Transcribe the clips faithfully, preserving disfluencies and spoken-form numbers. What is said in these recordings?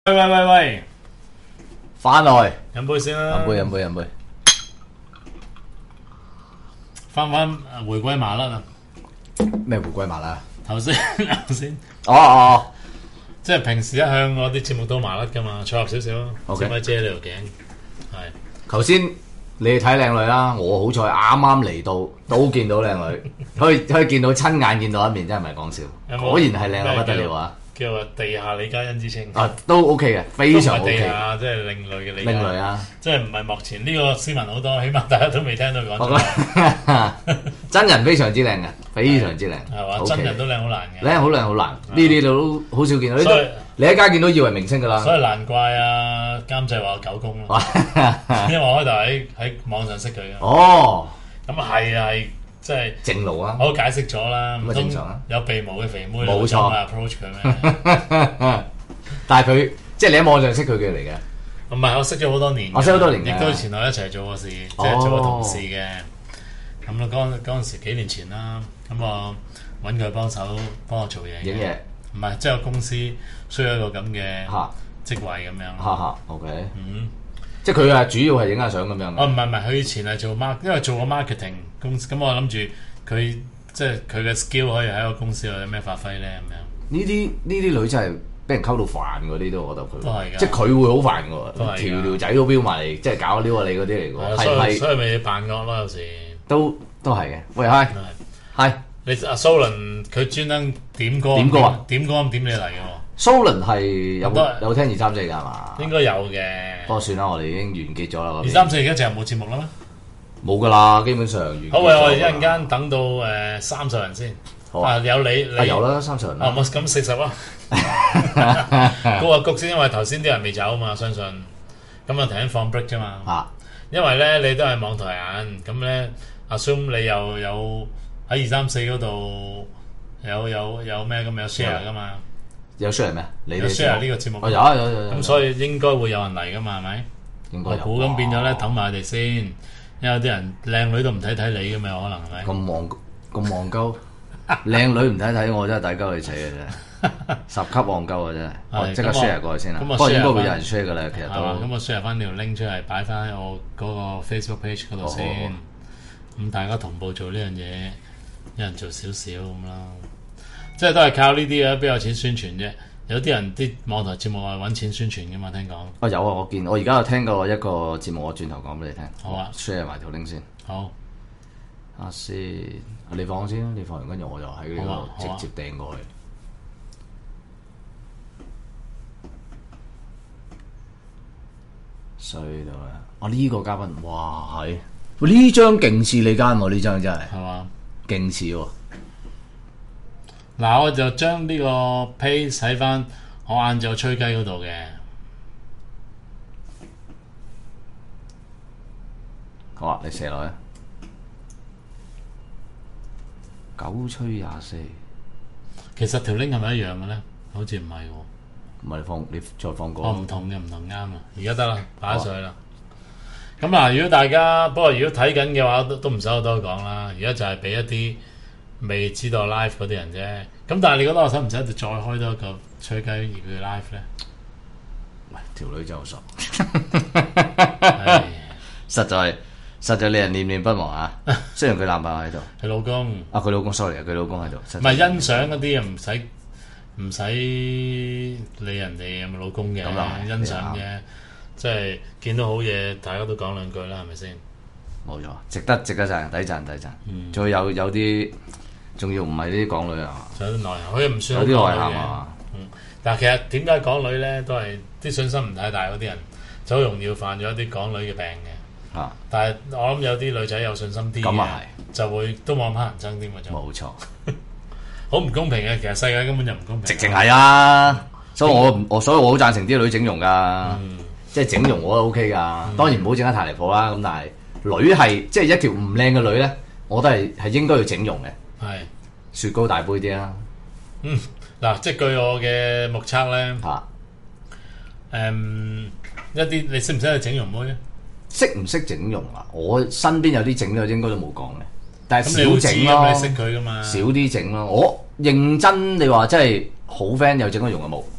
喂喂喂喂， 翻來飲杯先啦。 飲杯飲杯飲杯。 翻翻回歸麻甩啊！ 咩回歸麻甩？ 頭先頭先， 哦哦， 即係平時一向我啲節目都麻甩噶嘛，坐入少少咯， OK 接咪遮你條頸。係頭先你睇靚女啦，我好彩啱啱嚟到都見到靚女，可以可以見到親眼見到一面，真係唔係講笑。 有冇果然係靚女不得了啊！ 叫話地下李嘉欣之稱。 啊，都 OK 嘅，非常都唔係 OK。 地下，即係另類嘅李嘉欣。 另類啊！ 即係唔係幕前呢個斯文好多，起碼大家都未聽到佢講出嚟。 真人非常之靚嘅，非常之靚。 係嘛？ OK 真人都靚好難嘅。 靚好靚好難，呢啲都好少見到。呢所以啲你喺街見到以為明星㗎啦。 所以難怪啊監製話我狗公咯，因為我開頭喺喺網上識佢嘅。 哦， 咁啊係啊係，即係正路啊！ 我都解釋咗啦。 咁啊正常啊有鼻毛嘅肥妹， 冇錯啊 approach 佢咩？ 但係佢即係你喺網上識佢嘅嚟嘅。 唔係，我識咗好多年嘅。 我識好多年嘅亦都前後一齊做過事，即係做過同事嘅。咁啦，嗰嗰陣時幾年前啦，咁我揾佢幫手幫我做嘢嘅。 影嘢唔係，即係個公司需要一個咁嘅嚇職位咁樣。 嚇嚇，OK。 嗯。 即係佢係主要係影下相咁樣嘅。 哦，唔係唔係，佢以前係做 mark，因為做過 marketing 公司，咁我諗住佢即係佢嘅 skill 可以喺個公司度有咩發揮咧咁樣。 呢啲呢啲女真係俾人溝到煩嗰啲都，我覺得佢都係㗎即係佢會好煩都係㗎， 㗎條條仔都飆埋嚟，即係搞撩下你嗰啲嚟㗎，係所以咪所以咪要扮惡咯，有時。 都都係嘅。喂，嗨嗨， 你阿蘇倫佢專登點歌點歌啊？ 點歌咁點你嚟嘅喎？ 蘇倫係有都係有聽二三四㗎係嘛？ 應該有嘅。 不過算啦，我哋已經完結咗啦。嗰邊二三四而家就冇節目啦咩？ 冇㗎啦，基本上完結咗㗎啦。 好，喂，我哋一陣間等到誒三十人先。 好啊啊，有你你啊有啦，三十人啊， 啦。 冇咁四十啦。高下谷先，因為頭先啲人未走啊嘛，相信。咁啊，頭先放 break 啫嘛。 啊， 因為咧，你都係網台人，咁咧，assume 你又有喺二三四嗰度有有有咩咁有 share 噶嘛？ 有 share 咩？你有哋 share 呢個節目。 哦，有啊有有有。 咁所以應該會有人嚟噶嘛？係咪？我應該有。 估咁變咗咧，等埋佢哋先，因為有啲人靚女都唔睇睇你噶嘛，可能係咪？ 咁戇咁戇鳩，靚女唔睇睇我真係抵鳩你死嘅真係。十級戇鳩啊真係，我即刻 share 過去先啦。 咁我不過應該 share 會有人 share 噶啦，其實係嘛？咁都我 share 翻條 link 出嚟，擺翻喺我嗰個 Facebook page 嗰度先。 好好好咁大家同步做呢樣嘢，一人做少少咁啦。即係都係靠呢啲啊，邊有錢宣傳啫？有啲人啲網台節目係揾錢宣傳噶嘛，聽講。 啊有啊，我見我而家有聽過一個節目，我轉頭講俾你聽。 好啊 ，share 埋條 link 先。 好， 啊先，你放先啦，你放完跟住我就喺呢好啊好啊度直接掟過去。衰到啦！啊呢個嘉賓，哇係，喂呢張勁似你間喎，呢張真係係嘛？ 勁似喎。 嗱，我就將呢個 paste 喺翻我晏晝吹雞嗰度嘅。 好啊，你射落去。九吹廿四， 其實條 link 係咪一樣嘅咧？好似唔係喎。 唔係你放你再放個。 哦，唔同嘅，唔同啱啊！而家得啦，擺咗上去啦。咁嗱，如果大家不過如果睇緊嘅話，都都唔使好多講啦。而家就係俾一啲未知道 live 嗰啲人啫。咁但係你覺得我使唔使再開多一個吹雞業嘅 live 咧？ 喂，條女真係好傻， 係實在實在令人念念不忘啊！雖然佢男朋友喺度， 佢老公， 啊佢老公 sorry 啊，佢老公喺度， 唔係欣賞嗰啲又唔使唔使理人哋有冇老公嘅， 咁啊欣賞嘅，即係見到好嘢，大家都講兩句啦，係咪先？ 冇錯，值得值得讚，抵讚抵讚。 嗯仲有有啲，仲要唔係啲港女啊， 仲有啲內涵，佢又唔算有啲內好港女嘅。 涵啊， 但係其實點解港女咧都係啲信心唔太大嗰啲人，就好容易犯咗一啲港女嘅病嘅。 啊但係我諗有啲女仔有信心啲嘅咁啊， 就會都冇咁乞人憎添啊，就冇錯， 好唔公平嘅。其實世界根本就唔公平。 直情係啊！所以我唔我所以我好贊成啲女整容噶， 嗯即係整容我都 OK 噶。當然唔好整得太離譜啦，咁但係女係即係一條唔靚嘅女咧，我覺得係係應該要整容嘅。 係雪糕大杯啲啦， 嗯嗱，即係據我嘅目測咧， 嚇誒一啲你識唔識去整容妹咧？ 識唔識整容啊？我身邊有啲整咗，應該都冇講嘅，但係咁你好知少整咯， 咁你識佢噶嘛？ 少啲整咯。我認真你話真係好 friend 有整過容嘅冇，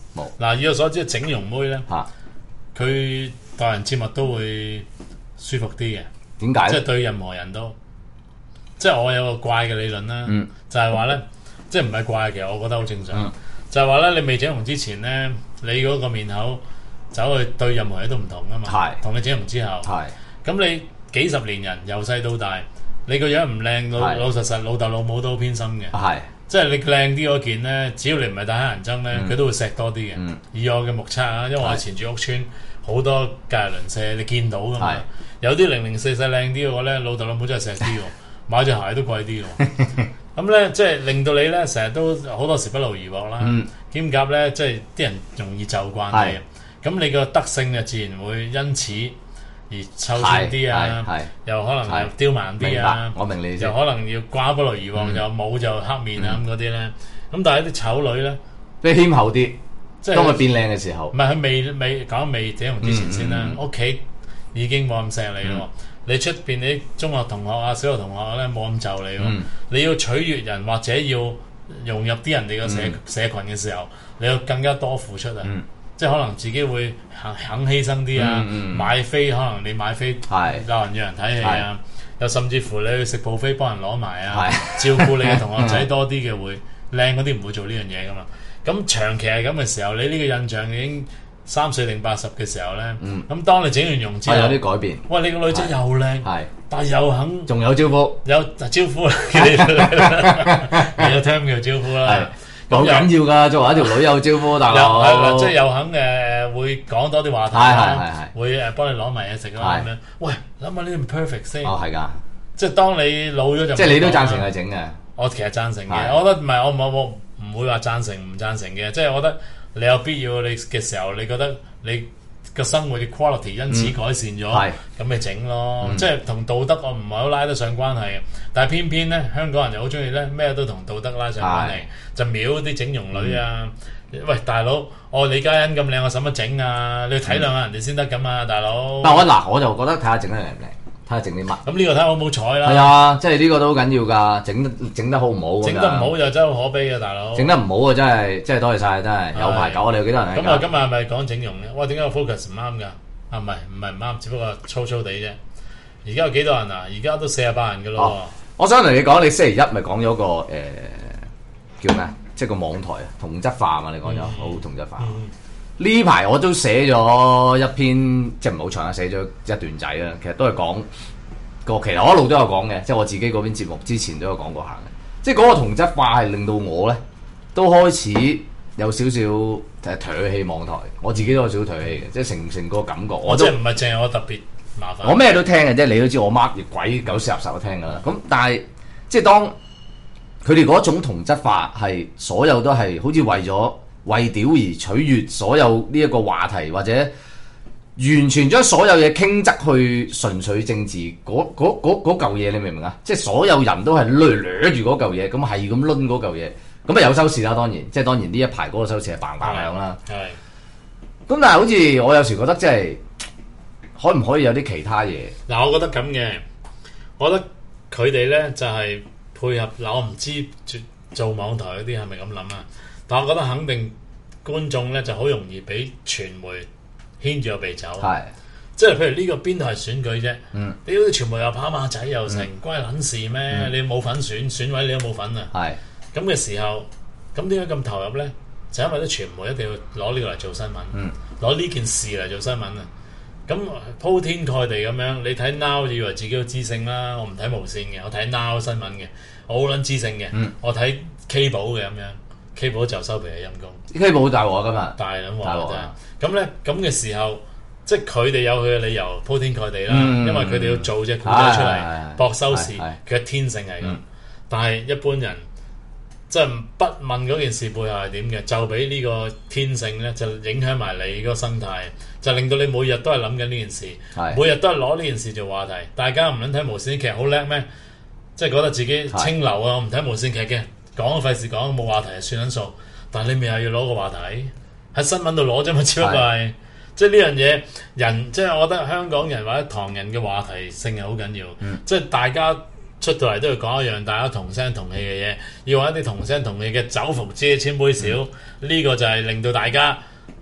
冇嗱，以我所知，整容妹咧， 嚇佢待人接物都會舒服啲嘅， 點解咧？ 即係對任何人都，即係我有個怪嘅理論啦， 嗯就係話咧，即係唔係怪嘅，我覺得好正常， 嗯就係話咧，你未整容之前咧，你嗰個面口走去對任何嘢都唔同噶嘛， 係同你整容之後， 係咁你幾十年人由細到大，你個樣唔靚，老係老實實老豆老母都好偏心嘅。 係即係你靚啲嗰件咧，只要你唔係戴黑人憎咧，佢、 嗯都會錫多啲嘅。 嗯以我嘅目測啊，因為我係前住屋村，好多隔離鄰舍，你見到噶嘛係。 有啲零零四四靚啲嘅話咧，老豆老母真係錫啲喎，買隻鞋都貴啲喎。咁咧，即係令到你咧，成日都好多時不勞而獲啦。 嗯兼夾咧，即係啲人容易就慣你，咁你個德性就自然會因此而臭串啲啊， 係係又可能又刁蠻明白啲啊，， 我明你意思又可能要掛不勞而獲， 嗯就冇就黑面啊咁嗰啲咧。咁但係啲醜女咧， 即係謙厚啲。 即係當佢變靚嘅時候唔，係佢未未講未整容之前先啦嗯嗯，嗯屋企已經冇咁錫你咯。你出邊啲中學同學啊、小學同學咧冇咁就你喎。 嗯你要取悅人或者要融入啲人哋嘅社、 嗯社群嘅時候，你要更加多付出啊！ 嗯即係可能自己會肯肯犧牲啲啊， 嗯嗯嗯買飛可能你買飛係有人約人睇戲啊，又甚至乎你去食 buffet 幫人攞埋啊， 係照顧你嘅同學仔多啲嘅會靚嗰啲唔會做呢樣嘢噶嘛。咁長期係咁嘅時候，你呢個印象已經三四定八十嘅時候咧，咁、 嗯當你整完容之後， 係有啲改變， 喂你個女仔又靚， 係但係又肯。 仲有招呼， 有招呼啦，你有 term 叫招呼啦， 好緊要㗎。作為一條女有招呼，大又係啦， 佬即係又肯誒會講多啲話題係係啦係， 會誒幫你攞埋嘢食啦係咁樣。喂，諗下呢啲 perfect 先， 哦係㗎， 即係當你老咗就即係你都唔好講啦贊成佢整嘅， 我其實贊成嘅， 係我覺得唔係我我我唔會話贊成唔贊成嘅，即係我覺得你有必要你嘅時候，你覺得你個生活嘅 quality 因此改善咗， 係咁咪整咯。 嗯即係同道德我唔係好拉得上關係嘅，但係偏偏咧香港人又好中意咧咩都同道德拉上關係，就秒啲整容女啊！喂大佬，我李嘉欣咁靚，我使乜整啊？你要體諒下人哋先得噶嘛，大佬。 但我嗱我就覺得睇下整得靚唔靚，睇下整啲乜。 咁呢個睇下好唔好彩啦。 係啊，即係呢個都好緊要㗎，整得整得好唔好㗎整得唔好就真係好可悲嘅，大佬。 整得唔好啊！真係真係多謝晒，真係有排搞。你有幾多人喺咁啊， 㗎？ 今日係咪講整容咧？哇，點解個 focus 唔啱㗎？啊，唔係唔係唔啱，只不過粗粗地啫。而家有幾多人啊？而家都四十八人㗎咯哦我想同你講，你星期一咪講咗個誒、呃、叫咩？即係個網台啊，同質化嘛，你講咗好同質化。 嗯呢排我都寫咗一篇，即係唔係好長啊，寫咗一段仔啦。其實都係講個，其實我一路都有講嘅，即係我自己嗰邊節目之前都有講過下嘅。即係嗰個同質化係令到我咧都開始有少少誒唾棄網台，我自己都有少少唾棄嘅，即係成成個感覺。 我我都即係唔係淨係我特別麻煩。 我咩都聽嘅啫，你都知我媽亦鬼狗屎垃圾都聽噶啦。咁但係即係當佢哋嗰種同質化係所有都係好似為咗為屌而取悅所有呢一個話題，或者完全將所有嘢傾側去純粹政治嗰嗰嗰嗰嚿嘢，你明唔明啊？即係所有人都係掠掠住嗰嚿嘢，咁係咁攆嗰嚿嘢，咁啊有收視啦，當然即係當然呢一排嗰個收視係嘭嘭響啦。 係咁但係好似我有時覺得即係可唔可以有啲其他嘢？ 嗱，我覺得咁嘅，我覺得佢哋咧就係、配合嗱，我唔知做做網台嗰啲係咪咁諗啊？但我覺得肯定觀眾咧就好容易俾傳媒牽住個鼻走。 係即係譬如呢個邊度係選舉啫？ 嗯， 屌啲傳媒又跑馬仔又成，關撚事咩？ 嗯你冇份選選委，你都冇份啊！ 係咁嘅時候，咁點解咁投入咧？就因為啲傳媒一定要攞呢個嚟做新聞， 嗯攞呢件事嚟做新聞啊！咁鋪天蓋地咁樣，你睇 Now 以為自己好知性啦，我唔睇無線嘅，我睇 Now 新聞嘅，我好撚知性嘅， 嗯我睇 K 寶嘅咁樣，K 寶就收皮嘅陰公。 K 寶好大鑊㗎嘛， 大撚大鑊鑊啊真係。咁咧咁嘅時候，即係佢哋有佢嘅理由鋪天蓋地啦， 嗯因為佢哋要做隻古仔出係係嚟係搏收視， 係係佢嘅天性係咁。 嗯但係一般人即係不問嗰件事背後係點嘅，就俾呢個天性咧就影響埋你嗰個生態，就令到你每日都係諗緊呢件事， 係每日都係攞呢件事做話題。大家唔撚睇無線劇好叻咩？即係覺得自己清流啊！我唔睇無線劇嘅，講費事講冇話題係算撚數。但係你咪又要攞個話題喺新聞度攞啫嘛，只不過係即係呢樣嘢人，即係我覺得香港人或者唐人嘅話題性係好緊要， 嗯即係大家出到嚟都要講一樣大家同聲同氣嘅嘢，要揾一啲同聲同氣嘅酒逢知千杯少，呢、個就係令到大家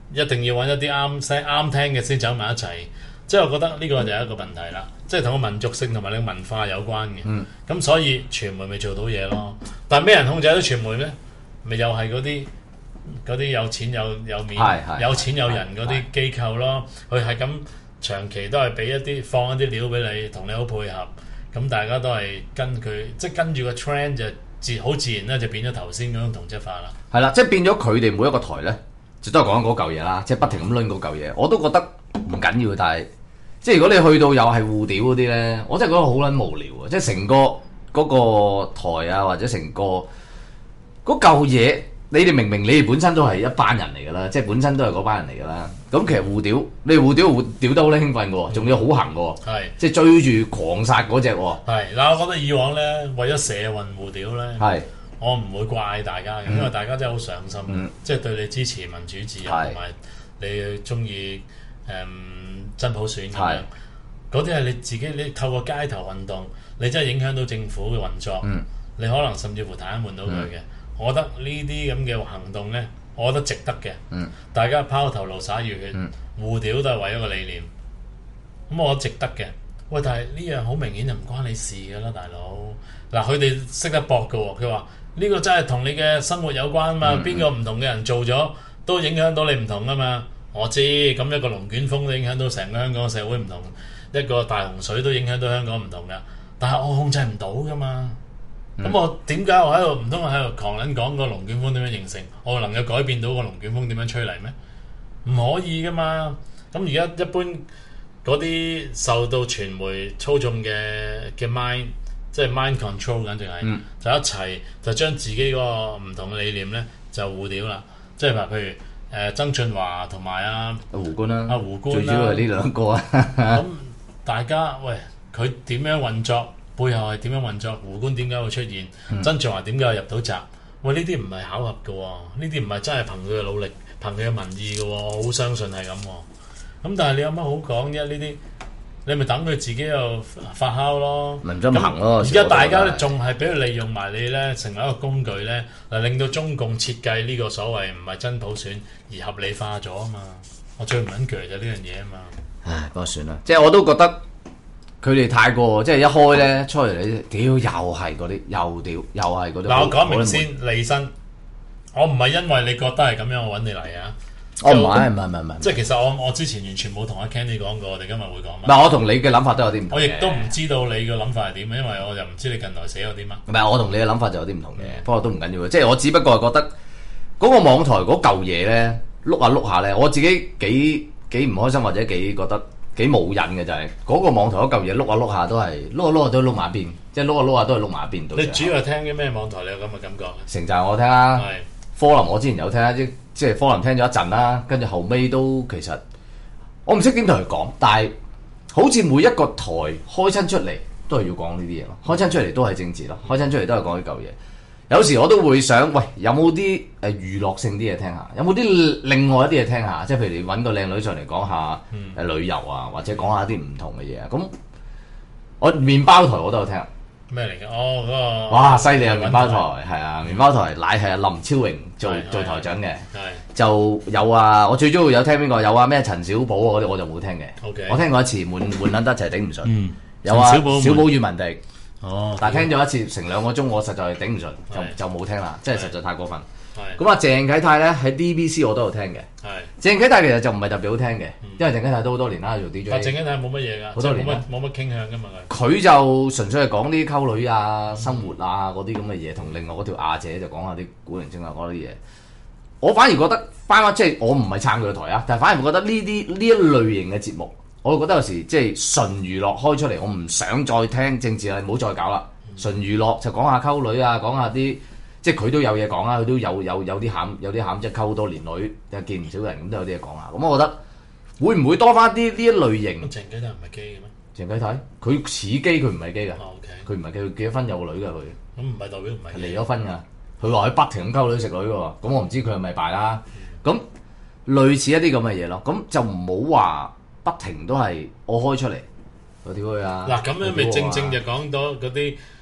一定要揾一啲啱聲啱聽嘅先走埋一齊。即係我覺得呢個就係一個問題啦，即係同個民族性同埋你文化有關嘅。咁、嗯、所以傳媒咪做到嘢咯。但係咩人控制到傳媒咧？咪又係嗰啲嗰啲有錢有有面有錢有人嗰啲機構咯。佢係咁長期都係俾一啲放一啲料俾你，同你好配合。咁大家都係跟佢，即係跟住個 trend 就自好自然咧，就變咗頭先嗰種同質化啦。 係啦，即係變咗佢哋每一個台咧，就都係講緊嗰嚿嘢啦，即係不停咁攆嗰嚿嘢。我都覺得唔緊要，但係即係如果你去到又係互屌嗰啲咧，我真係覺得好撚無聊啊！即係成個嗰個台啊，或者成個嗰嚿嘢，你哋明明你哋本身都係一班人嚟㗎啦，即係本身都係嗰班人嚟㗎啦。咁其實互屌，你哋互屌互屌得好撚興奮㗎喎，仲要好行㗎喎， 係即係追住狂殺嗰隻喎。 係嗱，我覺得以往咧為咗社運互屌咧， 係我唔會怪大家嘅， 嗯、 因為大家真係好上心，嗯、即係對你支持民主自由同埋你中意誒真普選咁樣，嗰啲係你自己你透過街頭運動，你真係影響到政府嘅運作，嗯、你可能甚至乎癱瘓到佢嘅。嗯、我覺得呢啲咁嘅行動咧，我覺得值得嘅。嗯、大家拋頭顱灑熱血，嗯、互屌都係為咗個理念，咁我覺得值得嘅。喂，但係呢樣好明顯就唔關你事㗎啦，大佬。嗱，佢哋識得搏㗎喎，佢話呢個真係同你嘅生活有關啊嘛，邊、嗯、個唔同嘅人做咗都影響到你唔同啊嘛。我知，咁一個龍捲風都影響到成個香港社會唔同，一個大洪水都影響到香港唔同㗎。但係我控制唔到㗎嘛。咁、嗯、我點解我喺度唔通我喺度狂撚講個龍捲風點樣形成？我能夠改變到個龍捲風點樣吹嚟咩？唔可以㗎嘛。咁而家一般嗰啲受到傳媒操縱嘅嘅 mind，即係 mind control 緊，淨係、嗯、就一齊就將自己嗰個唔同嘅理念咧就互屌啦。即係話譬如。誒、呃、曾俊華同埋啊胡官啦， 阿、啊、胡官啦， 最主要係呢兩個啊。 咁大家喂佢點樣運作？背後係點樣運作？胡官點解會出現？嗯、曾俊華點解入到閘？喂，呢啲唔係巧合嘅喎，呢啲唔係真係憑佢嘅努力、憑佢嘅民意嘅喎，我好相信係咁喎。咁但係你有乜好講啫？呢啲你咪等佢自己又發酵咯，民進行咯。而家大家咧仲係俾佢利用埋你咧，成為一個工具咧，嚟令到中共設計呢個所謂唔係真普選而合理化咗啊嘛！我最唔撚鋸就呢樣嘢啊嘛！ 唉，不過算啦，即係我都覺得佢哋太過，即係一開咧出嚟你屌又係嗰啲又屌又係嗰啲。 嗱，我講明先，利申，我唔係因為你覺得係咁樣，我揾你嚟啊！ 我唔係唔係唔係唔係， 即係其實我我之前完全冇同阿 Kenny 講過，我哋今日會講乜？ 唔係我同你嘅諗法都有啲唔同。 我亦都唔知道你嘅諗法係點，因為我又唔知你近來寫咗啲乜。唔係我同你嘅諗法就有啲唔同嘅，嗯、不過都唔緊要嘅。即係我只不過係覺得嗰個網台嗰嚿嘢咧，碌下碌下咧，我自己幾幾唔開心或者幾覺得幾冇癮嘅就係、是、嗰個網台嗰嚿嘢碌下碌下都係碌下碌下都碌埋一邊，即係碌下碌下都係碌埋一邊。 你主要係聽啲咩網台？你有咁嘅感覺？ 成就我聽啦，科林我之前有聽啦，即即係科林聽咗一陣啦，跟住後尾都其實我唔識點同佢講，但係好似每一個台開親出嚟都係要講呢啲嘢咯，開親出嚟都係政治咯，開親出嚟都係講呢嚿嘢。有時我都會想，喂，有冇啲誒娛樂性啲嘢聽下？有冇啲另外一啲嘢聽下？即係譬如你揾個靚女上嚟講下誒旅遊啊，或者講下啲唔同嘅嘢啊。咁我麵包台我都有聽。 咩嚟嘅？哦，嗰、那個哇，犀利啊！麵包台係啊，麵包台乃係阿林超榮做做台長嘅，就有啊。我最中意有聽邊個？有啊咩陳小寶嗰啲我就冇聽嘅。 Okay. 我聽過一次，悶悶撚得就係頂唔順。 嗯、 有啊，小寶與文迪。 哦， 但係聽咗一次成兩個鐘，我實在係頂唔順，就就冇聽啦。即係實在太過分。 係。 咁啊，鄭啟泰咧喺 D B C 我都有聽嘅。 係。 鄭啟泰其實就唔係特別好聽嘅，因為鄭啟泰都好多年啦做 D J。 但鄭啟泰冇乜嘢㗎，好多年冇乜冇乜傾向㗎嘛佢。 佢就純粹係講啲溝女啊、生活啊嗰啲咁嘅嘢，同另外嗰條亞姐就講下啲古靈精怪嗰啲嘢。我反而覺得翻翻即係我唔係撐佢嘅台啊，但係反而覺得呢啲呢一類型嘅節目，我會覺得有時即係純娛樂開出嚟，我唔想再聽政治啦，唔好再搞啦。純娛樂就講下溝女啊，講下啲即係佢都有嘢講啊，佢都有有有啲餡有啲餡，即係溝多年女又見唔少人咁都有啲嘢講啊。咁我覺得會唔會多翻啲呢一類型？ 鄭啟泰唔係基嘅咩？ 鄭啟泰佢似基，佢唔係基㗎。 哦 OK， 佢唔係基，佢結咗婚有個女㗎佢。 咁唔係代表唔係離咗婚㗎。佢話佢不停咁溝女食女㗎喎。咁我唔知佢係咪敗啦。咁、嗯、類似一啲咁嘅嘢咯。咁就唔好話不停都係我開出嚟。我屌佢啊！ 嗱咁樣咪正正就講到嗰啲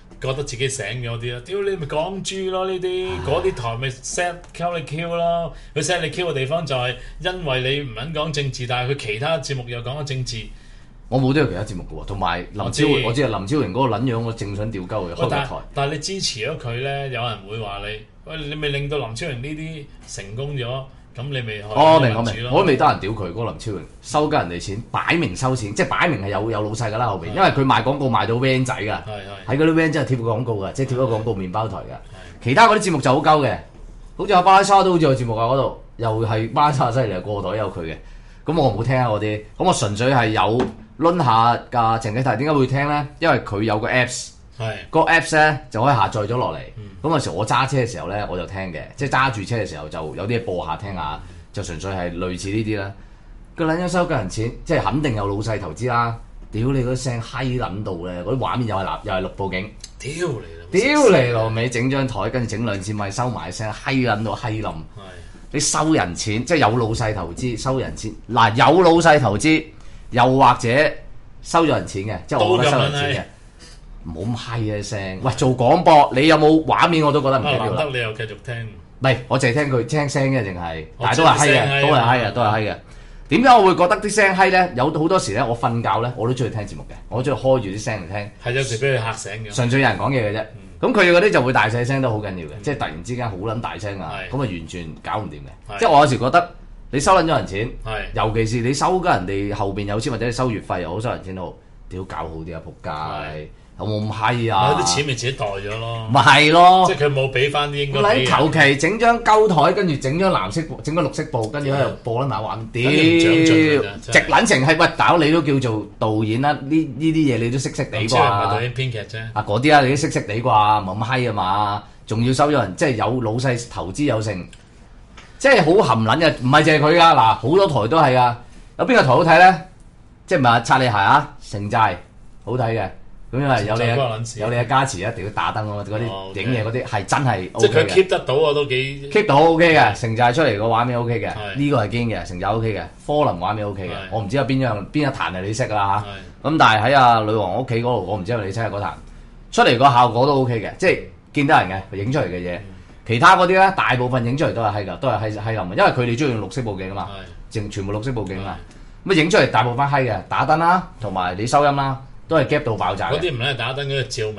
覺得自己醒咗啲啦，屌你咪講豬咯呢啲，嗰啲台咪 set Q 你 Q 咯，佢 set 你 Q 嘅地方就係因為你唔肯講政治，但係佢其他節目又講緊政治。 我冇聽過其他節目嘅喎，同埋林超，我知我知啊，林超榮嗰個撚樣，我正想吊鳩佢開個台。 但係你支持咗佢咧，有人會話你，喂你咪令到林超榮呢啲成功咗，咁你咪可以我明我明，我都未得人屌佢嗰個林超榮，收緊人哋錢，擺明收錢，即係擺明係有有老細㗎啦後邊，因為佢賣廣告賣到 van 仔㗎，喺嗰啲 van 真係貼廣告㗎，即係貼咗廣告麵包台㗎。其他嗰啲節目就好鳩嘅，好似阿巴拉沙都好似有節目啊嗰度，又係巴拉沙犀利啊，過台有佢嘅。咁我冇聽啊嗰啲，咁我純粹係有攆下架靜雞泰，點解會聽咧？因為佢有個 Apps， 個 Apps 咧就可以下載咗落嚟。咁有時我揸車嘅時候咧，我就聽嘅，即係揸住車嘅時候就有啲嘢播下聽下，就純粹係類似呢啲啦。個撚樣收緊人錢，即係肯定有老細投資啦。屌你嗰聲閪撚到咧，嗰啲畫面又係立又係綠布景， 屌你啦！ 屌你老味，整張台跟住整兩支咪收埋聲，閪撚到閪冧。你收人錢，即係有老細投資收人錢。嗱，有老細投資，又或者收咗人錢嘅，即係我覺得收人錢嘅，唔好咁閪嘅聲。喂，做廣播你有冇畫面我都覺得唔緊要啦。 難得你又繼續聽， 唔係我淨係聽佢聽聲嘅，淨係，但係都係閪嘅，都係閪嘅，都係閪嘅。點解我會覺得啲聲閪咧？有好多時咧，我瞓覺咧，我都中意聽節目嘅，我中意開住啲聲嚟聽。係有時俾佢嚇醒嘅。純粹有人講嘢嘅啫。咁佢嗰啲就會大細聲都好緊要嘅，嗯、即係突然之間好撚大聲啊！咁啊完全搞唔掂嘅。即係我有時覺得你收撚咗人錢，是尤其是你收緊人哋後邊有錢或者你收月費又好收人錢都好，屌搞好啲啊！仆街有冇咁閪啊？啲錢咪自己袋咗咯，咪係咯，即係佢冇俾翻啲應該俾。你求其整張膠台，跟住整張藍色布，整個綠色布，跟住喺度播撚埋玩，屌直撚成係喂搞你都叫做導演啦！呢呢啲嘢你都識識地啩？唔係導演編劇啫。啊嗰啲啊，你都識識地啩？冇咁閪啊嘛！仲要收咗人，即係有老細投資有成，即係好含撚嘅，唔係淨係佢噶嗱，好多台都係噶。有邊個台好睇咧？即係唔係擦你鞋啊？城寨好睇嘅。咁因為有你有你嘅加持，一定要打燈咯，嗰啲影嘢嗰啲係真係 O K 嘅。即係佢 keep 得到我都幾 keep 到 O K 嘅，城寨出嚟個畫面 O K 嘅，呢個係堅嘅，城寨 O K 嘅，科林畫面 O K 嘅。我唔知有邊樣邊一壇係你識啦嚇。咁但係喺阿女王屋企嗰度，我唔知係你識嗰壇出嚟個效果都 O K 嘅，即係見得人嘅影出嚟嘅嘢。其他嗰啲咧，大部分影出嚟都係閪㗎，都係閪閪林，因為佢哋中意用綠色佈景啊嘛，淨全部綠色佈景啊。咁啊影出嚟大部分閪嘅，打燈啦，同埋你收音啦。都係 gap 到爆炸。嗰啲唔係打燈，嗰個照明，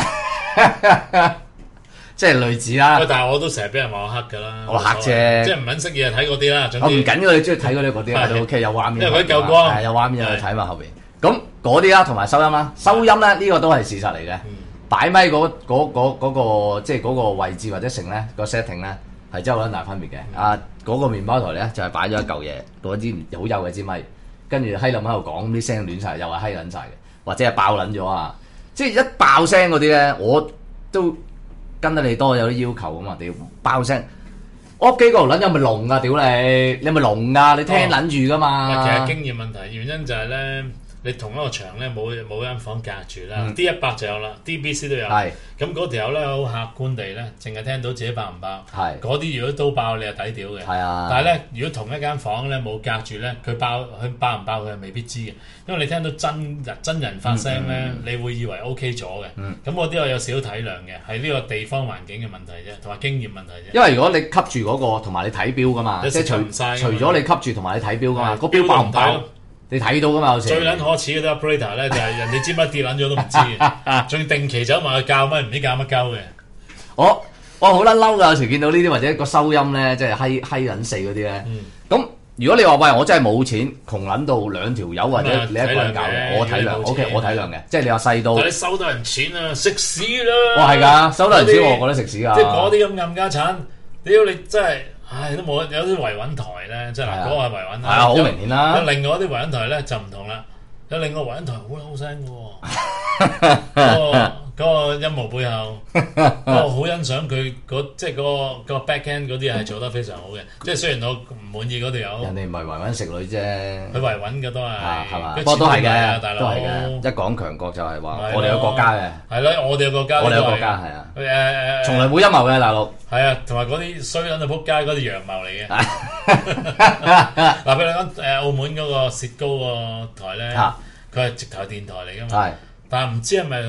即係類似啦。但係我都成日俾人話我黑㗎啦。我黑啫，即係唔撚識嘢睇嗰啲啦。我唔緊要，你中意睇嗰啲嗰啲都 OK， 有畫面。因為嗰啲夠光，係有畫面有去睇嘛後邊。咁嗰啲啦，同埋收音啦，收音咧呢個都係事實嚟嘅。擺咪嗰嗰嗰嗰個即係嗰個位置或者成咧個 setting 咧係真係好撚大分別嘅。啊嗰個麵包台咧就係擺咗一嚿嘢，嗰支好幼嘅支咪，跟住閪冧喺度講啲聲亂晒，又係閪撚晒嘅。或者係爆撚咗啊！即係一爆聲嗰啲咧，我都跟得你多有啲要求啊嘛！屌爆聲，屋企嗰條撚有咪聾啊？屌你，你咪聾啊？你聽撚住噶嘛？哦、其實經驗問題，原因就係咧，你同一個場咧冇冇間房隔住啦。嗯、D 一百就有啦 ，D B C 都有。係咁嗰條友咧好客觀地咧，淨係聽到自己爆唔爆。係嗰啲如果都爆，你係抵屌嘅。係啊。但係咧，如果同一間房咧冇隔住咧，佢爆佢爆唔爆佢係未必知嘅。因為你聽到真人真人發聲咧，嗯嗯、你會以為 O K 咗嘅。咁嗰啲我有少少體諒嘅，係呢個地方環境嘅問題啫，同埋經驗問題啫。因為如果你吸住嗰、嗰個，同埋你睇錶噶嘛，即係除除咗你吸住同埋你睇錶噶嘛，個錶爆唔爆？你睇到噶嘛？有時最撚可恥嗰啲 operator 咧，就係人哋知乜跌撚咗都唔知嘅，仲要定期走埋去教乜，唔知教乜鳩嘅。我我好撚嬲㗎，有時見到呢啲或者個收音咧，即係閪閪撚四嗰啲咧。咁、嗯、如果你話喂，我真係冇錢，窮撚到兩條友或者你一個人搞嘅，我體諒 ，O K，我體諒嘅。即係你話細到，但係你收到人錢啊，食屎啦！我係㗎，收到人錢，我覺得食屎㗎。即係嗰啲咁冚家產，屌你真係〜唉，都冇有啲維穩台咧，即係嗱，嗰個係維穩台，係啊，好明顯啦。有另外啲維穩台咧就唔同啦，有另外維穩台好撚好聲嘅喎，嗰個嗰個音樂背後，我好欣賞佢嗰即係嗰個嗰個 back end 嗰啲係做得非常好嘅。即係雖然我唔滿意嗰條友，人哋唔係維穩食女啫，佢維穩嘅都係係嘛，不過都係嘅，大佬都係嘅。一講強國就係話我哋有國家嘅，係咯，我哋有國家，我哋有國家係啊，誒誒，從來冇陰謀嘅大陸。係啊，同埋嗰啲衰撚到撲街嗰啲陽謀嚟嘅。嗱，譬如講誒澳門嗰個薛高個台咧，佢係直頭電台嚟㗎嘛。係，但係唔知係咪佢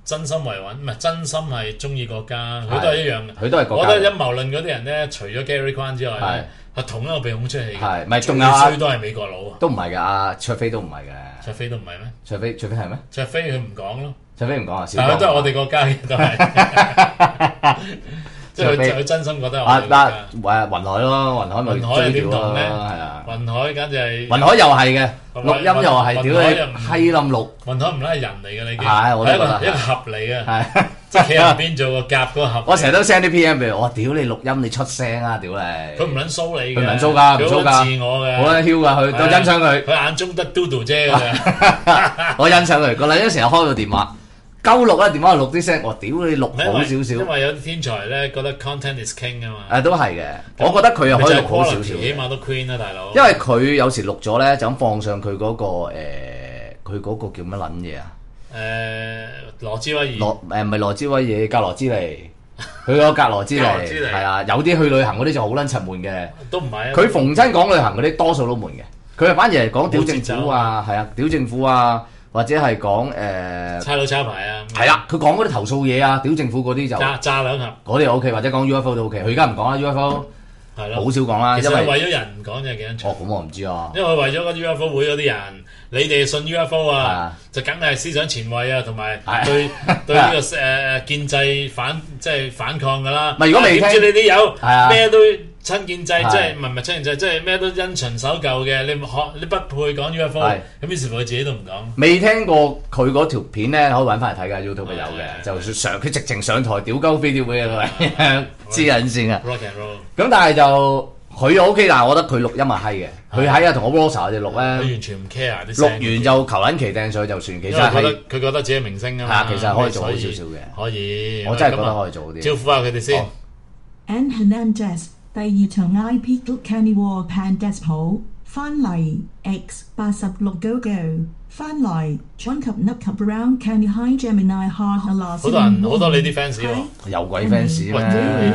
真心為穩，唔係真心係中意國家，佢都係一樣嘅。 佢都係國家。 我覺得陰謀論嗰啲人咧，除咗 Gary Kwan 之外咧，係同一個鼻孔出氣嘅。 係，咪仲有最都係美國佬啊？ 都唔係㗎，阿卓飛都唔係嘅。 卓飛都唔係咩？ 卓飛卓飛係咩？ 卓飛佢唔講咯。 卓飛唔講啊， 但係都係我哋國家嘅，都係。即係佢佢真心覺得我哋國家。 啊誒雲海咯，雲海咪追屌咯，係啊。 雲海簡直係。 雲海又係嘅，錄音又係屌你閪冧錄。 雲海唔係人嚟嘅，你見係我都覺得係一個盒嚟嘅， 係即係企入邊做個夾嗰個盒。 我成日都 send 啲 P M 俾佢，我屌你錄音你出聲啊，屌你！ 佢唔撚騷你嘅， 佢唔撚騷㗎，唔騷㗎， 佢好自我嘅， 好撚囂㗎，佢都欣賞佢。 佢眼中得 Dodo 姐㗎咋。 我欣賞佢，個女仔成日開個電話。鳩錄啦，電話度錄啲聲，我屌你錄好少少。 因為有啲天才咧覺得 content is king 啊嘛。 誒都係嘅，我覺得佢又可以錄好少少。 起碼都 queen 啦，大佬。 因為佢有時錄咗咧，就咁放上佢嗰個誒，佢嗰個叫乜撚嘢啊？ 誒羅茲威爾。 羅誒唔係羅茲威爾，格羅茲尼。佢個格羅茲尼係啊，有啲去旅行嗰啲就好撚沉悶嘅。 都唔係啊。佢逢親講旅行嗰啲多數都悶嘅，佢係反而係講屌政府啊，係啊，屌政府啊。或者係講誒差佬抄牌啊， 係啦，佢講嗰啲投訴嘢啊，屌政府嗰啲就炸炸兩盒， 嗰啲 O K，或者講 U F O 都 O K，佢而家唔講啦 U F O， 係咯， 好少講啦， 因為為咗人唔講啫，幾多場？ 哦，咁我唔知啊， 因為為咗嗰啲 U F O 會嗰啲人，你哋信 U F O 啊，就梗係思想前衛啊，同埋對對呢個誒建制反即係反抗㗎啦。 咪如果未聽， 點知你啲友咩都親建制，即係唔係唔係親建制，即係咩都因循守舊嘅，你學你不配講 U F O，咁於是乎佢自己都唔講。 未聽過佢嗰條片咧，可以揾翻嚟睇㗎 YouTube 有嘅，就上佢直情上台屌鳩飛碟嘅佢係黐撚線啊！咁但係就佢 O K，但係我覺得佢錄音係閪嘅，佢喺啊同我 Rosa 我哋錄咧， 佢完全唔 care 啲聲。錄完就求撚其掟水就算，其實係佢覺得自己明星啊嘛。 係啊，其實可以做好少少嘅。 可以， 我真係覺得可以做啲。 招呼下佢哋先。 Ann Hernandez 第二場 I P 到 Kenny Wall Pandas 好翻嚟 X 八十六 Go Go 翻嚟 John 及 Nup 及 Brown Kenny High Gemini Ha Ha La。 好多人好多你啲 fans 喎， 有鬼 fans 咩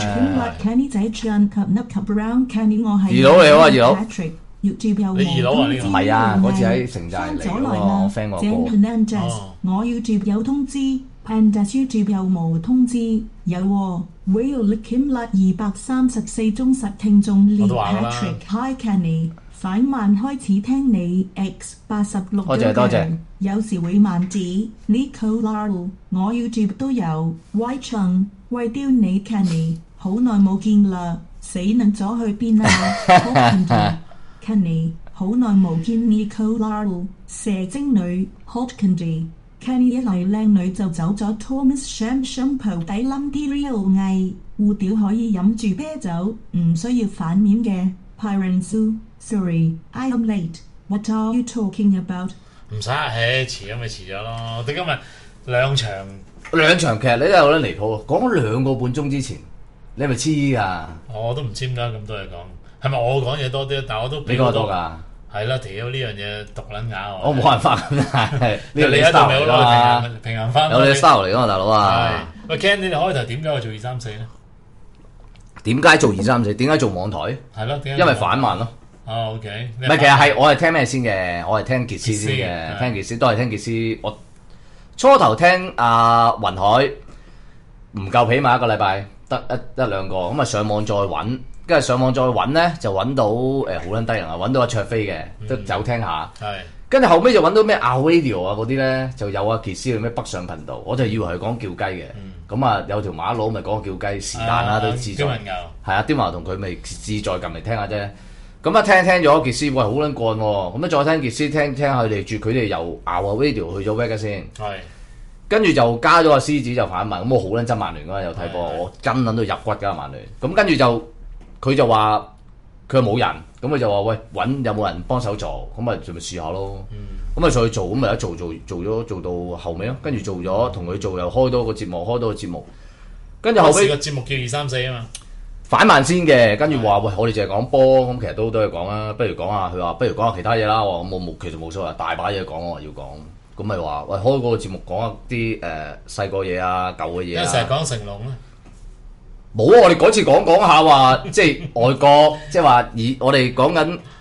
？Kenny 仔 John 及 Nup 及 Brown Kenny 我係二佬嚟喎，二佬。 YouTube 有你二佬啊？呢個唔係啊，嗰次喺城寨嚟嘅喎，我 friend 我哥。我 YouTube 有通知 ，Pandas YouTube 有冇通知？有喎 ，Will Lickim 啦，二百三十四忠實聽眾 Lee Patrick Hi Kenny，快慢開始聽你 X 八十六。 多謝多謝。 有時會慢啲 Nico Laru，我 YouTube 都有 White Chung，為丟你 Kenny，好耐冇見啦，死能咗去邊啊？Kenny 好耐冇見 Nico Laru， 蛇精女 Hot Candy。Kenny 一嚟靚女就走咗 Thomas Sham Shampoo 底冧啲 real 藝護屌可以飲住啤酒，唔需要反面嘅。Pyron Sue Sorry I am late What are you talking about？ 唔使客氣，遲咗咪遲咗咯。我哋今日兩場兩場劇你都有得離譜，講咗兩個半鐘之前，你係咪黐㗎？ 我都唔知點解咁多嘢講。係咪我講嘢多啲？但係我都比較多㗎。 係啦，屌呢樣嘢獨撚咬我。 我冇辦法咁，係呢你喺度咪好咯，平衡平衡翻。 有你 style 嚟㗎嘛，大佬啊！ 喂 Ken，你哋開頭點解去做二三四咧？ 點解做二三四？點解做網台？ 係咯，點解？ 因為反慢咯。 哦 ，OK。 唔係，其實係我係聽咩先嘅？我係聽傑斯先嘅，聽傑斯都係聽傑斯。我初頭聽阿雲海唔夠起碼一個禮拜，得一一兩個咁啊，上網再揾。跟住上網再揾咧，就揾到誒好撚低人啊！揾到阿卓飛嘅，都有聽下。係。跟住後尾就揾到咩 Radio 啊嗰啲咧，就有阿傑斯嘅咩北上頻道，我就以為係講叫雞嘅。咁啊有條馬佬咪講叫雞，是但啦都自在。係啊，刁馬同佢咪自在撳嚟聽下啫。咁一聽聽咗傑斯，喂好撚幹喎！咁啊再聽傑斯，聽聽下佢哋住，佢哋又熬啊 Radio 去咗 Vega 先。係。跟住就加咗阿獅子就反問，咁我好撚憎曼聯㗎嘛，有睇波，我跟撚到入骨㗎曼聯。咁跟住就。佢就話佢冇人，咁佢就話喂揾有冇人幫手做，咁咪就咪試下咯。咁咪上去做，咁咪一做做做咗做到後尾咯。跟住做咗同佢做又開多個節目，開多個節目。跟住後尾個節目叫二三四啊嘛。 反慢先嘅，跟住話喂我哋淨係講波，咁其實都好多嘢講啦。不如講下佢話，不如講下其他嘢啦。我話冇冇，其實冇所謂，大把嘢講我話要講。咁咪話喂開個節目講下啲誒細個嘢啊，舊嘅嘢啊。 成日講成龍咧。 冇啊！我哋嗰次講講下話，即係外國，即係話以我哋講緊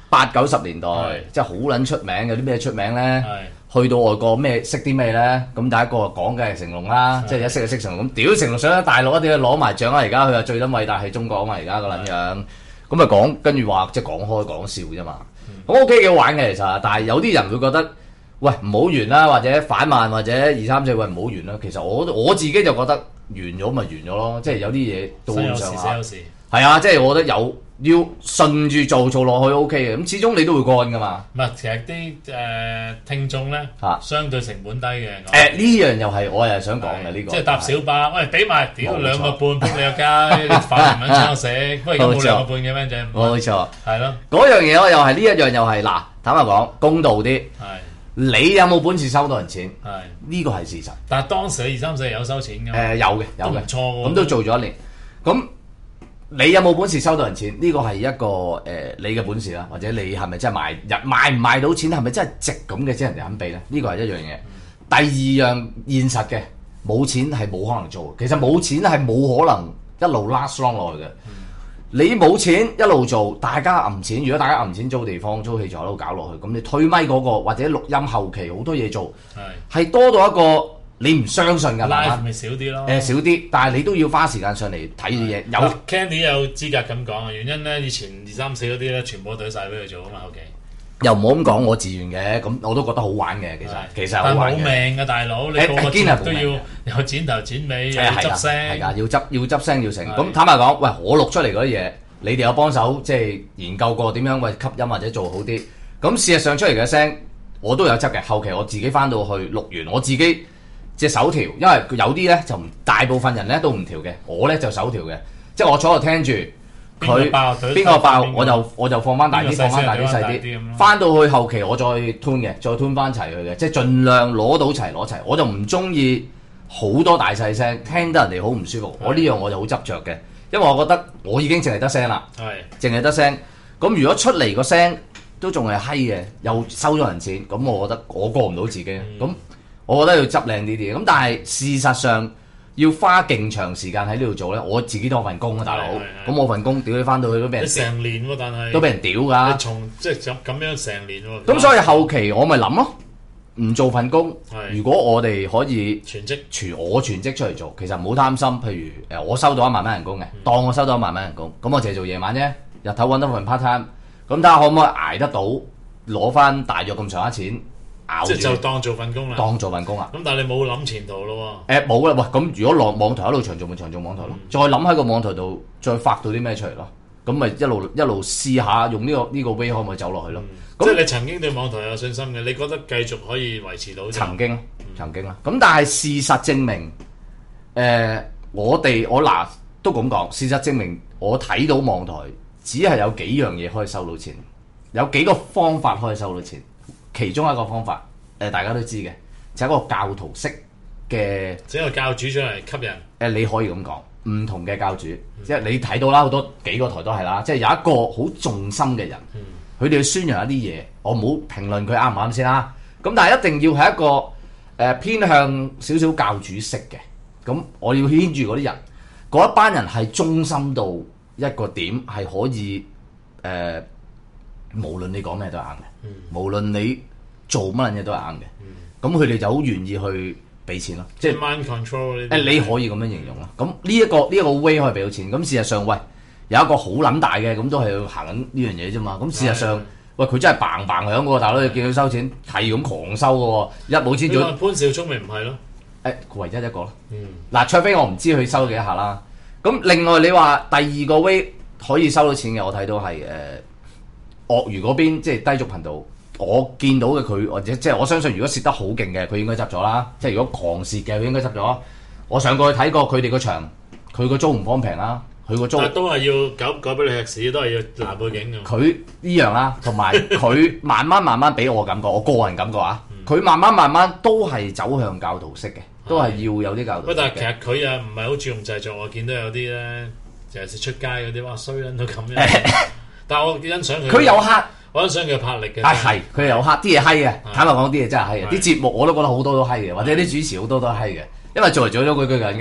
八九十年代係即係好撚出名，有啲咩出名咧？ 係去到外國咩識啲咩咧？咁第一個講嘅係成龍啦，即係一識就識成龍。咁屌成龍上咗大陸一定要攞埋獎啦！而家佢話最撚偉大係中國啊嘛，而家個撚樣。咁啊講跟住話即係講開講笑啫嘛。咁 OK 幾好玩嘅其實，但係有啲人會覺得喂唔好完啦，或者反慢或者二三四喂唔好完啦。其實我我自己就覺得完咗咪完咗咯，即係有啲嘢到生有時咁上下。 死有時。 係啊，即係我覺得有要順住做做落去 O K 嘅，咁始終你都會乾噶嘛。 唔係，其實啲誒聽眾咧嚇相對成本低嘅。 誒呢樣又係我又係想講嘅呢個。 即係搭小巴，喂俾埋屌冇錯兩個半撲你個街，你飯唔撚請我食，不過而家冇兩個半嘅咩啫？ 冇錯， 係咯， 嗰樣嘢我又係呢一樣又係嗱，坦白講公道啲， 係你有冇本事收到人錢？ 係。 呢個係事實。 但係當時二三四有收錢㗎嘛？ 誒有嘅有嘅， 都唔錯喎咁都做咗一年。咁你有冇本事收到人錢？呢個係一個誒你嘅本事啦，或者你係咪真係賣人賣唔賣到錢，係咪真係值咁嘅先人哋肯俾咧？呢個係一樣嘢。第二樣現實嘅，冇錢係冇可能做。其實冇錢係冇可能一路 last long 落去嘅。你冇錢一路做，大家揞錢。如果大家揞錢租地方、租器材喺度搞落去，咁你推咪嗰個或者錄音後期好多嘢做， 係係多到一個你唔相信㗎慢 live 慢。 咪少啲咯。 誒少啲，但係你都要花時間上嚟睇啲嘢。有有 Candy 有資格咁講啊，原因咧以前二三四嗰啲咧全部都懟晒俾佢做啊嘛，後期。 又唔好咁講，我自願嘅，咁我都覺得好玩嘅。其實其實係好但係冇玩嘅。 命嘅大佬，你誒個個堅係冇節目都要命有剪頭剪尾，又誒係㗎要執聲， 係㗎，要執要執聲要成。 係咁坦白講，喂，我錄出嚟嗰啲嘢，你哋有幫手即係研究過點樣喂吸音或者做好啲。咁事實上出嚟嘅聲，我都有執嘅。後期我自己翻到去錄完，我自己隻手調，因為有啲咧就唔大部分人咧都唔調嘅，我咧就手調嘅，即係我坐喺度聽住。 邊個佢爆懟邊個爆邊個我就我就放翻大啲， 邊個細放翻大啲聲細大啲咁咯啲。翻到去後期我再 tune 嘅，再 tune 翻齊佢嘅，即係盡量攞到齊攞齊。我就唔中意好多大細聲，聽得人哋好唔舒服。我呢樣我就好執着嘅，因為我覺得我已經淨係得聲啦， 係淨係得聲。咁如果出嚟個聲都仲係閪嘅，又收咗人錢，咁我覺得我過唔到自己。咁、 嗯我覺得要執靚啲啲。咁但係事實上，要花勁長時間喺呢度做咧，我自己都有份工啊，大佬。 係係係咁我份工屌你翻到去都俾你人屌成年喎，但係都俾人屌你㗎。 從即係咁咁樣成年喎。 咁所以後期我咪諗咯，唔做份工。 係如果我哋可以全職全我全職出嚟做，其實唔好擔心。譬如誒，我收到一萬蚊人工嘅， 嗯當我收到一萬蚊人工，咁我淨係做夜晚啫，日頭揾到份 part time，咁睇下可唔可以捱得到，攞翻大約咁上下錢，咬即係就住當做份工啦。 當做份工啊！ 咁但係你冇諗前途咯誒冇啦，喂！咁如果落網台一路長做咪長做網台咯， 嗯再諗喺個網台度再發到啲咩出嚟咯，咁咪一路一路試下用呢、個呢、個 way 可唔可以走落去咯？ 喎。即咁係你曾經對網台有信心嘅，你覺得繼續可以維持到就？ 曾經曾經啦，咁但係事實證明，誒、我哋我嗱都咁講，事實證明我睇到網台只係有幾樣嘢可以收到錢，有幾個方法可以收到錢，其中一個方法誒、大家都知嘅，就係、一個教徒式嘅。 整個教主出嚟吸引。 誒你可以咁講，唔同嘅教主，即係你睇到啦，好多幾個台都係啦，即係有一個好重心嘅人，佢哋、要宣揚一啲嘢，我唔好評論佢啱唔啱先啦。咁但係一定要係一個誒、呃偏向少少教主式嘅，咁我要牽住嗰啲人，嗰一班人係忠心到一個點，係可以誒、呃，無論你講咩都係啱嘅， 嗯無論你做乜嘢都係啱嘅，咁佢哋就好願意去俾錢咯，即係。 即係 mind control 呢啲。 誒你可以咁樣形容啦。咁呢一個呢一、個 way 可以俾到錢。咁事實上，喂有一個好撚大嘅，咁都係要行緊呢樣嘢啫嘛。咁事實上，喂佢真係嘭嘭響喎，大佬你見佢收錢係咁狂收嘅喎，一冇錢做你話潘少聰咪唔係咯？ 誒唯一一個咯。 嗯， 嗱，卓飛我唔知佢收咗幾多下啦。咁另外你話第二個 way 可以收到錢嘅，我睇到係誒鱷魚嗰邊，即係低俗頻道。我見到嘅佢，或者即係我相信，如果蝕得好勁嘅，佢應該執咗啦。即係如果狂蝕嘅，佢應該執咗。我上過去睇過佢哋個場，佢個租唔方平啦，佢個租但係都係要搞改俾你吃屎，都係要拿背景嘅。 佢呢樣啦，同埋佢慢慢慢慢俾我感覺，我個人感覺啊，佢慢慢慢慢都係走向教徒式嘅，都係要有啲教徒喂， 式但係其嘅。 實佢啊唔係好注重製作，我見到有啲咧，尤其是出街嗰啲，哇衰撚到咁樣。但係我欣賞佢， 佢有黑。 我欣賞佢拍力嘅。 啊係，佢有黑，啲嘢閪嘅。坦白講，啲嘢真係閪嘅。 係啲節目我都覺得好多都閪嘅，或者啲主持好多都閪嘅，因為做嚟做咗嗰句緊嘅。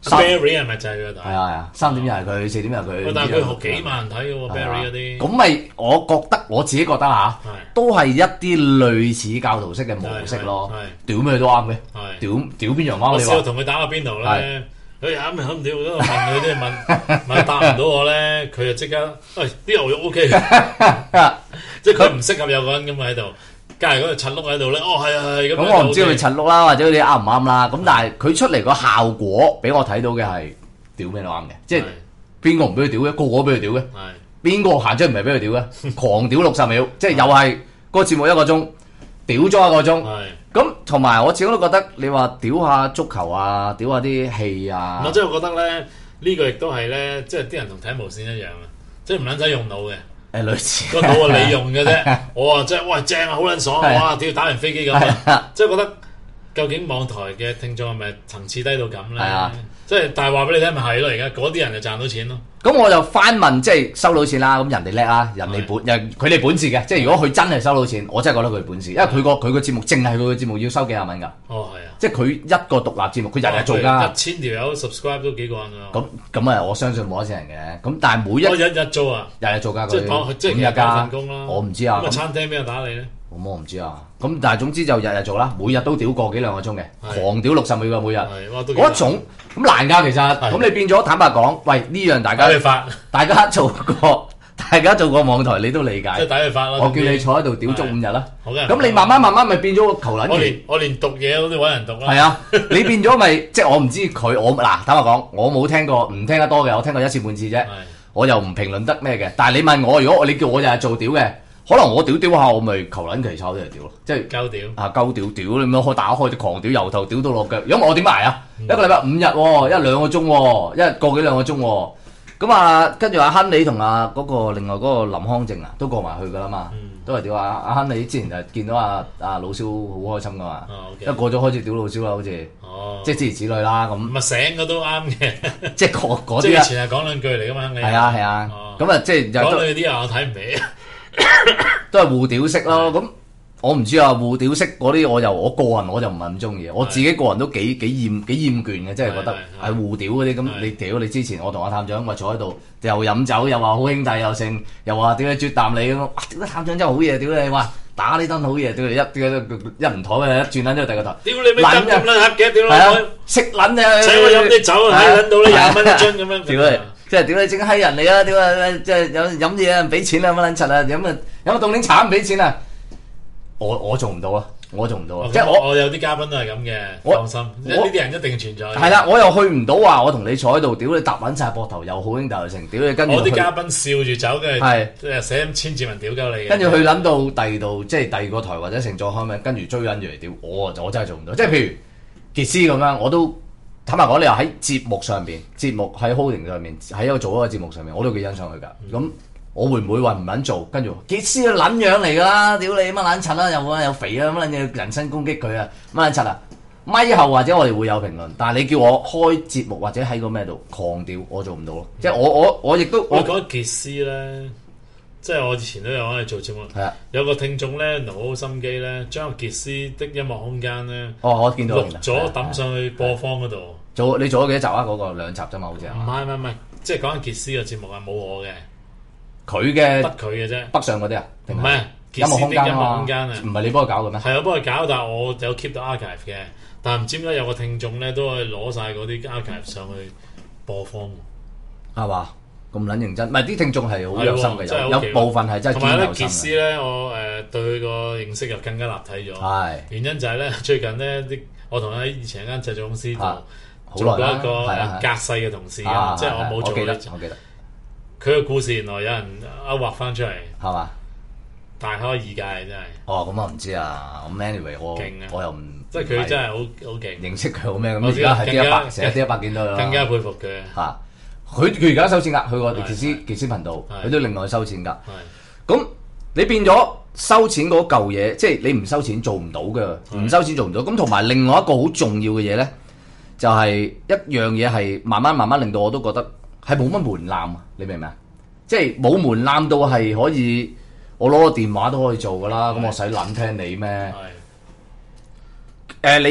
Barry 係咪就係佢台？ 係啊係啊，三點又係佢，四點又係佢。 但係佢學幾萬人睇嘅喎，Barry 嗰啲。 咁咪我覺得我自己覺得嚇，都係一啲類似教徒式嘅模式咯。屌咩都啱嘅，屌屌邊樣啱？ 我試過同佢打個邊爐咧。佢啱咪好唔屌，我問佢啲問問答唔到我咧，佢就即刻，喂啲牛肉 O K 嘅，即係佢唔適合有個人咁喺度，隔離嗰度柒碌喺度咧，哦係係咁。 咁我唔知佢柒碌啦，或者你啱唔啱啦。咁但係佢出嚟個效果俾我睇到嘅係屌咩都啱嘅，即係邊個唔俾佢屌嘅？個個俾佢屌嘅，邊個行出唔係俾佢屌嘅？狂屌六十秒，即係又係個節目一個鐘，屌咗一個鐘。咁同埋我始終都覺得你話屌下足球啊，屌下啲戲啊， 我真係覺得咧呢、呢個亦都係咧，即係啲人同睇無線一樣啊，即係唔撚使用腦嘅。 誒類似個腦係你用嘅啫。我話即係喂正啊，好撚爽啊！哇，屌打完飛機咁啊！即係覺得究竟網台嘅聽眾係咪層次低到咁咧？ 係啊， 即係但係話俾你聽咪係咯，而家嗰啲人就賺到錢咯。 咁我就翻問，即係收到錢啦，咁人哋叻啊，人哋本又佢哋本事嘅，即係如果佢真係收到錢，我真係覺得佢本事，因為佢個佢個節目淨係佢個節目要收幾廿蚊㗎。 哦，係啊， 即係佢一個獨立節目，佢日日做㗎。 一千條友 subscribe 都幾個人㗎。 咁咁啊，我相信冇一千人嘅。咁但係每一我日日做啊， 日日做㗎， 即係即係五日㗎份工啦。 我唔知啊。 咁啊，餐廳邊個打你咧？ 咁我唔知啊。咁但係總之就日日做啦，每日都屌個幾兩個鐘嘅，狂屌六十秒㗎每日。嗰一種咁難㗎，其實。咁你變咗坦白講，喂呢樣大家大家做過，大家做過網台，你都理解。 即係打佢發咯。 我叫你坐喺度屌足五日啦。 好嘅。 咁你慢慢慢慢咪變咗個求撚。 我連我連讀嘢都揾人讀啦。 係啊，你變咗咪即係我唔知佢我嗱坦白講，我冇聽過，唔聽得多嘅，我聽過一次半次啫。我又唔評論得咩嘅。但係你問我，如果你叫我日日做屌嘅。可能我屌屌下，我咪求撚其炒啲嚟屌咯，即係鳩屌啊鳩屌屌你咁樣開打開啲狂屌，由頭屌到落腳。如果我點捱啊？嗯、一個禮拜五日喎，一兩個鐘喎，一個幾兩個鐘喎。咁啊，跟住阿亨利同阿嗰個另外嗰個林康正啊，都過埋去噶啦嘛，嗯、都係屌啊！阿亨利之前就見到阿阿老蕭好開心噶嘛，哦 okay、一過咗開始屌老蕭啦，好似，哦、即係諸如此類啦咁。 咪醒嘅都啱嘅， 即係嗰嗰啲即係以前係講兩句嚟噶嘛， 係啊係啊，咁啊即係講你啲啊，我睇唔起。 都係互屌式咯，咁我唔知啊，互屌式嗰啲我又我個人我就唔係咁中意，我自己個人都幾幾厭幾厭倦嘅，即係覺得係互屌嗰啲咁。你屌你之前我同阿探長咪坐喺度又飲酒又話好兄弟又剩又話屌你啜啖你咁，哇屌你探長真係好嘢，屌你話打呢燈好嘢，屌你一一唔妥嘅一轉撚咗第二個頭， 屌你咪咁咁撚黑嘅，屌你食撚啊！ 請我飲啲酒喺撚到你廿蚊一樽咁樣， 屌你！即係屌你整閪人嚟啊！屌啊！即係有飲嘢啊，唔俾錢啊，乜撚柒啊！飲啊飲個凍檸茶唔俾錢啊！我我做唔到啊！我做唔到啊！即係我我有啲嘉賓都係咁嘅，放心，呢啲人一定存在。 係啦，我又去唔到話，我同你坐喺度，屌你搭穩晒膊頭，又好兄弟又成，屌你跟住我啲嘉賓笑住走嘅，係即係寫千字文屌鳩你嘅。 跟住去諗到第二度，即係第二個台或者成座開咩，跟住追緊住嚟屌，我我真係做唔到。即係譬如傑斯咁樣，我都。坦白講，你話喺節目上邊，節目喺 holding 上面，喺一個做一個節目上面，我都幾欣賞佢㗎。咁、嗯、我會唔會話唔撚做？跟住傑斯嘅撚樣嚟㗎啦！屌你乜撚柒啦，又又肥啊，乜撚嘢人身攻擊佢啊，乜撚柒啊！咪後或者我哋會有評論，但係你叫我開節目或者喺個咩度狂屌，我做唔到咯。嗯、即係我我我亦都我覺得傑斯咧，即係我以前都有喺度做節目， 係啊， 有個聽眾咧，好好心機咧，將傑斯的音樂空間咧， 哦，我見到錄咗抌上去播放嗰度。 做你做咗幾多集啊？嗰、那個兩集啫嘛，好似係。 唔係唔係唔係，即係講緊傑斯嘅節目啊，冇我嘅， 佢嘅得佢嘅啫。 北上嗰啲啊， 唔係音樂空間音樂空間啊， 唔係你幫佢搞嘅咩？ 係我幫佢搞，但係我有 keep 到 archive 嘅，但係唔知點解有個聽眾咧都可以攞晒嗰啲 archive 上去播放， 係嘛？咁撚認真，唔係啲聽眾係好有心嘅，有有部分係真係同埋咧，傑斯咧，我誒、呃、對佢個認識又更加立體咗。係是原因就係咧，最近咧啲我同喺以前間製作公司做。啊做過一個隔世嘅同事啊，即係我冇做。我記得，我記得。佢嘅故事原來有人勾畫翻出嚟，係嘛？大開眼界真係。哦，咁我唔知啊。咁 anyway，我我又唔即係佢真係好好勁，認識佢好咩咁？而家係啲一百，成日啲一百見到啦。更加佩服佢嚇。佢佢而家收錢㗎，佢個傑斯傑斯頻道，佢都另外收錢㗎。咁你變咗收錢嗰嚿嘢，即係你唔收錢做唔到嘅，唔收錢做唔到。咁同埋另外一個好重要嘅嘢咧。就係一樣嘢係慢慢慢慢令到我都覺得係冇乜門檻啊！你明唔明啊？即係冇門檻到係可以我攞個電話都可以做噶啦，咁的我使撚聽你咩？誒的、呃、你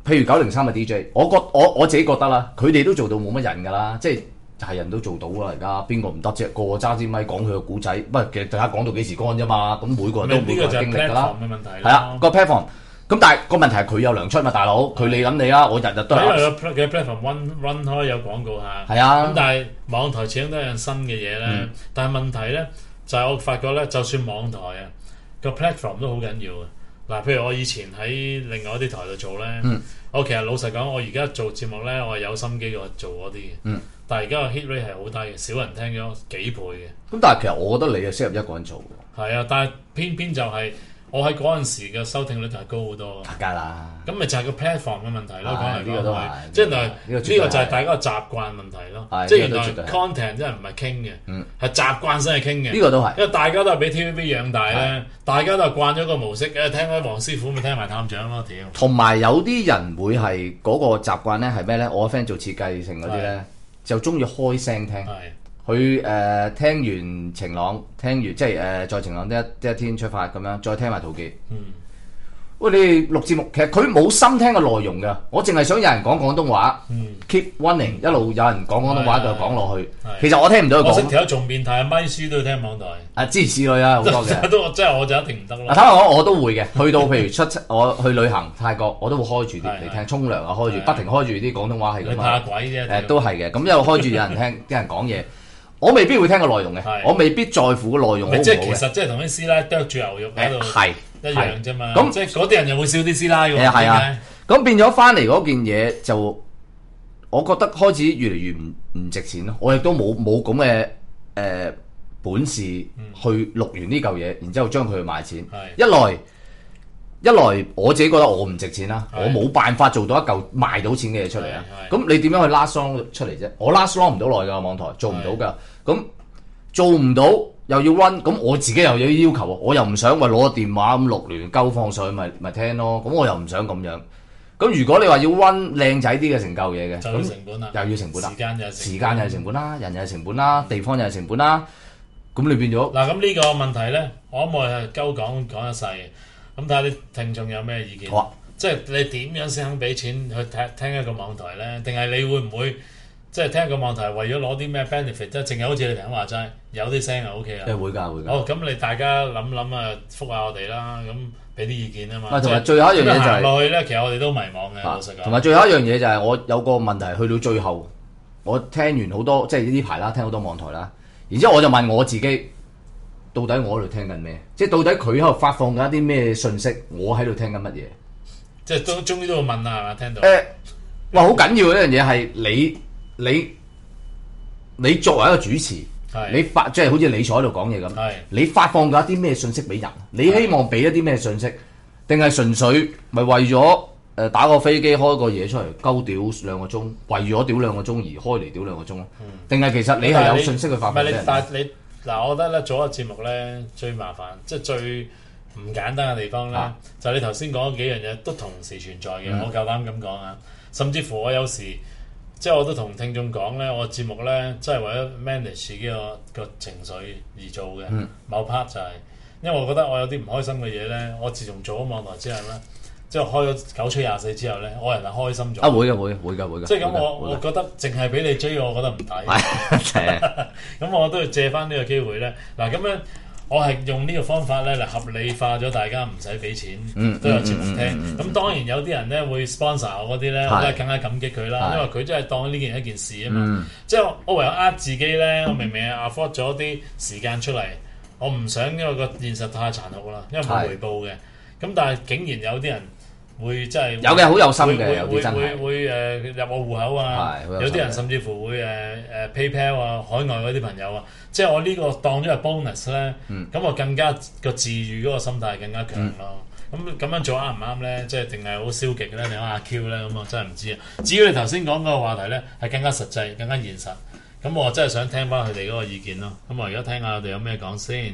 譬如九零三嘅 D J，我覺我我自己覺得啦，佢哋都做到冇乜人㗎啦，即係係人都做到啦。而家邊個唔得啫？個個揸支咪講佢嘅古仔，不過其實大家講到幾時乾啫嘛。咁每個人都每個人經歷㗎啦。係啊，個 platform。咁但係個問題係佢有糧出嘛，大佬佢你諗你啦，我日日都係。 因為個嘅 platform run run 開有廣告下。 係啊。 咁但係網台始終都有樣新嘅嘢咧。嗯、但係問題咧就係、是、我發覺咧，就算網台啊個 platform 都好緊要嘅。嗱，譬如我以前喺另外一啲台度做咧，嗯、我其實老實講，我而家做節目咧，我係有心機過做嗰啲嘅。嗯、但係而家個 hit rate 係好低嘅，少人聽咗幾倍嘅。 咁但係其實我覺得你係適合一個人做喎。 係啊，但係偏偏就係、是。我喺嗰陣時嘅收聽率就係高好多， 梗係啦。咁咪就係個 platform 嘅問題咯，講嚟講去， 即係呢個就係大家嘅習慣問題咯。即係原來 content 真係唔係傾嘅，係習慣先係傾嘅。 呢個都係， 因為大家都係俾 T V B 養大咧，大家都係慣咗個模式。誒，聽開黃師傅咪聽埋探長咯，屌。 同埋有啲人會係嗰個習慣咧係咩咧？我個 friend 做設計性嗰啲咧，就中意開聲聽。佢誒、呃、聽完晴朗，聽完即係誒在晴朗的一一天出發咁樣，再聽埋陶傑。嗯。喂，你哋錄節目，其實佢冇心聽嘅內容㗎，我淨係想有人講廣東話。嗯。Keep running，一路有人講廣東話就講落去。其實我聽唔到佢講。 我識條友仲變態，咪書都要聽網台。 啊，諸如此類啊，好多嘅。 都即係我就一定唔得咯。 啊，坦白講，我都會嘅。去到譬如出我去旅行泰國，我都會開住啲嚟聽，沖涼啊開住，不停開住啲廣東話係咁啊。 你怕鬼啫？ 誒，都係嘅。咁一路開住有人聽，啲人講嘢。我未必會聽個內容嘅，我未必在乎個內容好唔好嘅。 即係其實即係同啲師奶啄住牛肉喺度係一樣啫嘛。咁即係嗰啲人又會笑啲師奶㗎。 係啊，咁變咗翻嚟嗰件嘢就，我覺得開始越嚟越唔唔值錢咯。我亦都冇冇咁嘅誒本事去錄完呢嚿嘢，然之後將佢去賣錢。一來一來我自己覺得我唔值錢啦，我冇辦法做到一嚿賣到錢嘅嘢出嚟啊。咁你點樣去 last long 出嚟啫？我 last long 唔到耐㗎，網台做唔到㗎。咁做唔到又要 run，咁我自己又有啲要求喎，我又唔想話攞個電話咁錄完鳩放上去咪咪聽咯，咁我又唔想咁樣。咁如果你話要 run 靚仔啲嘅成嚿嘢嘅， 就要成本啦， 又要成本啦， 時間又時間又係成本啦，人又係成本啦，地方又係成本啦，咁你變咗嗱，咁呢個問題咧，我諗我係鳩講講一世嘅，咁睇下啲聽眾有咩意見。好啊，即係你點樣先肯俾錢去聽聽一個網台咧？定係你會唔會？即係聽個網台為咗攞啲咩 benefit 啫，淨係好似你頭先話齋，有啲聲就 O K 啦。 誒會㗎會㗎。 好，咁你大家諗諗啊，覆下我哋啦，咁俾啲意見啊嘛。 同埋最後一樣嘢就係落去咧，其實我哋都迷茫嘅，老實講。 同埋最後一樣嘢就係我有個問題，去到最後，我聽完好多即係呢排啦，聽好多網台啦，然之後我就問我自己，到底我喺度聽緊咩？即係到底佢喺度發放緊一啲咩信息，我喺度聽緊乜嘢？ 即係都終於都會問啦，係嘛？聽到。 誒，哇！好緊要嘅一樣嘢係你。你你作為一個主持，是你發即係好似你坐喺度講嘢咁，是你發放咗一啲咩信息俾人？你希望俾一啲咩信息？定係純粹咪為咗誒、呃、打個飛機開個嘢出嚟鳩屌兩個鐘，為咗屌兩個鐘而開嚟屌兩個鐘咯？定係、嗯、其實你係有信息去發放俾人？ 但係你嗱，我覺得咧做一個節目咧最麻煩，即係最唔簡單嘅地方咧，啊、就係你頭先講嗰幾樣嘢都同時存在嘅。嗯、我夠膽咁講啊！甚至乎我有時。即係我都同聽眾講咧，我節目咧，即係為咗 manage 自己個個情緒而做嘅。嗯、某 part 就係、是，因為我覺得我有啲唔開心嘅嘢咧，我自從做咗網台之後咧，即係開咗九吹廿四之後咧，我人係開心咗。 啊會嘅會會嘅會嘅。 即係咁，我我覺得淨係俾你追，我覺得唔抵。咁我都要借翻呢個機會咧。嗱咁樣。我係用呢個方法咧嚟合理化咗大家唔使俾錢，嗯、都有節目聽。咁、嗯嗯嗯、當然有啲人咧會 sponsor 我嗰啲咧，是我都係更加感激佢啦。是因為佢真係當呢件一件事啊嘛。嗯、即係我唯有呃自己咧，我明明係 afford 咗啲時間出嚟，我唔想因為個現實太殘酷啦，因為冇回報嘅。咁是但係竟然有啲人會真係有嘅好有心嘅， 會有啲真係會會誒、呃、入我戶口啊，有啲人甚至乎會誒誒、呃、PayPal 啊，海外嗰啲朋友啊。即係我呢個當咗係 bonus 咧，咁、嗯、我更加個治愈嗰個心態更加強咯。咁咁、嗯、樣做啱唔啱咧？即係定係好消極咧？定係阿 Q 咧？咁我真係唔知啊。至於你頭先講嗰個話題咧，係更加實際、更加現實。咁我真係想聽翻佢哋嗰個意見咯。咁我而家聽下佢哋有咩講先。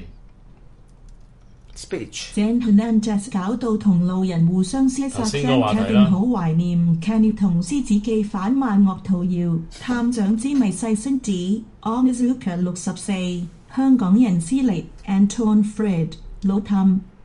Speech。 Jan Hernandez 搞到同路人互相廝殺聲 Kevin 好懷念 Kenny 同獅子記反萬惡徒謠探長之謎細星子 Onizuka 六十四香港人私力 Anton Fred 老氹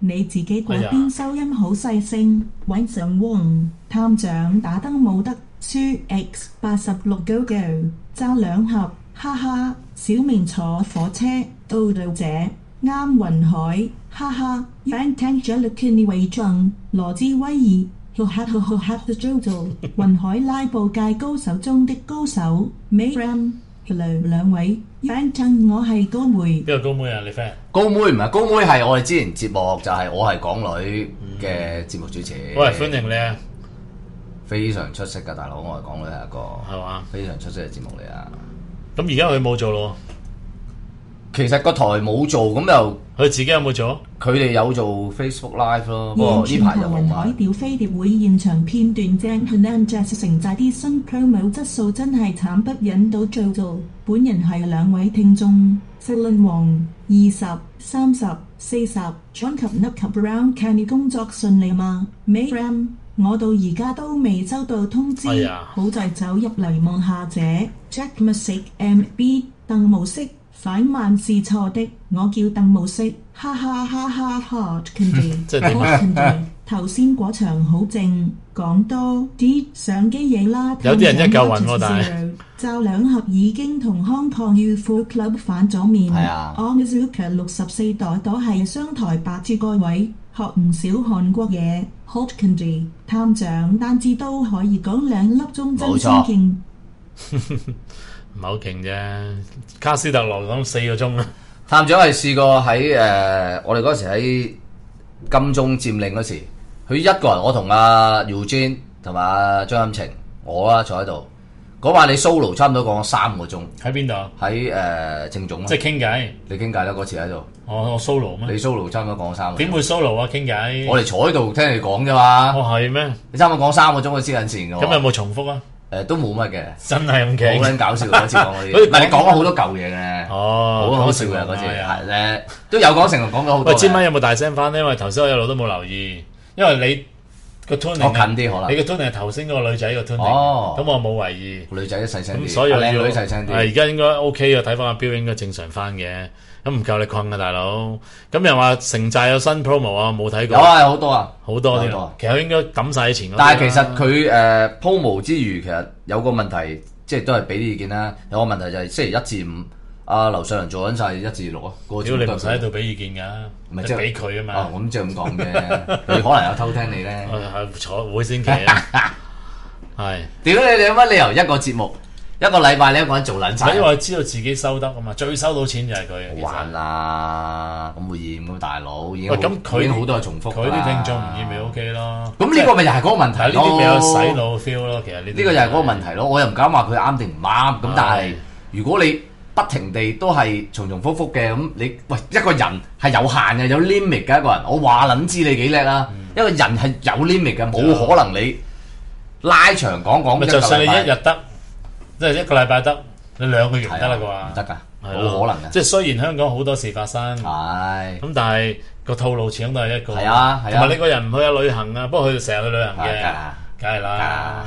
你自己嗰邊收音好細聲，晚上嗡，探長打燈冇得輸 X 八十六 Go Go 爭兩盒，哈哈！小明坐火車到到這啱雲海，哈哈 ！Yang Tang Jalakini 為進羅茲威爾。呵哈呵呵哈的 Jojo， 雲海拉布界高手中的高手 ，Mayram，Hello 兩位 ，Yang Tang 我係高妹， 邊個高妹啊？你 friend？ 高妹唔係高妹，係我哋之前節目就係、是、我係港女嘅節目主持。 喂，歡迎你啊！ 非常出色㗎大佬，我係港女係一個係嘛？ 非常出色嘅節目嚟啊！ 咁而家佢冇做咯， 其實個台冇做，咁又佢自己有冇做？ 佢哋有做 Facebook Live 咯，不過呢排就冇雲海釣飛碟會現場片段正 Hernandez 城寨啲新 promo 質素真係慘不忍睹做做。本人係兩位聽眾，石論王二十、三十、四十 John 及 Nup 及 Brown Canny 工作順利嗎 ？Mayram， 我到而家都未收到通知， 哎呀好在走入嚟望下這 Jack Music M B 鄧模式。反慢是錯的，我叫鄧模式，哈哈哈哈 Hot Candy， 即係點啊 Hot Candy， 頭先嗰場好靜，講多啲相機嘢啦。 有啲人一嚿雲喎，但係罩兩盒已經同 Hong Kong U F O Club 反咗面。 係啊 Onzuka 六十四朵朵係商台白住各位，學唔少韓國嘢。Hot Candy， 探長單字都可以講兩粒鐘真先勁。 唔係好勁啫，卡斯特羅講四個鐘啊！ 探長係試過喺誒、呃，我哋嗰時喺金鐘佔領嗰時，佢一個人，我同阿 Eugene 同埋阿張錦晴，我啦坐喺度。嗰晚你 solo 差唔多講咗三個鐘， 喺邊度？ 喺誒正總即係傾偈。 你傾偈啦嗰次喺度。 我我 solo 咩？ 你 solo 差唔多講咗三個鐘。 點會 solo 啊？傾偈。 我哋坐喺度聽你講啫嘛。 哦係咩？ 你差唔多講三個鐘嘅黐緊線㗎喎。 咁有冇重複啊？ 誒都冇乜嘅， 真係咁勁， 好撚搞笑嗰次講嗰啲，唔係你講咗好多舊嘢嘅， 哦， 好好笑嘅嗰次，係誒都有講成同講咗好多。 喂，千蚊有冇大聲翻咧？因為頭先我一路都冇留意，因為你個 tuning 我近啲可能， 你個 tuning 係頭先嗰個女仔個 tuning， 哦， 咁我冇為意。 女仔都細聲啲， 所以要靚女細聲啲。 係而家應該 OK 嘅，睇翻個標應該正常翻嘅。咁唔夠你困啊，大佬！咁又話城寨有新 promo 啊，冇睇過。 有啊，好多啊， 好多啲咯。其實應該抌晒喺前嗰啲。 但係其實佢誒 promo 之餘，其實有個問題，即係都係俾啲意見啦。有個問題就係星期一至五，阿劉上良做緊晒一至六啊。 屌你唔使喺度俾意見㗎， 咪即係俾佢啊嘛。 哦，咁即係咁講嘅，佢可能有偷聽你咧。 係坐會先期啊，係。 屌你哋有乜理由一個節目？一個禮拜你一個人做撚晒， 因為知道自己收得啊嘛，最收到錢就係佢。 好玩啦，咁會厭咁大佬，已經喂咁佢已經好多係重複。 佢啲聽眾唔厭咪 OK 咯。 咁呢個咪又係嗰個問題呢啲咪有洗腦 feel 咯，其實呢呢個又係嗰個問題咯。我又唔敢話佢啱定唔啱，咁但係如果你不停地都係重重複複嘅，咁你喂一個人係有限嘅，有 limit 嘅一個人，我話撚知你幾叻啦。一個人係有 limit 嘅，冇可能你拉長講講。 就算你一日得。即係一個禮拜得，你兩個月唔得啦啩？ 唔得㗎，冇可能嘅。 即係雖然香港好多事發生， 係咁，但係個套路始終都係一個。 係啊，係啊。 同埋你個人唔去下旅行啊，不過佢哋成日去旅行嘅，梗係啦。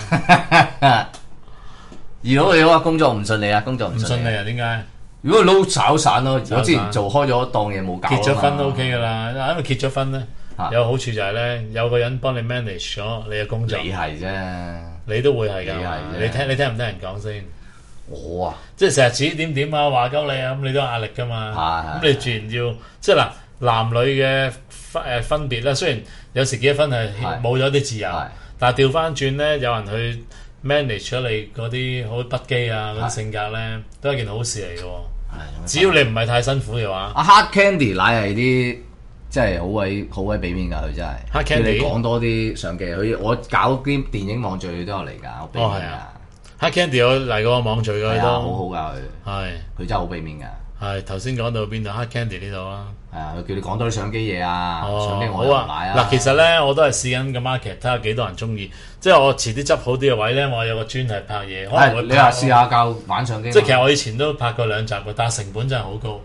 二佬你好啊，工作唔順利啊，工作唔順利啊？點解？ 如果撈炒散咯，我之前做開咗檔嘢冇搞。 結咗婚都 OK 㗎啦，因為結咗婚咧有好處就係咧有個人幫你 manage 咗你嘅工作。 你係啫。 你都會係㗎，你聽你聽唔聽人講先？ 我啊， 即係成日指點點啊，話鳩你啊，咁你都有壓力㗎嘛。咁你自然要即係嗱，男女嘅分誒分別咧。雖然有時結咗婚係冇咗啲自由，但係調翻轉咧，有人去 manage 咗你嗰啲好不羈啊嗰啲性格咧，都係件好事嚟嘅。只要你唔係太辛苦嘅話， 阿 Hard Candy 奶係啲。真係好鬼好鬼俾面㗎，佢真係。叫你講多啲相機，佢我搞啲電影網聚都有嚟㗎，好俾面㗎。Hard Candy 有嚟過網聚㗎，都好好㗎佢。 係佢真係好俾面㗎。 係頭先講到邊度 Hard Candy 呢度啊？ 係啊，佢叫你講多啲相機嘢啊，相機我好啊。嗱，其實咧我都係試緊個 market，睇下幾多人中意。即係我遲啲執好啲嘅位咧，我有個專係拍嘢。可能你話試下教玩相機。 即係其實我以前都拍過兩集嘅，但係成本真係好高。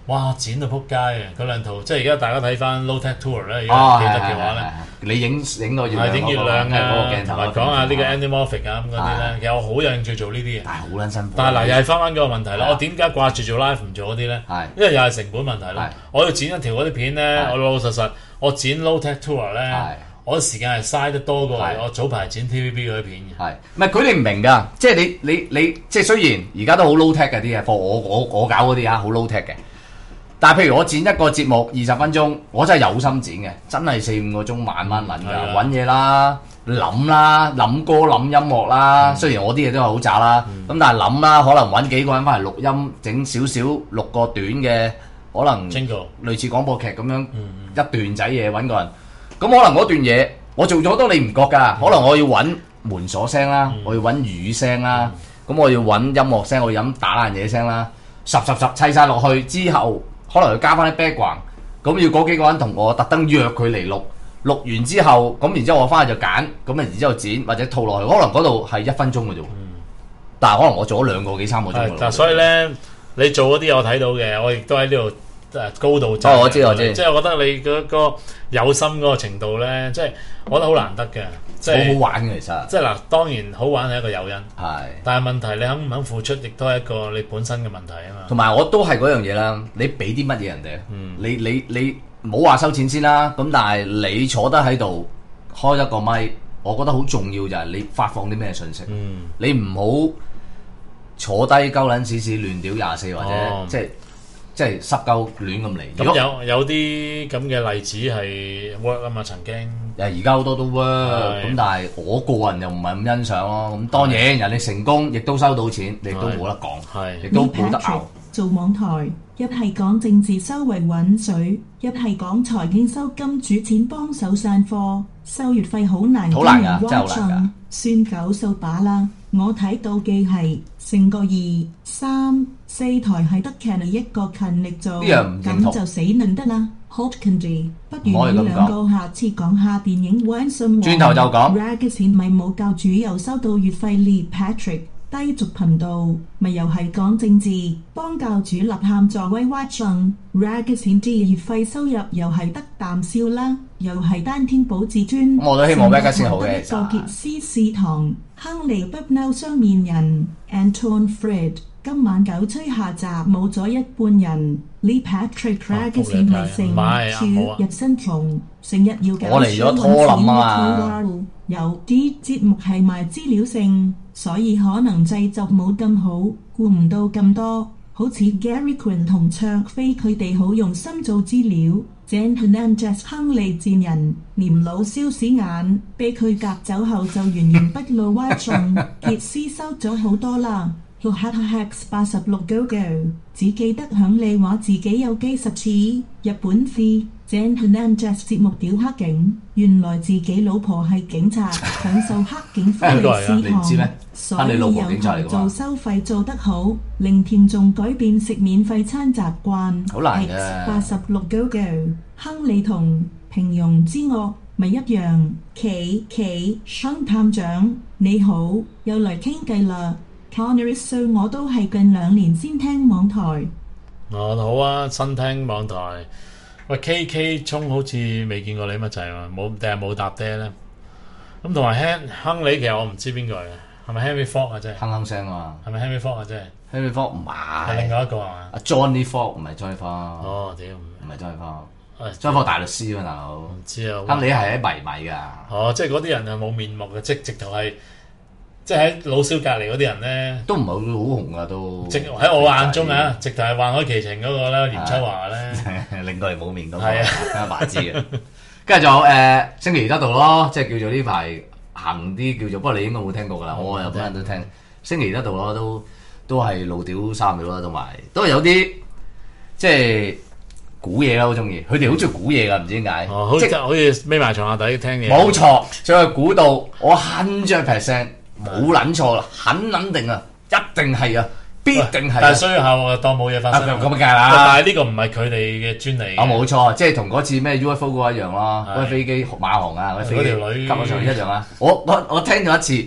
哇剪到撲街嘅嗰兩套，即係而家大家睇翻 Low Tech Tour 咧，而哦， 家記得嘅話咧， 你影影個月係影月亮嗰啊， 個鏡頭同埋講下呢個 Anamorphic 啊咁嗰啲係咧，其實我好有興趣做呢啲嘢。 但係好撚辛苦。 但係嗱，又係翻翻嗰個問題啦。 係我點解掛住做 live 唔做嗰啲咧？ 係因為又係成本問題咯係。 我要剪一條嗰啲片咧， 係我老老實實，我剪 Low Tech Tour 咧係， 我時間係嘥得多過係我早排剪 T V B 嗰啲片嘅。 係，唔係佢哋唔明㗎，即係你你你，即係雖然而家都好 low tech 嘅啲嘢，我我我搞嗰啲啊，好 low tech 嘅。但係譬如我剪一個節目二十分鐘，我真係有心剪嘅，真係四五個鐘慢慢揾㗎， 係啊揾嘢啦、諗啦、諗歌、諗音樂啦。雖然我啲嘢都係好渣啦，咁、但係諗啦，可能揾幾個人翻嚟錄音，整少少錄個短嘅，可能 Jingle 類似廣播劇咁樣、一段仔嘢揾個人。咁可能嗰段嘢我做咗好多你唔覺㗎，可能我要揾門鎖聲啦，我要揾雨聲啦，咁、我要揾音樂聲，我要飲打爛嘢聲啦，十十十砌晒落去之後。可能要加翻啲 background，咁要嗰幾個人同我特登約佢嚟錄，錄完之後，咁然之後我翻去就揀，咁啊然之後剪或者套落去，可能嗰度係一分鐘嘅啫，嗯、但係可能我做咗兩個幾三個鐘。 但所以咧，你做嗰啲我睇到嘅，我亦都喺呢度誒高度讚、 哦。我知我知， 即係我覺得你嗰個有心嗰個程度咧，即係我覺得好難得嘅。即係好好玩嘅其實。即係嗱，當然好玩係一個誘因， 係。 但係問題你肯唔肯付出，亦都係一個你本身嘅問題啊嘛。 同埋我都係嗰樣嘢啦，你俾啲乜嘢人哋？嗯、你你你唔好話收錢先啦，咁但係你坐得喺度開一個咪，我覺得好重要就係你發放啲咩信息。嗯、你唔好坐低鳩撚屎屎亂屌廿四或者、哦、即係。即係濕鳩亂咁嚟。 咁有有啲咁嘅例子係 work 啊嘛，曾經。 誒而家好多都 work，咁但係我個人又唔係咁欣賞咯。咁當然人哋成功，亦都收到錢，你亦都冇得講，亦都冇得拗。 做網台一係講政治收圍揾水，一係講財經收金主錢幫手散貨，收月費好難。 好難㗎，真係好難㗎。 算九數把啦，我睇到嘅係成個二三四台係得 Canny 一個勤力做，咁就死嫩得啦。Hot Candy， 不如你兩個下次講下電影玩信轉頭就講 Ragazine 咪冇教主又收到月費 Lee Patrick 低俗頻道咪又係講政治，幫教主立喊助威屈順 Ragazine 啲月費收入又係得啖笑啦，又係單天保至尊。 我都希望 Ragazine 好嘅。 個傑斯士堂亨利不嬲雙面人 Anton Fred。今晚九吹下集冇咗一半人 ，Lee Patrick Ragazine 咪成處日新窮，成日要搞我嚟咗拖冧啊！ 有啲節目係賣資料性，所以可能製作冇咁好，顧唔到咁多。好似 Gary Quinn 同卓飛佢哋好用心做資料 ，Jan Hernandez 亨利賤人，年老燒屎眼，俾佢夾走後就源源不露歪盡，傑斯收咗好多啦。六 hat hacks 八十六 go go， 只記得響你話自己有幾十次日本飛 Jan Hernandez 節目屌黑警，原來自己老婆係警察，享受黑警福利事項，所以有行做收費做得好，令聽眾改變食免費餐習慣。 好難嘅。 八十六 go go， 亨利同平庸之惡咪一樣。企企亨探長你好，又嚟傾偈啦。Connery Show 我都係近兩年先聽網台。 哦，好啊，新聽網台。喂 ，K K 聰好似未見過你乜滯嘛？冇定係冇搭爹咧？咁同埋亨亨利其實我唔知邊個嘅，係咪 Henry Ford 啊？真係哼哼聲啊！ 係咪 Henry Ford 啊？真係 Henry Ford 唔係， 係另外一個係嘛？ 阿 Johnny Ford 唔係 Johnny Ford。 哦，屌， 唔係 Johnny Ford。Johnny Ford 大律師啊，大佬。唔知啊。 亨利係喺迷米㗎。 哦，即係嗰啲人係冇面目嘅，即直頭係。即係喺老蕭隔離嗰啲人咧， 都唔係好紅噶都。直喺我眼中啊，直頭係《幻海奇情》嗰個咧，嚴秋華咧， 令到你冇面咁。 係啊，白知嘅。跟住就誒星期二得到咯，即係叫做呢排行啲叫做，不過你應該冇聽過噶啦，我有班人都聽。星期二得到咯，都都係路屌三秒啦，同埋都係有啲即係估嘢啦，好中意。佢哋好中意估嘢噶，唔知點解。 哦，好似好似匿埋床下底聽嘢。 冇錯，再估到我hundred percent。冇撚錯啦，很肯定啊，一定係啊，必定係。 但係衰下我當冇嘢發生。 咁梗係啦。 但係呢個唔係佢哋嘅專利。 啊冇錯，即係同嗰次咩 U F O 嗰個一樣咯，嗰啲飛機馬航啊，嗰啲飛機吸咗上去一樣啊。我我我聽咗一次，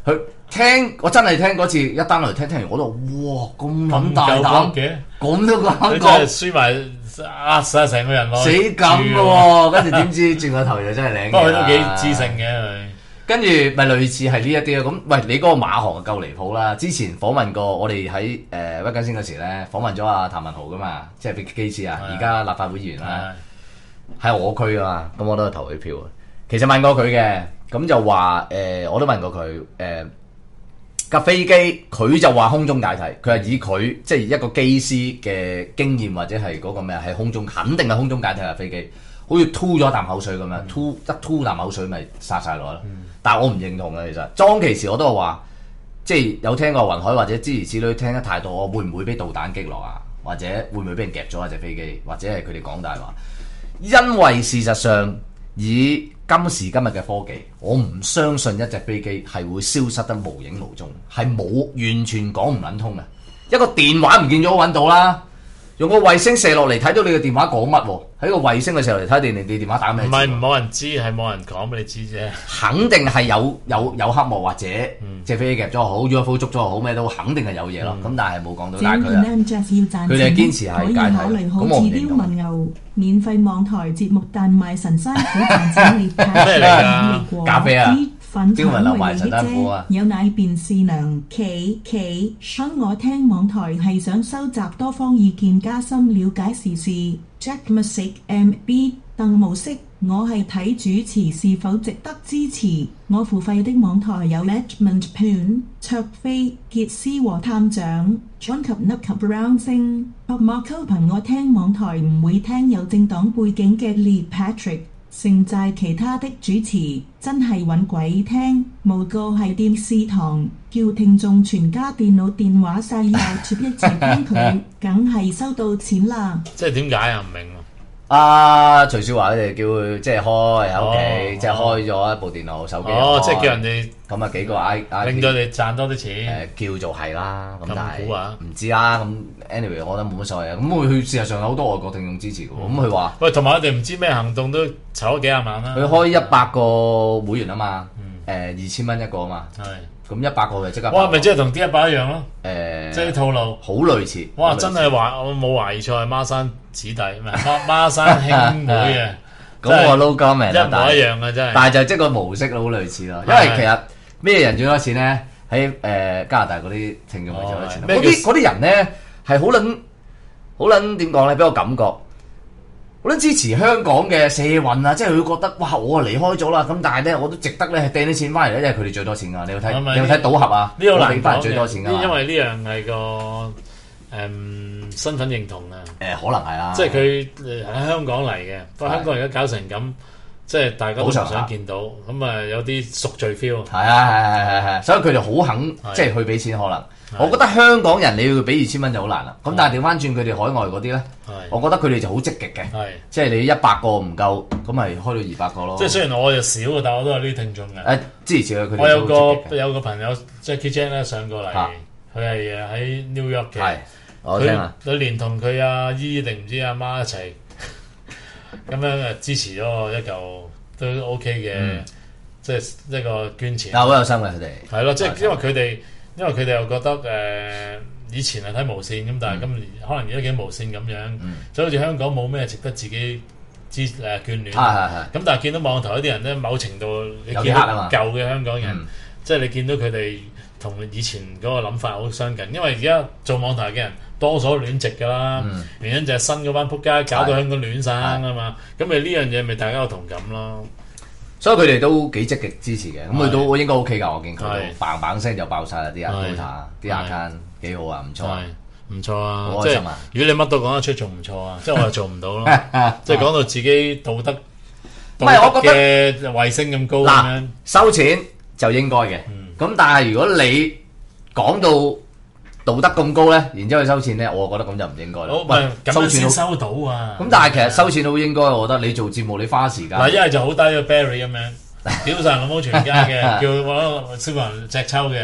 佢聽我真係聽嗰次一 download 聽，聽完我都哇咁撚大膽嘅， 咁都咁佢真係輸埋壓晒成個人咯， 死咁嘅喎，跟住點知轉個頭就真係靚嘅。 不過佢都幾知性嘅佢。 跟住咪類似係呢一啲咯。咁喂，你嗰個馬航夠離譜啦！之前訪問過我哋喺誒屈根先嗰時咧，訪問咗阿譚文豪噶嘛，即係比基斯啊，而家立法會議員啦，喺我區啊嘛，咁我都投佢票啊。其實問過佢嘅，咁就話誒、呃，我都問過佢誒架飛機，佢就話空中解體，佢係以佢即係一個機師嘅經驗或者係嗰個咩喺空中肯定係空中解體架飛機，好似吐咗啖口水咁樣，吐一吐啖口水咪殺晒落啦。嗯、但係我唔認同嘅，其實當其時我都係話，即係有聽過雲海或者諸如此類聽得太多，我會唔會俾導彈擊落啊？或者會唔會俾人夾咗一隻飛機？或者係佢哋講大話？因為事實上以今時今日嘅科技，我唔相信一隻飛機係會消失得無影無蹤，係冇完全講唔撚通嘅。一個電話唔見咗揾到啦，用個衛星射落嚟睇到你嘅電話講乜喎？喺個衛星嘅射落嚟睇你你電話打咩？ 唔係冇人知，係冇人講俾你知啫。 肯定係有有有黑幕或者隻飛機夾咗好 U F O 捉咗好咩都肯定係有嘢咯。咁、嗯、但係冇講到，但係佢佢哋堅持係解體。咁我唔認同。 牛免費網台節目，但賣神山苦賺錢你睇咩嚟㗎？ 咖啡啊！ 粉刁民留埋陳丹虎啊！ 有奶便是娘，企企想我聽網台係想收集多方意見，加深了解時事。Jack Music M B 鄧模式，我係睇主持是否值得支持。我付費的網台有 Management Plan、卓飛、傑斯和探長、John 及 Nuck 及 Brown 星。Bob Marco 憑我聽網台唔會聽有政黨背景嘅 Lee Patrick。盛債其他的主持真係揾鬼聽，無告係電視堂，叫聽眾全家電腦電話晒以後接一齊聽佢，梗係收到錢啦。 即係點解啊？唔明喎。 阿徐少華佢哋叫佢即係開喺屋企，即係開咗一部電腦手機。 哦，即係叫人哋咁啊幾個 I I 令到你賺多啲錢。 誒叫做係啦，咁但係唔知啦。咁 anyway，我覺得冇乜所謂啊。咁佢事實上有好多外國聽眾支持嘅喎。咁佢話喂，同埋我哋唔知咩行動都籌咗幾廿萬啦。 佢開一百個會員啊嘛，誒二千蚊一個啊嘛。係。咁一百個就即刻。 哇！咪即係同 D 一百一樣咯。 誒， 即係套路。好類似。 哇！真係話我冇懷疑錯係孖生子弟，唔係孖孖生兄妹啊！ 咁我 no comment 一模一樣嘅真係。但係就即係個模式好類似咯。因為其實咩人最多錢咧？喺誒加拿大嗰啲聽眾咪最多錢。嗰啲嗰啲人咧係好撚好撚點講咧？俾我感覺。好撚支持香港嘅社運啊！即係佢覺得哇，我啊離開咗啦，咁但係咧我都值得咧係掟啲錢翻嚟咧，因為佢哋最多錢噶。你有睇你有睇賭俠啊？ 呢個難講最多錢㗎， 因為呢樣係個誒身份認同啊。 誒可能係啊， 即係佢喺香港嚟嘅，不過香港而家搞成咁，即係大家都唔想見到，咁啊有啲贖罪 feel。 係啊係係係係，所以佢哋好肯即係去俾錢可能。我覺得香港人你要俾二千蚊就好難啦。咁但係調翻轉佢哋海外嗰啲咧，我覺得佢哋就好積極嘅。即係你一百個唔夠，咁咪開到二百個咯。 即係雖然我就少，但係我都有啲聽眾嘅。 誒支持佢。 我有個有個朋友 Jackie Chan 咧上過嚟，佢係喺 New York 嘅。 我聽啊。 佢連同佢阿姨定唔知阿媽一齊咁樣誒支持咗我一嚿都 OK 嘅，即係一個捐錢。 啊，好有心嘅佢哋。係咯，即係因為佢哋。因為佢哋又覺得誒、呃、以前係睇無線咁，但係今年可能而家幾無線咁樣，嗯、就好似香港冇咩值得自己支誒眷戀。咁、啊、但係見到網台嗰啲人咧，某程度你見到舊嘅香港人，嗯、即係你見到佢哋同以前嗰個諗法好相近。因為而家做網台嘅人多數亂直㗎啦，嗯、原因就係新嗰班撲街搞到香港亂晒啊嘛。咁咪呢樣嘢咪大家有同感咯。 所以佢哋都幾積極支持嘅，咁佢都應該 OK 㗎，我見佢都嘭嘭聲就爆晒啦啲 account，啲 account 幾好啊，唔錯啊， 唔錯啊， 好開心啊！ 如果你乜都講得出，仲唔錯啊？即係我又做唔到咯，即係講到自己道德， 唔係我覺得嘅衛星咁高咁樣， 收錢就應該嘅，咁但係如果你講到道德咁高咧，然之後收錢咧，我覺得咁就唔應該啦。 喂，收錢收到啊！ 咁但係其實收錢都應該，我覺得你做節目你花時間。 嗱，一係就好低個 Barry 咁樣，屌晒老母全家嘅，叫我小朋友隻抽嘅，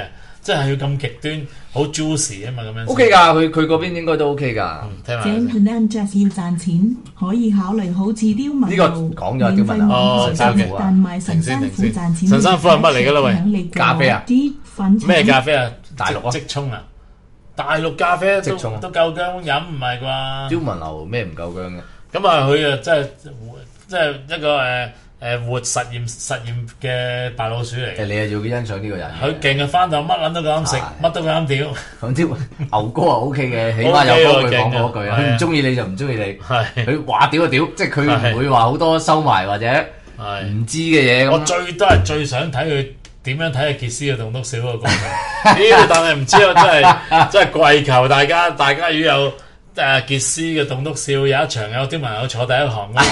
即係要咁極端，好 juicy 啊嘛咁樣。 O K 㗎，佢佢嗰邊應該都 O K 㗎。 嗯，聽下 James 先。 Hernandez 要賺錢，可以考慮好似刁民呢個路講咗免費刁民路哦網 ，OK，OK 紅但賣神山虎賺錢。 神山虎係乜嚟㗎啦喂？ 咖啡啊啲粉腸咩咖啡啊？ 大陸啊即沖啊！大陸咖啡都即沖啊都夠薑飲唔係啩？ 刁民流咩唔夠薑嘅？ 咁啊，佢啊真係即係一個誒誒活實驗實驗嘅大老鼠嚟誒， 嘅。 你係要欣賞呢個人嘅。 佢勁啊！翻到乜撚都夠膽食， 係乜都夠膽屌。 咁啲牛哥啊 O K 嘅，起碼有嗰句講嗰句啊。 係啊佢唔中意你就唔中意你， 係佢話屌就屌，即係佢唔會話好多收埋或者係。 唔知嘅嘢我咁。 最都係最想睇佢點樣睇阿傑斯嘅棟篤笑嗰個過程。屌！但係唔知啊，真係真係跪求大家，大家如果有誒傑斯嘅棟篤笑有一場有刁民友坐第一行嗰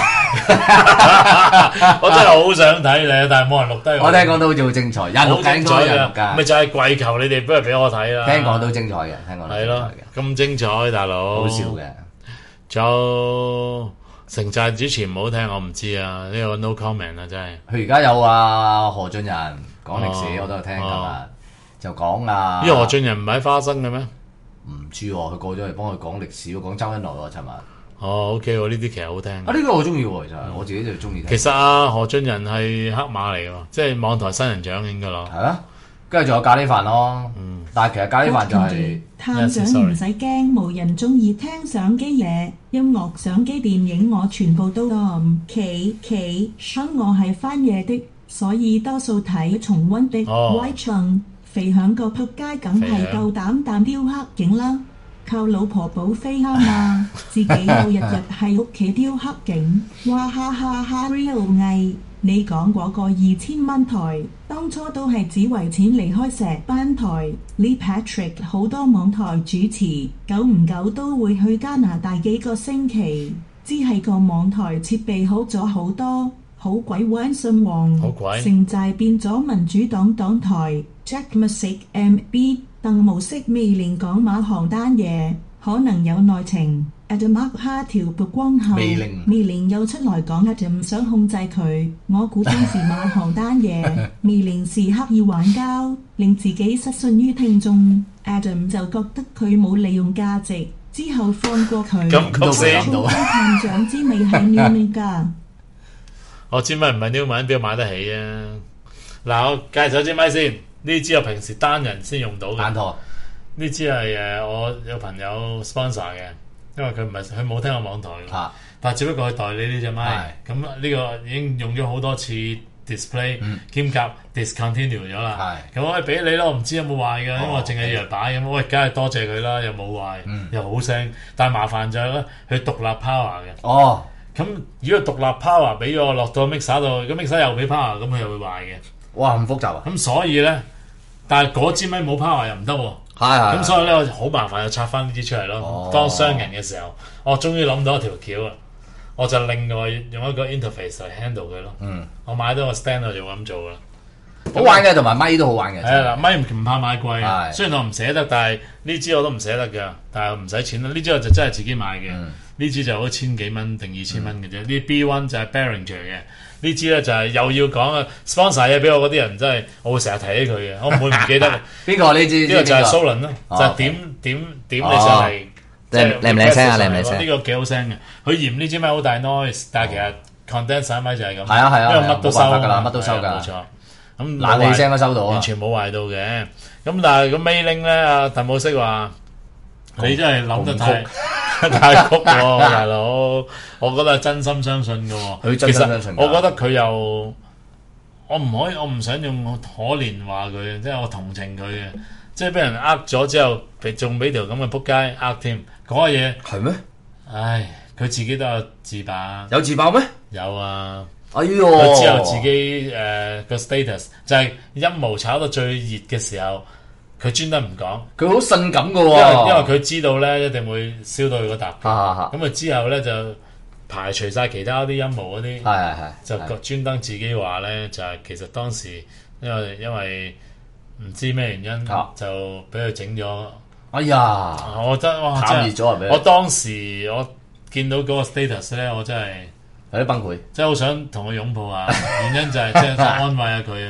我真係好想睇你，但係冇人錄低我。 我聽講都好似好精彩，人好錄緊精彩嗰人錄㗎，咪㗎。 就係跪求你哋不如俾我睇啦。 聽講都精彩嘅，聽講都精係咯彩， 咁精彩，大佬。 嘅，好笑嘅。 仲有城寨主持唔好聽，我唔知啊。呢個 no comment 啊，真係。 佢而家有啊何俊仁講歷史， 哦我都有聽今哦日就講啊。 呢個何俊仁唔係喺花生嘅咩？ 唔知喎，佢過咗嚟幫佢講歷史，講周恩來喎，尋日。 哦，OK 喎，呢啲其實好聽。 啊，呢個我中意喎，其實我自己就中意聽。 其實啊，何俊仁係黑馬嚟㗎喎，即係網台新人獎應該咯。 係啊，跟住仲有咖喱飯咯。 嗯， 但係其實咖喱飯就係探長唔使驚，無人中意聽相機嘢，音樂、相機、電影我全部都唔企企。因我係翻嘢的，所以多數睇重溫的。 哦威春肥響個撲街，梗係夠膽彈雕黑警啦！靠老婆保飛蝦嘛，自己又日日喺屋企雕黑警，哇哈哈哈 real 藝！你講嗰個二千蚊台，當初都係只為錢離開石班台。Lee Patrick 好多網台主持，久唔久都會去加拿大幾個星期，只係個網台設備好咗好多，好鬼玩信王， 好鬼城寨變咗民主黨黨台。Jack Music M B 鄧無色未練講馬航單嘢，可能有內情。Adam 蝦條曝光後， 未練未練又出來講 Adam 想控制佢，我估當時馬航單嘢，未練是刻意玩膠，令自己失信於聽眾。Adam 就覺得佢冇利用價值，之後放過佢。 咁曲死唔到探長之味係 new 㗎。 我支咪唔係 new 文，邊度買得起啊？嗱，我介紹支咪先，呢支我平時單人先用到嘅。 單拖。 呢支係誒我有朋友 sponsor 嘅，因為佢唔係佢冇聽過網台嘅， 嚇但係只不過佢代理呢隻咪，咁呢個已經用咗好多次 display 兼夾 discontinue 咗啦。 係咁我係俾你咯，我唔知有冇壞嘅，因為我淨係要嚟擺咁。喂，梗係多謝佢啦，又冇壞，又好聲，但係麻煩就係咧，佢獨立 power 嘅。 哦， 咁如果獨立 power 俾咗我落到 mixer 度，咁 mixer 又俾 power，咁佢又會壞嘅。 哇咁複雜啊！ 咁所以咧，但係嗰支咪冇 power 又唔得喎。 係係。 咁所以咧，我好麻煩，就拆翻呢支出嚟咯。 哦當商人嘅時候，我終於諗到一條橋啊！我就另外用一個 interface 嚟 handle 佢咯。 嗯， 我買到個 stand 我就咁做啦。 好玩嘅，同埋咪都好玩嘅。 係啦，咪唔怕買貴啊。 係雖然我唔捨得，但係呢支我都唔捨得㗎。但係唔使錢啦。呢支我就真係自己買嘅。 嗯呢支就好似千幾蚊定二千蚊嘅啫。呢 B one 就係 Behringer 嘅。呢支咧就係又要講啊 sponsor 嘢俾我嗰啲人，真係我會成日提起佢嘅，我唔會唔記得。 邊個呢支？ 呢個就係 Solon 咯， 哦就係點點點你上嚟。即係靚唔靚聲啊靚唔靚聲呢個幾好聲嘅，佢嫌呢支咪好大 noise，但係其實 condenser 咪就係咁。 係啊係啊因為乜都收冇辦法㗎啦啊嘛乜都收㗎係啊冇錯。咁冷氣聲都收到啊完全冇壞到嘅。咁但係個 mailing 咧，阿鄧武飾話：你真係諗得太太曲喎，大佬！我覺得係真心相信嘅喎。 佢真心相信㗎其實我覺得佢又，我唔可以，我唔想用可憐話佢，即係我同情佢嘅。即係俾人呃咗之後，俾仲俾條咁嘅仆街呃添，講嘅嘢， 係咩？ 唉，佢自己都有自爆， 有自爆咩？ 有啊， 哎呦！ 佢之後自己誒個 status 就係陰謀炒到最熱嘅時候，佢專登唔講， 佢好性感嘅因為喎。 因為佢知道咧一定會燒到佢個笪嘅， 嚇嚇咁啊之後咧就排除晒其他啲陰謀嗰啲， 係係係。 就個專登自己話咧就係其實當時因為因為唔知咩原因啊就俾佢整咗。 哎呀！ 我覺得哇， 淡真係熱咗啊俾佢我當時我見到嗰個 status 咧，我真係有啲崩潰。 真係好想同佢擁抱啊！原因就係即係安慰下佢啊！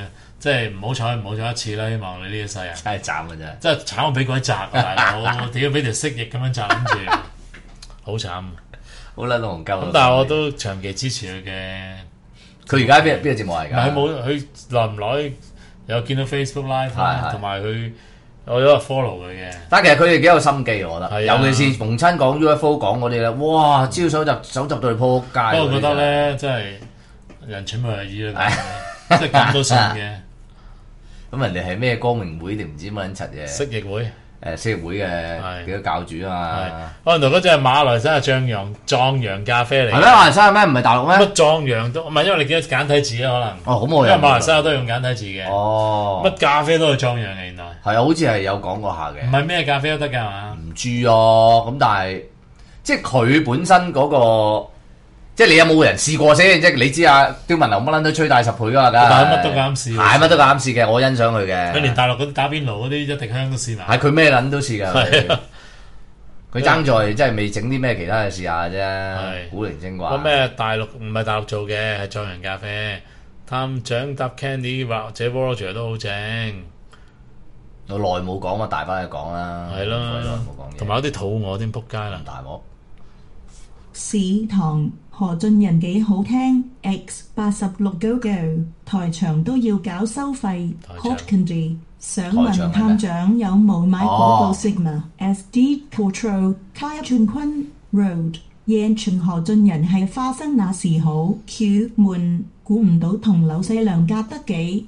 即係唔好彩唔好彩一次啦，希望你呢一世人。 真係慘嘅啫。 真係慘我俾鬼砸啊！大佬，屌俾條蜥蜴咁樣砸跟住，好慘。 好撚戇鳩。 咁但係我都長期支持佢嘅。 佢而家邊邊個節目嚟㗎？ 佢冇佢耐唔耐有見到 Facebook Live 啦， 係係同埋佢我有 follow 佢嘅。 但係其實佢哋幾有心機，我覺得。 係啊尤其是逢親講 U F O 講嗰啲咧，哇！招手就手集到佢撲街。 不過覺得咧，真係人蠢咪係意啦，即係咁都信嘅。 咁人哋係咩光明會定唔知乜撚柒嘅？ 蜥蜴會誒蜥蜴會嘅幾個教主啊嘛。 可能嗰隻係馬來西亞壯陽壯陽咖啡嚟。 係咩？馬來西亞咩？唔係大陸咩？ 乜壯陽都唔係，因為你記得簡體字啊，可能。 哦，咁我因為馬來西亞都用簡體字嘅。 哦。 乜咖啡都係壯陽嘅，原來。 係啊，好似係有講過下嘅。 唔係咩咖啡都得㗎係嘛？ 唔知咯，咁但係即係佢本身嗰個，即係你有冇人試過先？即係你知啊，刁文流乜撚都吹大十倍㗎嘛，梗係。 但係乜都敢試。 係乜都敢試嘅，我欣賞佢嘅。 佢連大陸嗰啲打邊爐嗰啲一滴香都試埋。 係佢咩撚都試㗎。 係啊。 佢爭在即係未整啲咩其他嘅試下啫， 係古靈精怪。 個咩大陸唔係大陸做嘅，係壯陽咖啡。探長搭 Candy 或者 Roger 都好正。 我耐冇講嘛，大把嘢講啦。 係咯， 冇講嘢。 同埋有啲肚餓添，仆街啦。 大鑊。 史堂何俊仁幾好聽 ，X 八十六 Go Go 台場都要搞收費 ，Hot Candy。想問探長有冇買嗰部 Sigma、S D Control、卡俊坤 Road 夜巡何俊仁係花生那時好 Q 悶，估唔到同劉細良夾得幾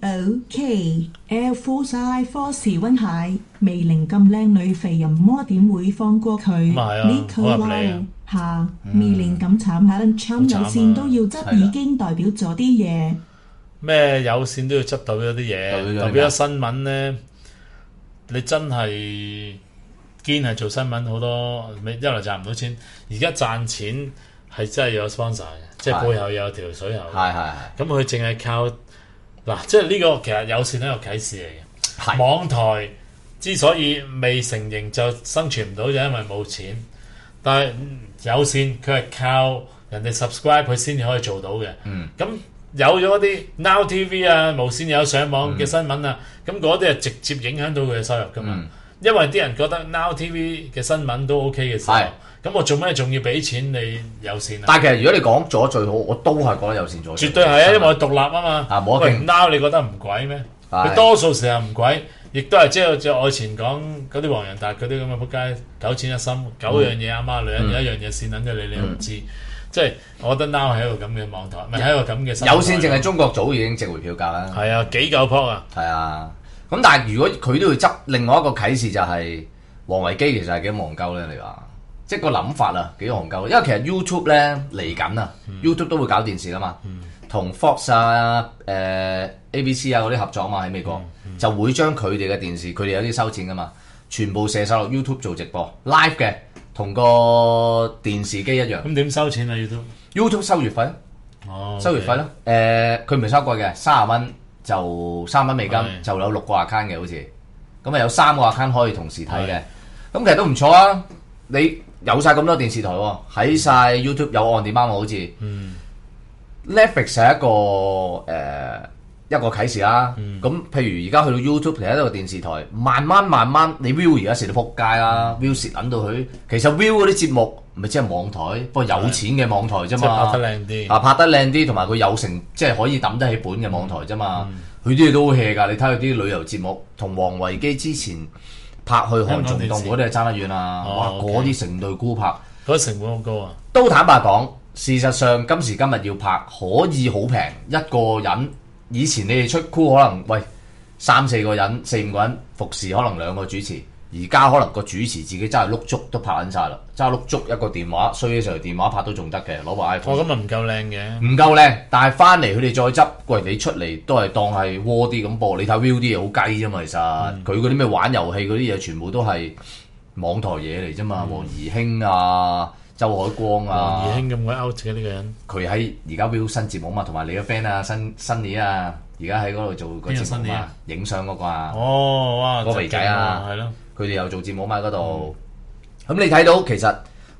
OK。Air Force I Force 溫蟹，味玲咁靚女肥人魔點會放過佢？呢個撈下味玲咁慘下，搶有線都要執，已經代表咗啲嘢。 咩有線都要執到咗啲嘢，代表咗新聞咧。你真係堅係做新聞好多，一來賺唔到錢，而家賺錢係真係有 sponsor 嘅，即係背後有條水喉。 係係係。 咁佢淨係靠嗱，即係呢個其實有線係一個啟示嚟嘅。網台之所以未成型就生存唔到，就因為冇錢。但係有線佢係靠人哋 subscribe 佢先至可以做到嘅。 嗯。 咁有咗啲 Now T V 啊，無線有上網嘅新聞啊，咁嗰啲係直接影響到佢嘅收入噶嘛。嗯、因為啲人覺得 Now T V 嘅新聞都 OK 嘅時候，咁我做咩仲要俾錢你有線啊？ 但係其實如果你講咗最好，我都係覺得有線做。 絕對係啊，因為我獨立啊嘛。 啊冇得傾。 Now 你覺得唔鬼咩？佢多數時候唔鬼，亦都係即係就我以前講嗰啲黃仁達嗰啲咁嘅仆街，九淺一深，九樣嘢阿媽女人有一樣嘢線撚咗你，你都唔知。即係我覺得 Now 係一個咁嘅網台，唔係一個咁嘅。 有線淨係中國早已經值回票價啦。 係啊，幾嚿撲啊！ 係啊，咁但係如果佢都要執，另外一個啟示就係王維基其實係幾戇鳩咧？你話即係個諗法啊，幾戇鳩？因為其實 YouTube 咧嚟緊啊、嗯、，YouTube 都會搞電視噶嘛，同、嗯、Fox 啊、誒、呃、A B C 啊嗰啲合作嘛喺美國，嗯嗯、就會將佢哋嘅電視，佢哋有啲收錢噶嘛，全部射晒落 YouTube 做直播 live 嘅。同個電視機一樣。 咁點收錢啊？YouTube？YouTube 收月費， 哦， 收月費咯。誒，佢唔係收貴嘅，三十蚊就三蚊美金，就有六個 account 嘅好似。咁啊有三個 account 可以同時睇嘅。咁其實都唔錯啊！你有晒咁多電視台喎，喺晒 YouTube 有 on demand 喎，好似。嗯。Netflix 係一個誒一個啟示啦。咁譬如而家去到 YouTube 其實一個電視台，慢慢慢慢你 View 而家蝕到撲街啦，View 蝕撚到佢。其實 View 嗰啲節目咪即係網台，不過有錢嘅網台啫嘛。 拍得靚啲。 啊，拍得靚啲，同埋佢有成即係可以抌得起本嘅網台啫嘛。佢啲嘢都好 hea 㗎，你睇佢啲旅遊節目，同王維基之前拍去韓仲棟嗰啲係爭得遠啊！哇，嗰啲成隊孤拍， 嗰成本好高啊！ 都坦白講，事實上今時今日要拍可以好平，一個人。以前你哋出 crew 可能喂三四個人、四五個人服侍，可能兩個主持。而家可能個主持自己真係碌足都拍緊晒啦，揸碌足一個電話，衰嘅時候電話拍都仲得嘅，攞部 iPhone。 哦，咁啊唔夠靚嘅， 唔夠靚，但係翻嚟佢哋再執，喂你出嚟都係當係窩啲咁播。你睇 Viu 啲嘢好雞啫嘛，其實佢嗰啲咩玩遊戲嗰啲嘢，全部都係網台嘢嚟啫嘛。黃怡興啊，周海光啊， 黃怡興咁鬼 out 嘅呢個人， 佢喺而家 Viu 新節目嘛，同埋你個 friend 啊，新新年啊，而家喺嗰度做個節目啊，影相嗰個啊， 哦哇， 個肥仔啊， 係咯。 佢哋有做節目嘛喺嗰度，咁、嗯、你睇到其實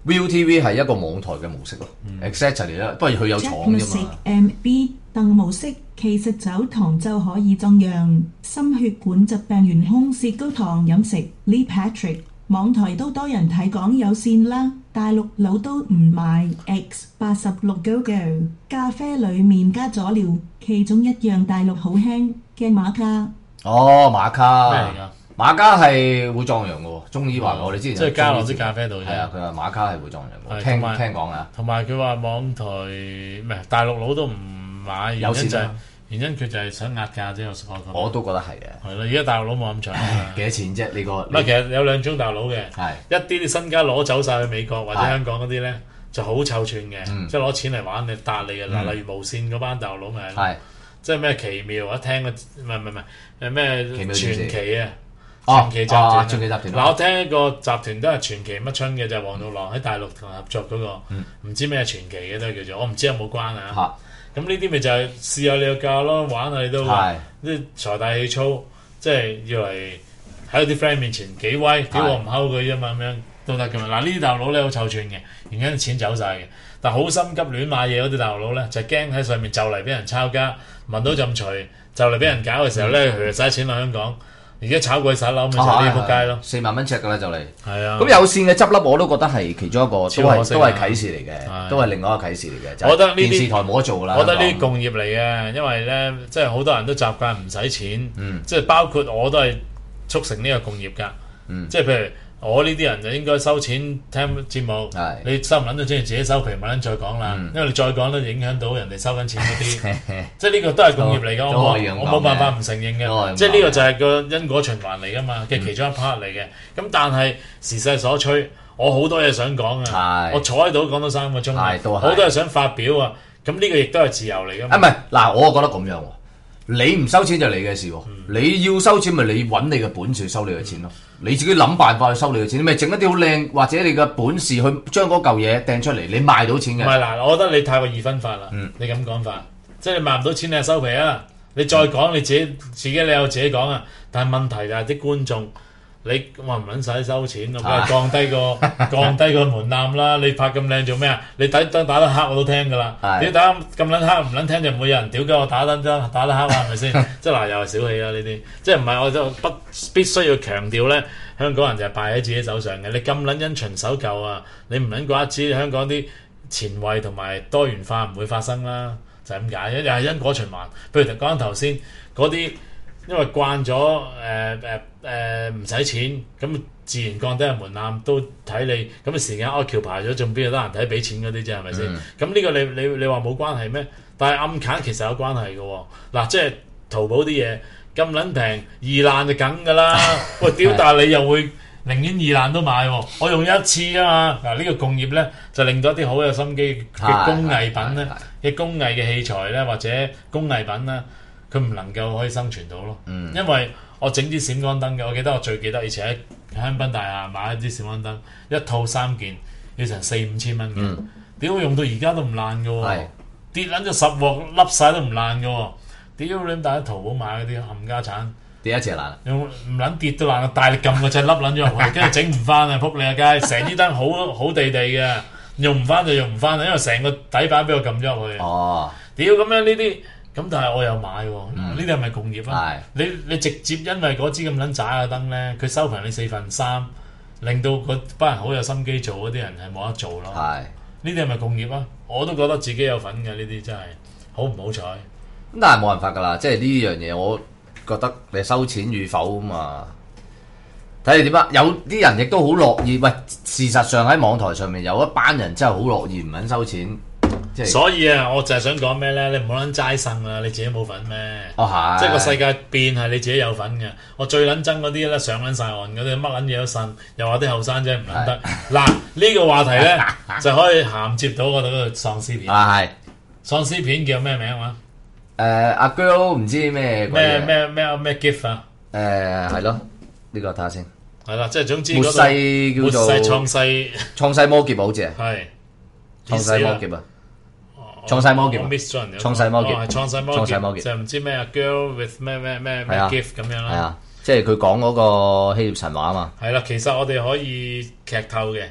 ViuTV 係一個網台嘅模式咯、 嗯、 ，exactly 啦，不過佢有廠 Jack 啫嘛。 M B 鄧模式其實走糖就可以壯陽，心血管疾病元兇是高糖飲食。Lee Patrick 網台都多人睇講有線啦，大陸佬都唔買 X 八十六 Go Go 咖啡裡面加咗料，其中一樣大陸好興嘅馬卡。 哦，馬卡咩嚟㗎？ 馬卡係會壯陽嘅喎，中醫話我哋之前即係加落啲咖啡度啫。 係啊，佢話馬卡係會壯陽嘅， 係聽同埋聽講啊。 同埋佢話網台唔係大陸佬都唔買，原有線因就係、 啊原因佢就係想壓價啫。我覺得我都覺得係嘅。 係咯，而家大陸佬冇咁搶啊。 幾多錢啫？呢個唔係，其實有兩種大陸佬嘅， 係一啲啲身家攞走晒去美國或者係香港嗰啲咧，就好臭串嘅， 嗯即係攞錢嚟玩你搭你嘅。嗱、 嗯例如無線嗰班大陸佬咪係咯係即係咩奇妙一聽個唔係唔係唔係誒咩奇妙電視傳奇啊！ 哦傳奇集團啊， 哦傳奇集團嗱，我聽一個集團都係傳奇乜春嘅，就係黃玉郎喺大陸同合作嗰、個，唔、 嗯知咩傳奇嘅都係叫做，我唔知有冇關啊。 嚇咁呢啲咪就係試下你個價咯，玩下你都係啲財大氣粗，即係要嚟喺啲 friend 面前幾威，屌我唔睺佢啫嘛，咁樣都得噶嘛。嗱呢啲大陸佬咧好臭串嘅，原因錢走晒嘅，但好心急亂買嘢嗰啲大陸佬咧就驚喺上面就嚟俾人抄家，聞到陣除就嚟俾人搞嘅時候咧，佢就嘥錢落香港。而家炒鬼晒樓，咪就係呢撲街咯。 四萬蚊尺㗎啦就嚟。 係啊。 咁有線嘅執笠我都覺得係其中一個，都係超可惜啊都係啟示嚟嘅， 係都係另外一個啟示嚟嘅。就係我覺得呢啲電視台冇得做㗎啦。 我覺得呢啲香港共業嚟嘅，因為咧，即係好多人都習慣唔使錢， 嗯即係包括我都係促成呢個共業㗎。 嗯即係譬如我呢啲人就應該收錢聽節目係， 你收唔撚到錢，自己收皮，唔撚再講啦。 嗯因為你再講咧，影響到人哋收緊錢嗰啲，即係呢個都係共業嚟㗎。 都我可以咁講冇我冇辦法唔承認都可以咁嘅，即係呢個就係個因果循環嚟㗎嘛嘅其中一 part 嚟嘅。咁但係時勢所趨，我好多嘢想講啊， 係我坐喺度講多三個鐘啊係，都係好多嘢想發表啊。咁呢個亦都係自由嚟㗎嘛啊，唔。係嗱，我覺得咁樣喎。你唔收錢就你嘅事喎，你要收錢咪你揾你嘅本事去收你嘅錢咯。你自己諗辦法去收你嘅錢，你咪整一啲好靚或者你嘅本事去將嗰嚿嘢掟出嚟，你賣到錢嘅。 唔係嗱，我覺得你太過二分法啦。 嗯你咁講法，即係你賣唔到錢，你係收皮啊！你再講你自己自己你有自己講啊。但係問題就係啲觀眾，你話唔撚使收錢，我梗係降低個降低個門檻啦。你拍咁靚做咩啊？你打打打得黑我都聽㗎啦。 係你打咁撚黑唔撚聽就唔會有人屌鳩我打得得打得黑啦，係咪先？即係嗱，又係小氣啦呢啲。即係唔係我就不必須要強調咧？香港人就係敗喺自己手上嘅。你咁撚因循守舊啊，你唔撚怪知香港啲前衞同埋多元化唔會發生啦，就係咁解。又係因果循環。譬如講緊頭先嗰啲，因為慣咗誒誒誒唔使錢，咁自然降低個門檻都睇你。咁嘅時間安橋排咗，仲邊度得閒睇俾錢嗰啲啫？係咪先？咁呢、個你你你話冇關係咩？但係暗砍其實有關係嘅喎。嗱，即係淘寶啲嘢咁撚平，易爛就梗㗎啦。喂，屌！但係你又會寧願易爛都買喎。我用咗一次啊嘛。嗱，呢個共業咧就令到一啲好有心機嘅工藝品咧嘅工藝嘅器材咧或者工藝品咧。佢唔能夠可以生存到咯， 嗯、 因為我整啲閃光燈嘅，我記得我最記得以前喺香檳大廈買一啲閃光燈，一套三件要成四五千蚊嘅，屌、嗯、用到而家都唔爛嘅喎， 是跌撚咗十鑊笠晒都唔爛嘅喎，屌你大喺淘寶買嗰啲冚家產， 跌一隻爛， 用唔撚跌都爛，大力撳個掣笠撚咗入去，跟住整唔翻啊！仆你個街，成支燈好好地地嘅，用唔翻就用唔翻啦，因為成個底板俾我撳咗入去。 哦， 屌咁樣呢啲。咁但係我又買喎，呢啲係咪共業啊？你你直接因為嗰支咁撚渣嘅燈咧，佢收平你四分三，令到嗰班人好有心機做嗰啲人係冇得做咯。 係呢啲係咪共業啊？我都覺得自己有份嘅，呢啲真係好唔好彩。 咁但係冇辦法㗎啦，即係呢樣嘢，我覺得你收錢與否啊嘛，睇你點啊。有啲人亦都好樂意，喂，事實上喺網台上面有一班人真係好樂意唔肯收錢。 所以啊，我就係想講咩咧？你唔好撚齋呻啊！你自己冇份咩？ 哦係， 即係個世界變係你自己有份嘅。我最撚憎嗰啲咧上撚晒岸嗰啲乜撚嘢都呻，又話啲後生仔唔撚得。嗱呢個話題咧就可以銜接到我哋嗰個喪屍片。 啊係， 喪屍片叫咩名話？ 誒阿 girl 唔知咩咩咩咩咩 gift 啊？ 誒係咯，呢個睇下先。 係啦，即係總之末世叫做末世創世創世魔劫好似係。 係創世魔劫啊！創世魔劫，創世魔劫， 係創世魔劫，就唔知咩啊 girl with 咩咩咩咩 gift 咁樣啦。 係啊，即係佢講嗰個希臘神話啊嘛。 係啦，其實我哋可以劇透嘅。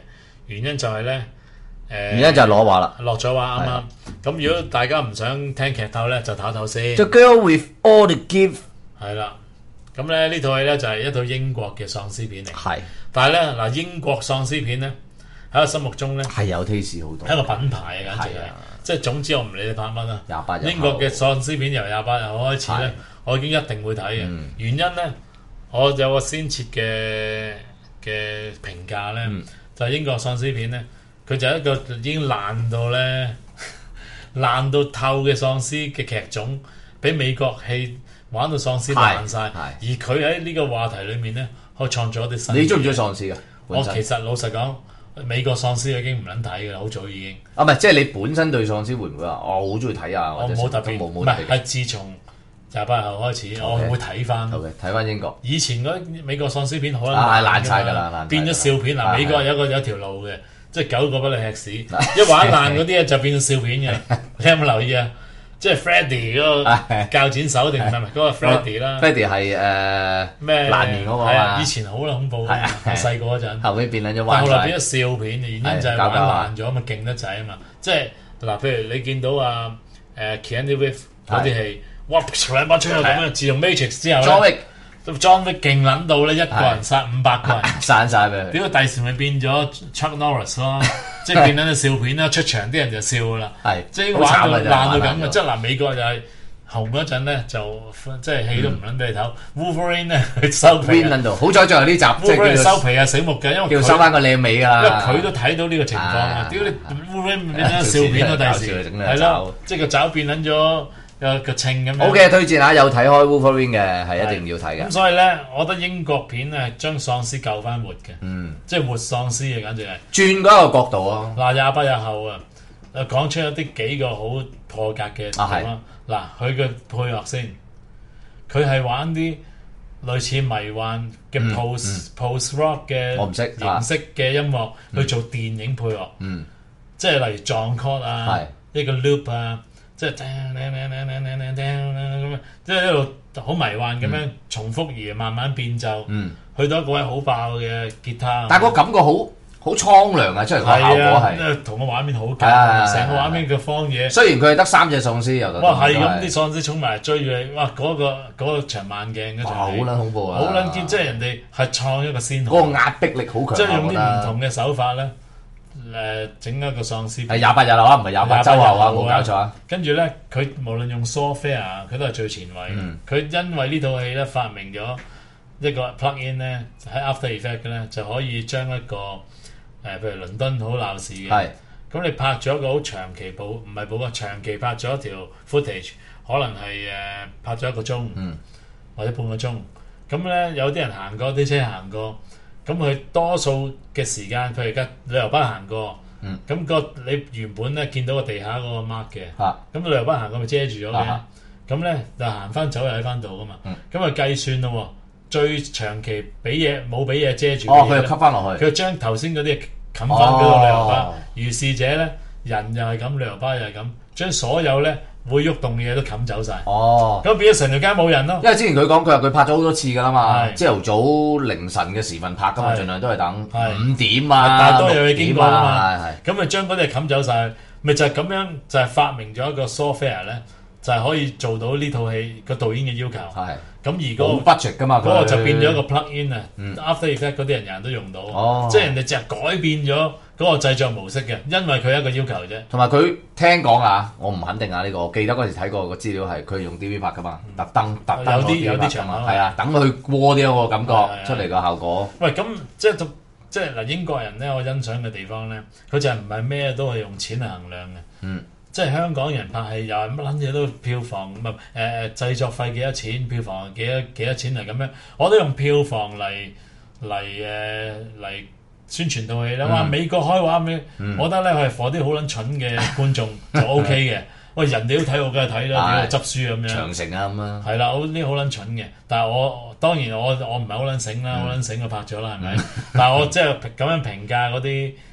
原因就係咧誒， 原因就係攞話啦。 落咗話啱啱。咁如果大家唔想聽劇透咧，就唞唞先。 The Girl with All the Gift 係啦。咁咧呢套戲咧就係一套英國嘅喪屍片嚟。 係， 但係咧嗱，英國喪屍片咧喺我心目中咧係有 taste 好多， 係一個品牌啊，簡直係。即係總之我唔理你拍乜啦。 廿八日後英國嘅喪屍片由廿八日後開始咧，我已經一定會睇嘅。 嗯原因咧，我有個先設嘅嘅評價咧， 嗯就係英國喪屍片咧，佢就係一個已經爛到咧爛到透嘅喪屍嘅劇種，俾美國戲玩到喪屍爛晒。而佢喺呢個話題裏面咧，可以創造一啲新。 你中唔中意喪屍㗎？ 我其實老實講，美國喪屍已經唔撚睇嘅啦，好早已經。 啊，唔係，即係你本身對喪屍會唔會話我好中意睇啊？ 我冇特別， 冇唔係係自從廿八後開始， Okay. 我會睇翻。 好嘅，睇翻英國。 以前嗰啲美國喪屍片好啊爛爛晒㗎啦，爛變咗笑片嗱。 啊美國有個有條路嘅，即係狗個不你吃屎，一玩爛嗰啲咧就變咗笑片嘅。你有冇留意啊？即係 Freddy 嗰個鉸剪手定唔係唔係嗰個 Freddy 啦 Freddy 係誒咩爛面嗰個係啊？ 啊以前好啦恐怖係啊啊！我細個嗰陣， 後尾變撚咗但玩晒後來變咗笑片，原因就係玩爛咗嘛，勁得滯啊嘛。即係嗱，譬如你見到啊誒 Keanu Reeves 嗰啲戲，哇兩把槍又咁樣，自從 Matrix 之後咧 John Wick ，John Wick 勁撚到咧，一個人殺五百個人。 散晒俾佢。 屌，第時咪變咗 Chuck Norris 咯，即係變緊啲笑片啦，出場啲人就笑噶啦， 係即係玩到好慘啊真係爛到咁嘅。 玩爛咗即係嗱，美國就係紅嗰陣咧，就即係戲都唔撚俾你睇。Wolverine 咧佢收皮啊 Win 撚到，好彩最後呢集即係 ，Wolverine 叫做收皮啊，死木嘅，因為佢叫收翻個靚尾㗎因為啦。 佢都睇到呢個情況啊啊！ 屌你 Wolverine 變咗笑片咯，第時整呢係咯個爪， 即係個爪變撚咗個個稱咁樣。 好嘅，推薦下有睇開 Wolverine 嘅係一定要睇嘅。 咁所以咧，我覺得英國片咧將喪屍救翻活嘅， 嗯， 即係活喪屍啊，簡直係。 轉嗰一個角度啊， 嗱，廿八日後啊，誒講出一啲幾個好破格嘅地啊方。嗱，佢嘅配樂先，佢係玩啲類似迷幻嘅 post、post rock 嘅我唔識形式嘅音樂、去做電影配樂。 嗯， 即係例如撞 chord 啊係， 一個 loop 啊，即係咁樣，即係一路好迷幻咁樣重複而慢慢變奏。 嗯， 去到一個位好爆嘅吉他。 但係個感覺好好蒼涼啊，出嚟個效果係啊， 係。 同個畫面好係啊夾，成個畫面嘅荒野。 雖然佢係得三隻喪屍，又哇，係咁啲喪屍衝埋嚟追住你，哇！嗰個嗰個長慢鏡嗰哇， 場好戲撚恐怖啊！ 好撚堅，即係人哋係創一個先河， 嗰個壓迫力好強， 即係用啲我覺得唔同嘅手法咧，誒整一個喪屍片。 係廿八日後啊，唔係廿八週後啊，冇廿八日後搞錯啊！ 跟住咧，佢無論用 software，佢都係最前衛嘅。 嗯佢因為呢套戲咧發明咗一個 plug in 咧，喺 After Effect 嘅咧就可以將一個誒，譬如倫敦好鬧市嘅。 係咁你拍咗一個好長期保，唔係保啊，長期拍咗一條 footage，可能係誒、呃、拍咗一個鐘， 嗯或者半個鐘。咁咧有啲人行過，啲車行過，咁佢多數嘅時間，譬如而家旅遊巴行過， 嗯咁、個你原本咧見到個地下嗰個 mark 嘅， 嚇咁旅遊巴行過咪遮住咗嘅啊， 咁咧就行翻走又喺翻度噶嘛嗯， 咁啊計算咯喎，最長期俾嘢冇俾嘢遮住嘅哦，佢嘢呢， 又吸翻落去。 佢將頭先嗰啲冚翻嗰個旅遊巴哦， 如是者咧，人又係咁，旅遊巴又係咁，將所有咧會喐動嘅嘢都冚走晒， 哦， 咁變咗成條街冇人咯。 因為之前佢講佢話佢拍咗好多次㗎啦嘛， 係朝頭早凌晨嘅時分拍㗎嘛， 係盡量都係等係五點啊， 但係都有嘢六點經過啊嘛啊，係咁咪將嗰啲冚走晒，咪就係咁樣，就係發明咗一個 software 咧，就係可以做到呢套戲個導演嘅要求。 係咁而嗰冇個 budget 㗎嘛， 嗰個佢就變咗一個 plug in 啊嗯 ，After Effect 嗰啲人人都用到， 哦即係人哋就係改變咗嗰個製作模式嘅，因為佢一個要求啫。 同埋佢聽講啊，我唔肯定啊呢個，我記得嗰時睇過個資料係佢用 D V 拍㗎嘛，特登特登有啲攞 D V 有啲拍㗎場口係嘛係啊，等佢過啲個感覺係係出嚟個效果。 喂，咁即係即係嗱，英國人咧，我欣賞嘅地方咧，佢就係唔係咩都係用錢嚟衡量嘅。 嗯。 即係香港人拍戲又係乜撚嘢都票房唔係誒誒製作費幾多錢，票房幾多幾多錢嚟咁樣，我都用票房嚟嚟誒嚟宣傳套戲啦。哇、 嗯美國開畫咩？ 嗯我覺得咧佢係 for 啲好撚蠢嘅觀眾就 O K 嘅。喂，人哋都睇我梗係睇啦， 係屌執書咁樣。 長城啊咁啊， 係啦，好呢好撚蠢嘅，但係我當然我我唔係好撚醒啦，好撚醒就拍咗啦，係咪？但係我即係咁樣評價嗰啲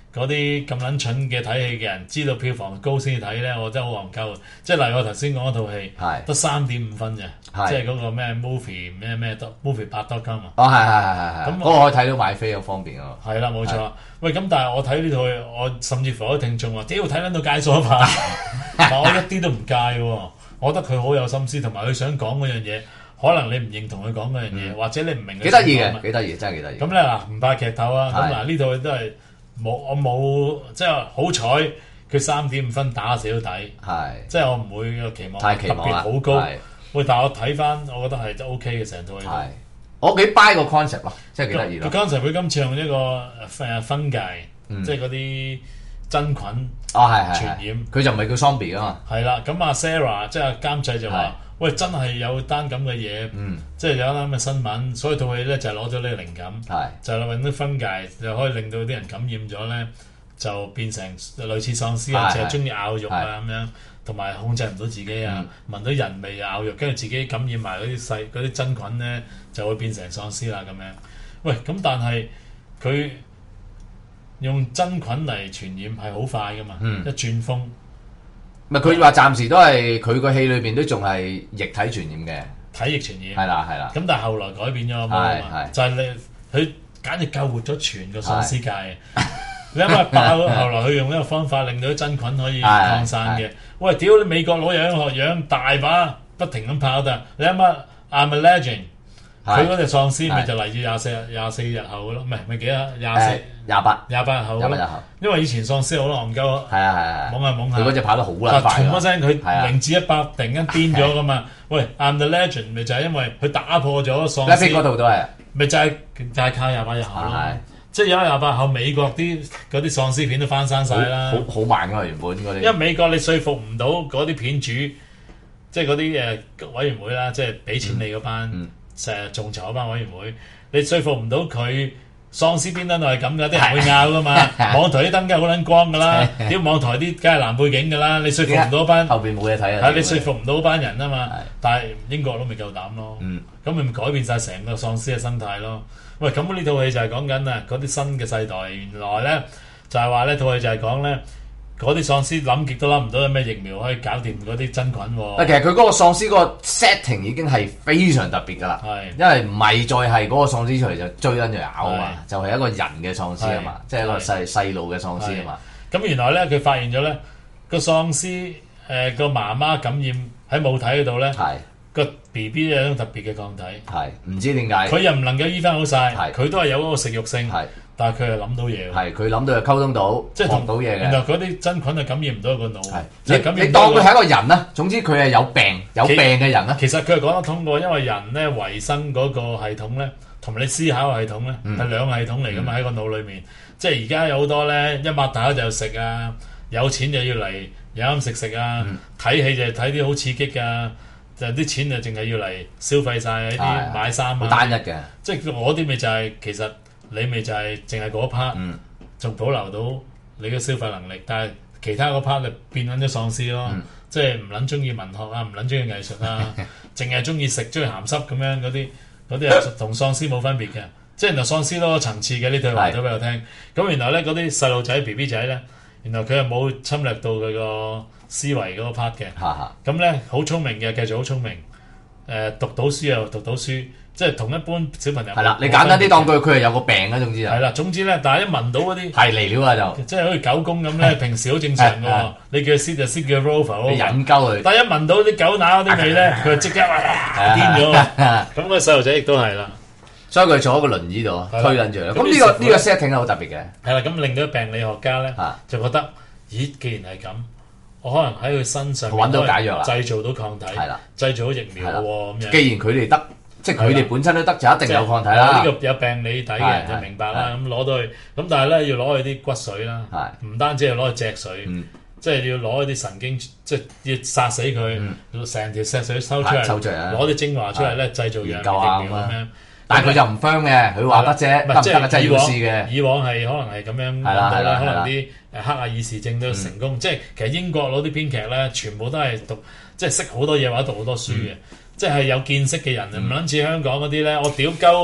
嗰啲咁撚蠢嘅睇戲嘅人知道票房高先至睇咧，我真係好戇鳩。即係例如我頭先講嗰套戲， 係得三點五分啫， 係即係嗰個咩 movie 咩咩 movie 八 dot com 啊。 哦，係係係係係， 咁嗰個可以睇到買飛好方便啊。 係啦，冇錯啦。喂，咁但係我睇呢套戲，我甚至乎有啲聽眾話：屌睇撚到戒咗牌，但我一啲都唔戒喎。我覺得佢好有心思，同埋佢想講嗰樣嘢，可能你唔認同佢講嗰樣嘢，或者你唔明佢幾得意想講乜嘅，幾得意，真係幾得意。 咁咧嗱，唔怕劇透啊！咁係嗱，呢套都係冇我冇，即係好彩佢三點五分打死都抵， 係即係我唔會個期望特太期望啦別好高。 係喂，但係我睇翻，我覺得係都 OK 嘅成套戲。 係，我幾 buy 個 concept 咯，真係幾得意佢咯。 剛才佢今次用一個誒分界， 嗯即係嗰啲真菌哦，係係傳係染， 佢就唔係叫 zombie 噶嘛。 係啦。咁阿 Sarah 即係監製就係話：喂，真係有單咁嘅嘢， 嗯， 即係有單咁嘅新聞，所以套戲咧就係攞咗呢個靈感。 係就係揾啲分界，就可以令到啲人感染咗咧，就變成類似喪屍啊， 係淨係中意咬肉啊咁樣，同埋控制唔到自己啊，聞到人味咬肉，跟住自己感染埋嗰啲細嗰啲真菌咧，就會變成喪屍啦咁樣。喂，咁但係佢用真菌嚟傳染係好快噶嘛， 嗯一轉風。 唔係佢話暫時都係佢個戲裏邊都仲係液體傳染體液傳嘅， 染。 係啦係啦。 咁但係後來改變咗啊係嘛， 係就係你佢簡直救活咗全個喪屍界啊！你諗下爆，後來佢用呢個方法令到啲真菌可以擴散嘅。喂，屌你美國佬樣學樣大把，不停咁跑得。你諗下 I'm a Legend，佢嗰隻喪屍咪就嚟自廿四日廿四日後咯，唔係咪幾啊？廿四廿八廿八日後咯。 廿八日後， 因為以前喪屍好戇鳩， 係啊係啊係。 懵下懵下。 佢嗰隻跑得好撚但快㗎。 係同一聲佢係啊零至一百突然間癲咗噶嘛？喂，I'm the Legend 咪就係因為佢打破咗喪 Netflix 嗰屍， 度都係。 咪就係就係靠廿八日後咯係。 即係有廿八後，美國啲嗰啲喪屍片都翻生晒啦。 好好慢㗎原本嗰啲。 因為美國你說服唔到嗰啲片主，即係嗰啲誒委員會啦，即係俾錢你嗰班嗯成日眾籌嗰班委員會，你說服唔到佢喪屍邊燈都係咁噶，啲人會拗噶嘛。網台啲燈梗係好撚光噶啦，啲網台啲梗係藍背景噶啦，你說服唔到班後邊冇嘢睇啊。 係你說服唔到班人啊嘛係。 但係英國都未夠膽咯。 嗯咁咪改變晒成個喪屍嘅生態咯。喂，咁呢套戲就係講緊啊嗰啲新嘅世代，原來咧就係話呢套戲就係講咧嗰啲喪屍諗極都諗唔到有咩疫苗可以搞掂嗰啲真菌喎。 啊，其實佢嗰個喪屍嗰個 setting 已經係非常特別㗎啦， 係因為唔係再係嗰個喪屍出嚟就追緊就咬啊嘛， 係就係一個人嘅喪屍啊嘛， 係即係一個係細細路嘅喪屍啊嘛， 咁原來咧佢發現咗咧個喪屍誒個媽媽感染喺母體嗰度咧， 係個 B B 有一種特別嘅抗體， 係唔知點解佢又唔能夠醫翻好晒， 係佢都係有嗰個食肉性， 係但係佢又諗到嘢喎。 係佢諗到就溝通到， 即係同學到嘢原來嘅。 嗰啲真菌係感染唔到個腦， 係就係感染你你到個當佢係一個人啦，總之佢係有病有其病嘅人啦， 其實佢係講得通過，因為人咧維生嗰個系統咧，同你思考嘅系統咧係兩個系統嚟噶嘛，喺個腦裏面。即係而家有好多咧，一擘大口就食啊，有錢就要嚟飲飲食食啊，睇戲就係睇啲好刺激噶，就啲錢就淨係要嚟消費晒喺啲係買衫好啊。 單一嘅。 即係我啲咪就係、其實你咪就係淨係嗰 part， 嗯仲保留到你嘅消費能力，但係其他嗰 part 就變緊咗喪屍咯。 嗯即係唔撚中意文學啊，唔撚中意藝術啊，淨係中意食、中意鹹濕咁樣嗰啲，嗰啲係同喪屍冇分別嘅。即係原來喪屍多個層次嘅，呢對話咗俾我聽。咁原來咧嗰啲細路仔 B B 仔咧，原來佢係冇侵略到佢個思維嗰個 part 嘅。 哈哈， 咁咧好聰明嘅，繼續好聰明。誒、讀到書又讀到書，即係同一般小朋友係啦， 冇你簡單啲當冇分別佢佢係有個病啊，總之啊， 嘅係啦。總之咧，但係一聞到嗰啲。 係嚟了啊就， 即係好似狗公咁咧，平時好正常嘅喎係。 你叫佢 sit 就 sit，叫佢 rover 你 rover。 引鳩佢。 但係一聞到啲狗乸嗰啲味咧，佢就即刻哇癲咗喎。咁個細路仔亦都係啦， 所以佢坐喺個輪椅度係啦推緊住啦。 咁咁呢個啲師傅呢個 setting 係好特別嘅。 係啦。咁令到病理學家咧啊就覺得，咦，既然係咁，我可能喺佢身上搵到解藥啦製造到抗體， 係啦製造到疫苗喎咁樣。 既然佢哋得，即係佢哋本身都得，就一定有抗體即係啦。 呢個有病理底嘅人就明白啦。咁攞到去，咁但係咧要攞佢啲骨髓啦， 係唔單止係攞去脊髓。 嗯即係要攞啲神經，即係要殺死佢，成條石髓收出嚟， 係抽出嚟啊攞啲精華出嚟咧，製造研樣究下咁疫苗咁樣。 但係佢就唔 firm 嘅，佢話得啫， 唔係即得唔得啊？真係要係以往試嘅。 以往係可能係咁樣係啦揾到啦， 係啦係啦可能啲誒黑亞爾氏症都成功。即係其實英國攞啲編劇咧，全部都係讀，即係識好多嘢或者讀好多書嘅。即係有見識嘅人，唔撚似香港嗰啲咧，我屌鳩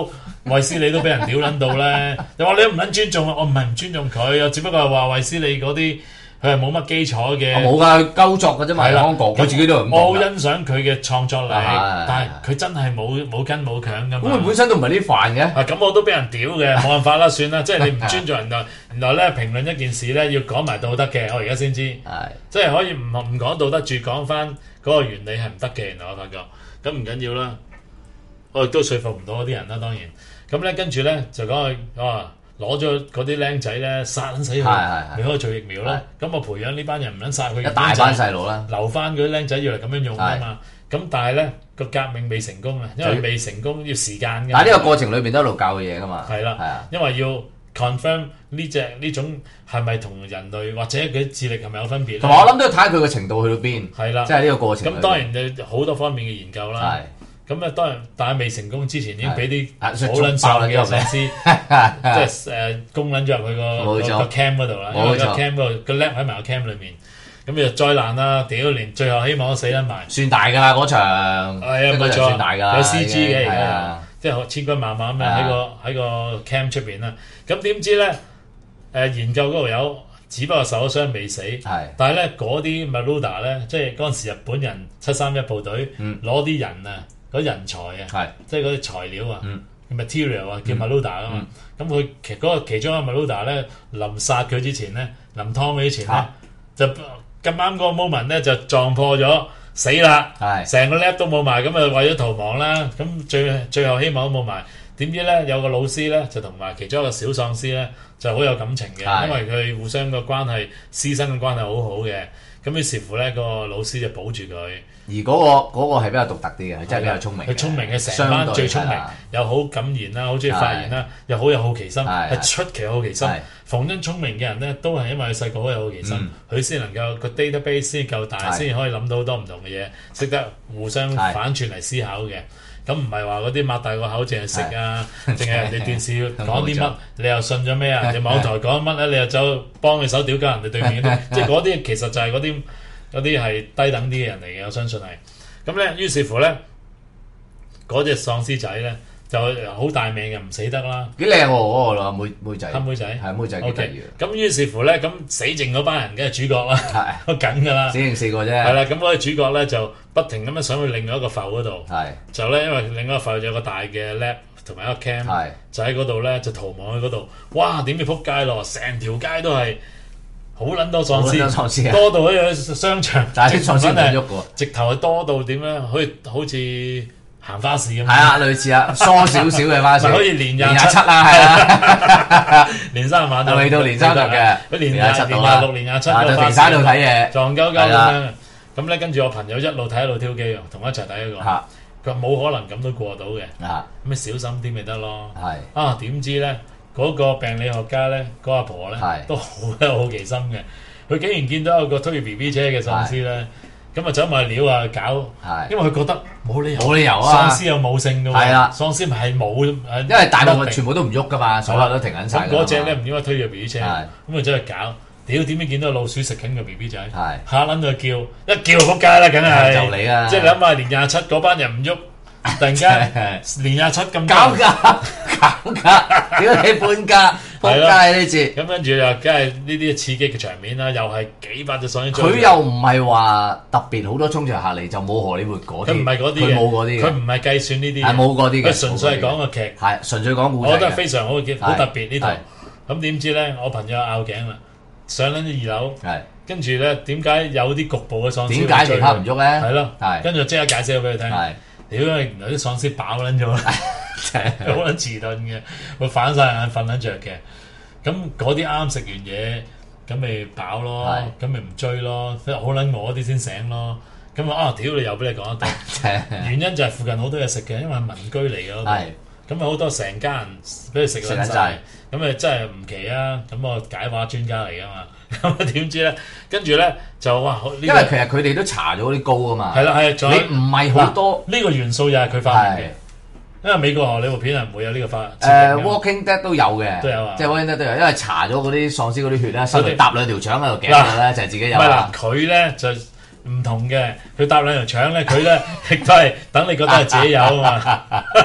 衛斯理都俾人屌撚到咧，你話你都唔撚尊重我，我唔係唔尊重佢，我只不過係話衛斯理嗰啲佢係冇乜基礎嘅， 冇㗎，佢鳩作嘅啫嘛。 係啦香港佢自己都係咁我好講㗎。 欣賞佢嘅創作力， 係但係佢真係冇冇根冇強噶咁佢嘛。 本身都唔係呢飯嘅。 啊咁我都俾人屌嘅，冇辦法啦，算啦，即係你唔尊重人來，原來咧評論一件事咧要講埋道德嘅，我而家先知， 係即係可以唔唔講道德住，講翻嗰個原理係唔得嘅。原來我發覺，咁唔緊要啦，我亦都說服唔到嗰啲人啦，當然。咁咧跟住咧就講佢啊攞咗嗰啲僆仔咧殺撚死佢， 係係係咪可以做疫苗咯。咁我培養呢班人唔撚殺佢， 一大班細路啦。 留翻嗰啲僆仔要嚟咁樣用啊嘛。咁但係咧個革命未成功啊，因為未成功要時間嘅。 但係呢個過程裏邊都一路教嘅嘢噶嘛。 係啦， 係啊， 因為要 confirm 呢隻呢種係咪同人類或者佢啲智力係咪有分別咧？ 同埋我諗都要睇下佢嘅程度去到邊。 係啦， 即係呢個過程裏邊。 咁當然你好多方面嘅研究啦。 係。 咁啊，當然，但係未成功之前已經俾啲係好撚喪嘅喪屍，即係誒攻撚咗入去個冇錯個 cam 嗰度啦，因為個冇錯 cam 嗰度個 lab 喺埋個 cam 裏面，咁就災難啦！屌，連最後希望都死得埋。 算大㗎啦嗰場。 係啊，冇嗰場算錯， 大㗎啦。 有 C G 嘅而係家啊， 即係千軍萬馬咁樣喺個喺個 cam 出邊啦。咁點知咧？誒研究嗰度有，只不過受咗傷未死。 係。 但係咧嗰啲 Marauder 咧，即係嗰陣時日本人七三一部隊攞啲人啊。嗰人才啊， 係即係嗰啲材料啊、 嗯、 material 啊，叫 Marauder 啊嘛。咁佢其嗰個其中一個 Marauder 咧，臨殺佢之前咧，臨劏佢之前咧， 啊、 就咁啱嗰個 moment 咧就撞破咗，死啦！成個 lab 都冇埋，咁啊為咗逃亡啦。咁最最後希望都冇埋。點知咧有個老師咧就同埋其中一個小喪屍咧就好有感情嘅，因為佢互相個關係師生嘅關係好好嘅。咁於是乎咧，個老師就保住佢。 而嗰、嗰個嗰、嗰個係比較獨特啲嘅，佢真係比較聰明。 佢聰明嘅，成班最聰明，又好敢言啦，好中意發言啦，又好有好奇心，係出奇好奇心。逢真聰明嘅人咧，都係因為佢細個好有好奇心，佢先、嗯、能夠個 database 先夠大，先可以諗到好多唔同嘅嘢，識得互相反轉嚟思考嘅。咁唔係話嗰啲擘大個口淨係食啊，淨係人哋電視講啲乜，你又信咗咩啊？人哋網台講乜咧，你又走幫佢手屌鳩人哋對面嗰啲，即係嗰啲其實就係嗰啲嗰啲係低等啲嘅人嚟嘅，我相信係。咁咧，於是乎咧，嗰隻喪屍仔咧就好大命嘅，唔死得啦。 幾靚喎嗰個啦，妹妹仔。 黑妹仔係妹仔幾得意。 咁於是乎咧，咁死剩嗰班人梗係主角啦，都緊㗎啦。 死剩四個啫。 係啦，咁嗰啲主角咧就不停咁樣上去另外一個埠嗰度。 係。 就咧，因為另外一個埠有個大嘅 lab 同埋一個 cam，就喺嗰度咧就逃亡去嗰度。哇！點知撲街咯，成條街都係好撚多喪屍，多到喺個商場， 但係啲喪屍唔喐喎。 直頭係多到點咧？好似好似行花市咁。 係啊，類似啊，疏少少嘅花市。 可以年廿七啊，係啊， 年三十晚未到年三十嘅， 佢年廿七、年廿六、年廿七就平山度睇嘢， 撞鳩鳩咁樣。咁咧，跟住我朋友一路睇一路挑機喎，同我一齊睇一個。佢話冇可能咁都過到嘅。咁咪小心啲咪得咯。 係。 啊，點知咧？嗰個病理學家咧，嗰阿婆咧，都好有好奇心嘅。佢竟然見到有個推住 B B 車嘅喪屍咧，咁啊走埋去撩啊搞，因為佢覺得冇理由， 冇理由啊！ 喪屍有冇性㗎喎， 係啦， 喪屍咪係冇， 因為大部分全部都唔喐㗎嘛，所有都停緊晒。 咁嗰隻咧唔應該推住 B B 車，咁佢走去搞，屌點知見到老鼠食緊個 B B 仔，嚇撚到叫，一叫就仆街啦，梗係就你啦！ 即係你諗下，年廿七嗰班人唔喐。突然間年廿七咁搞價，搞價，屌你半價，仆街呢次。 咁跟住又梗係呢啲刺激嘅場面啦，又係幾百隻喪屍。 佢又唔係話特別好多衝場下嚟就冇荷里活嗰啲， 佢唔係嗰啲嘅， 佢冇嗰啲嘅， 佢唔係計算呢啲， 係冇嗰啲嘅， 佢純粹係講個劇， 係純粹講故事。 我覺得非常好嘅，好特別呢套。咁點知咧，我朋友拗頸啦，上緊啲二樓，跟住咧點解有啲局部嘅喪屍？ 點解其他唔喐咧？ 係咯，跟住即刻解釋咗俾佢聽。屌，原來啲喪屍飽撚咗啦，好撚遲鈍嘅，會反晒眼瞓撚着嘅。咁嗰啲啱食完嘢，咁咪飽咯，咁咪唔追咯，好撚餓嗰啲先醒咯。咁啊，屌你又俾你講一頓，原因就係附近好多嘢食嘅，因為民居嚟嘅嗰度，咁啊好多成家人俾佢食撚晒，咁啊真係唔奇啊！咁我解話專家嚟㗎嘛。咁啊點知咧？跟住咧就哇！ 因為其實佢哋都查咗啲膏啊嘛。 係啦係，仲有你唔係好多呢個元素又係佢發明嘅。因為美國荷里活片係唔會有呢個發。 誒 Walking Dead 都有嘅， 都有啊。 即係 Walking Dead 都有，因為查咗嗰啲喪屍嗰啲血咧，手嚟搭兩條腸喺度頸嘅咧，就係自己有。 唔係嗱，佢咧就唔同嘅，佢搭兩條腸咧，佢咧亦都係等你覺得係自己有啊嘛。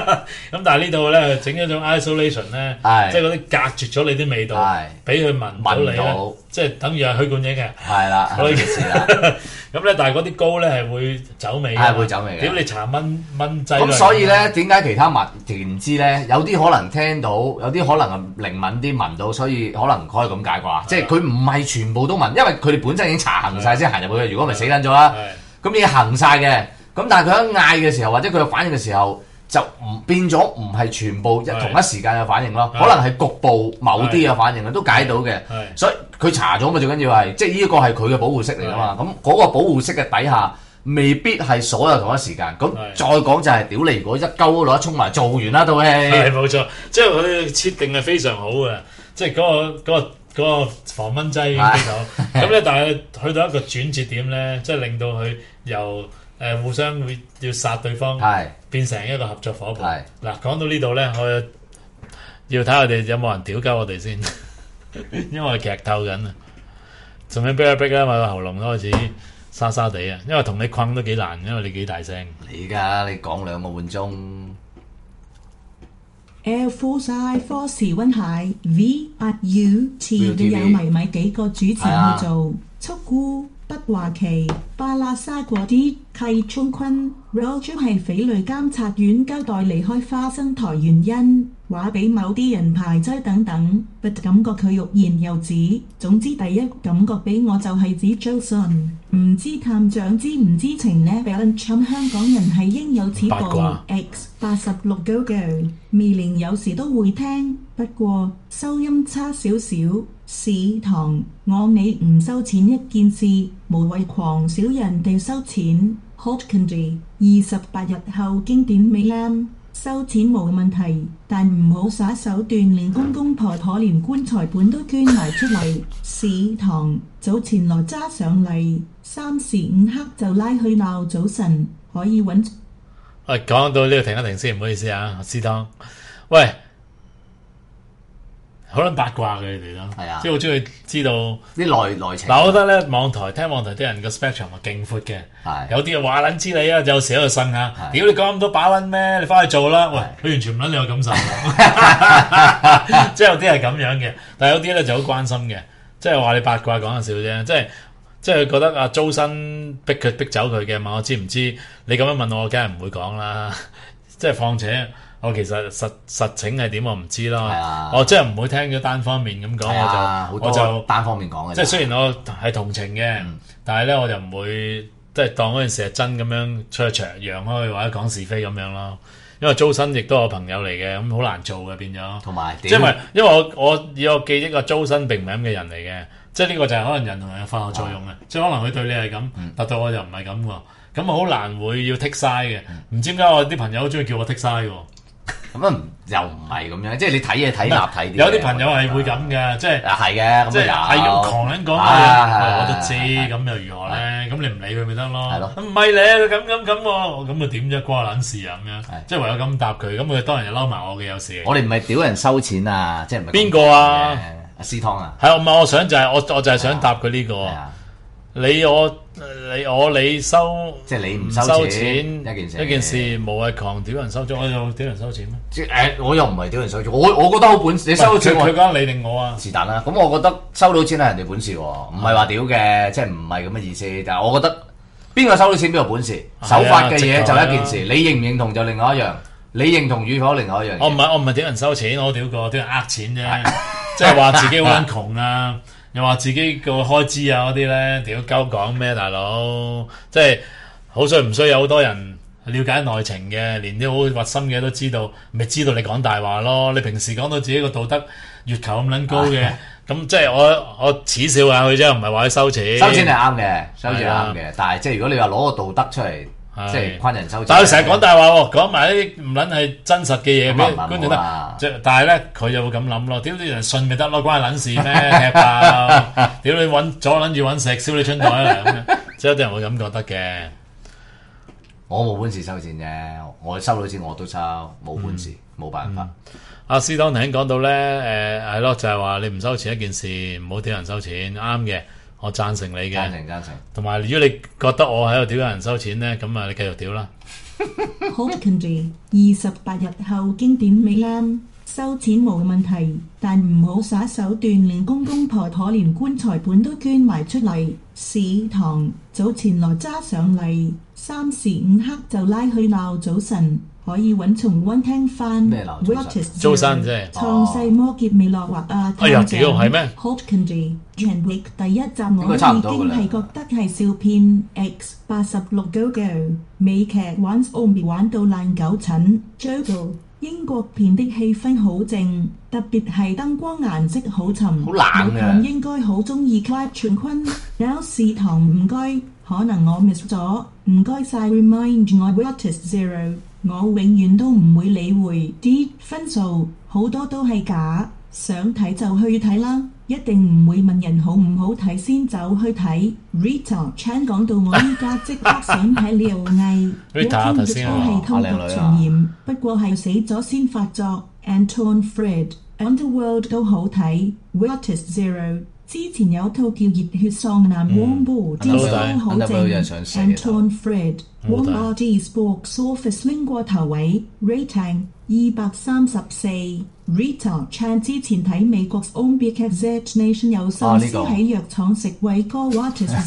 咁但係呢度咧整一種 isolation 咧，即係嗰啲隔絕咗你啲味道，俾佢聞到你咧，即係等於係許冠英嘅。 係啦， 嗰啲事啦。 咁咧，但係嗰啲膏咧係會走味嘅， 係會走味嘅。 屌你搽蚊蚊劑。 咁所以咧，點解其他物田知咧？有啲可能聽到，有啲可能靈敏啲聞到，所以可能可以咁解啩。即係佢唔係全部都聞，因為佢哋本身已經查行晒先行入去，如果唔係死撚咗啦。咁已經行晒嘅。咁但係佢一嗌嘅時候，或者佢有反應嘅時候，就唔變咗唔係全部一同一時間有反應咯，可能係局部某啲嘅反應都解到嘅。所以佢查咗嘛，最緊要係即係呢個係佢嘅保護色嚟㗎嘛。咁嗰個保護色嘅底下，未必係所有同一時間。咁再講就係屌你，如果一鳩攞一沖埋做完啦套戲。 係冇錯，即係佢設定係非常好嘅，即係嗰個嗰個嗰個防蚊劑已經幾好。咁咧，但係去到一個轉折點咧，即係令到佢由誒互相會要殺對方，變成一個合作伙伴。嗱，講到呢度咧，我要睇我哋有冇人屌鳩我哋先，因為我劇透緊啊。仲要逼一逼啦，我個喉嚨都開始沙沙地啊，因為同你困都幾難，因為你幾大聲。 你㗎，你講兩個半鐘。 Air Force Force 溫蟹 V at U T 都有迷咪幾個主持去做，速姑、不華奇、巴拉沙過啲契聰坤 Roger 係匪類監察院交代離開花生台原因，話俾某啲人排擠等等，不感覺佢欲言又止。總之第一感覺俾我就係指 Johnson， 唔知探長知唔知情呢 Balance 香港人係應有此報 X 八十六 Go Go 未連有時都會聽，不過收音差少少。史堂我你唔收錢一件事，無謂狂少人哋收錢。Hot Candy 二十八日後經典美男收錢冇問題，但唔好耍手段，連公公婆婆連棺材本都捐埋出嚟。史堂早前來揸上嚟，三時五刻就拉去鬧早晨，可以揾。 喂，講到呢度停一停先，唔好意思啊，史堂。喂。好撚八卦嘅你哋咯， 係啊， 即係好中意知道啲內內情。 嗱，我覺得咧，網台聽網台啲人個 spectrum 係勁闊嘅，有啲話撚知你啊，有時喺度呻下，屌你講咁多把撚咩？你翻去做啦，喂，佢完全唔撚你有感受，即係有啲係咁樣嘅，但係有啲咧就好關心嘅，即係話你八卦講下笑啫，即係即係覺得阿周生逼佢逼走佢嘅，問我知唔知？你咁樣問我，我梗係唔會講啦，即係況且。我其實實實情係點我唔知咯，啊、我即係唔會聽咗單方面咁講，啊、我就我就單方面講嘅。即係雖然我係同情嘅，嗯、但係咧我就唔會即係當嗰件事係真咁樣出去長揚開或者講是非咁樣咯。因為周生亦都係我朋友嚟嘅，咁好難做嘅變咗。同埋，即係因為因為我我以我記憶啊，周生並唔係咁嘅人嚟嘅，即係呢個就係可能人同人嘅化學作用嘅，啊、即係可能佢對你係咁，嗯、但對我就唔係咁喎。咁好難會要剔晒嘅，唔知點解我啲朋友好中意叫我剔晒喎。 咁啊，又唔係咁樣，即係你睇嘢睇立體啲。有啲朋友係會咁嘅，即係係嘅， 即係係咁狂撚講嘢，我都知，咁又如何咧？咁你唔理佢咪得咯？係咯，唔係咧，佢咁咁咁喎，咁啊點啫？關我撚事啊咁樣，即係唯有咁答佢，咁佢當然就嬲埋我嘅有時。我哋唔係屌人收錢啊，即係唔係邊個啊？阿司湯啊？係啊，唔係我想就係我我就係想答佢呢個。你我你我你收即係你唔收錢，收錢一件事，一件事無謂狂屌人收咗，我又屌人收錢咩？即係誒，我又唔係屌人收錢，我我覺得好本事，你收到錢佢講你定我啊？是但啦，咁我覺得收到錢係人哋本事喎，唔係話屌嘅，即係唔係咁嘅意思。但係我覺得邊個收到錢邊個本事，守法嘅嘢就一件事，你認唔認同就另外一樣，你認同與否另外一樣。我唔係我唔係屌人收錢，我屌過屌人呃錢啫，即係話自己好撚窮啊！又話自己個開支啊嗰啲咧，屌鳩講咩大佬？即係好衰唔衰？有好多人了解內情嘅，連啲好核心嘅都知道，咪知道你講大話咯？你平時講到自己個道德月球咁撚高嘅，咁即係我我恥笑下佢啫，唔係話佢收錢。收錢係啱嘅，收錢係啱嘅，但係即係如果你話攞個道德出嚟。即係昆人收錢，但係佢成日講大話喎，講埋啲唔撚係真實嘅嘢俾觀眾得。即係但係咧，佢就會咁諗咯。屌啲人信咪得咯，關佢撚事咩？踢爆！屌你揾左撚住揾石燒你春袋啦咁樣，即係有啲人會咁覺得嘅。我冇本事收錢啫，我收到錢我都收，冇本事冇、嗯、辦法。阿司當頭先講到咧，誒係咯，就係、是、話你唔收錢一件事，唔好屌人收錢，啱嘅。 我贊成你嘅。 贊成贊成。 同埋，如果你覺得我喺度屌人收錢咧，咁啊，你繼續屌啦。 Hopkins 二十八日後經典美啱，收錢冇問題，但唔好耍手段，連公公婆婆連棺材本都捐埋出嚟。史堂早前來揸上嚟，三時五刻就拉去鬧早晨，可以揾重溫聽翻。 咩鬧早晨？ 早晨啫。 創世魔劫未落畫啊！ 哎呀，屌係咩 ？Hopkins John Wick 第一集我已經係覺得係笑片 X 八十六 Go Go 美劇玩 Zombie 玩到爛狗診 Jojo。英國片的氣氛好靜，特別係燈光顏色好沉。 好冷嘅。 老闆應該好中意 Clive 全坤。有視堂唔該，可能我 miss 咗，唔該晒 remind 我 Artist Zero， 我永遠都唔會理會啲分數，好多都係假。想睇就去睇啦，一定唔會問人好唔好睇先走去睇。Rita Chan 講到我依家即刻想睇廖毅 Rita 頭先都係通過傳染，不過係死咗先發作。Anton Fred Underworld 都好睇。Artist Zero 之前有套叫熱血喪男 Warmboard 啲都好正。Anton Fred Warmboard Box Office 拎過頭位 ，rating 二百三十四。Rita Chan 之前睇美國 Zombie 劇 Z Nation 有喪屍喺藥廠食偉哥 Artist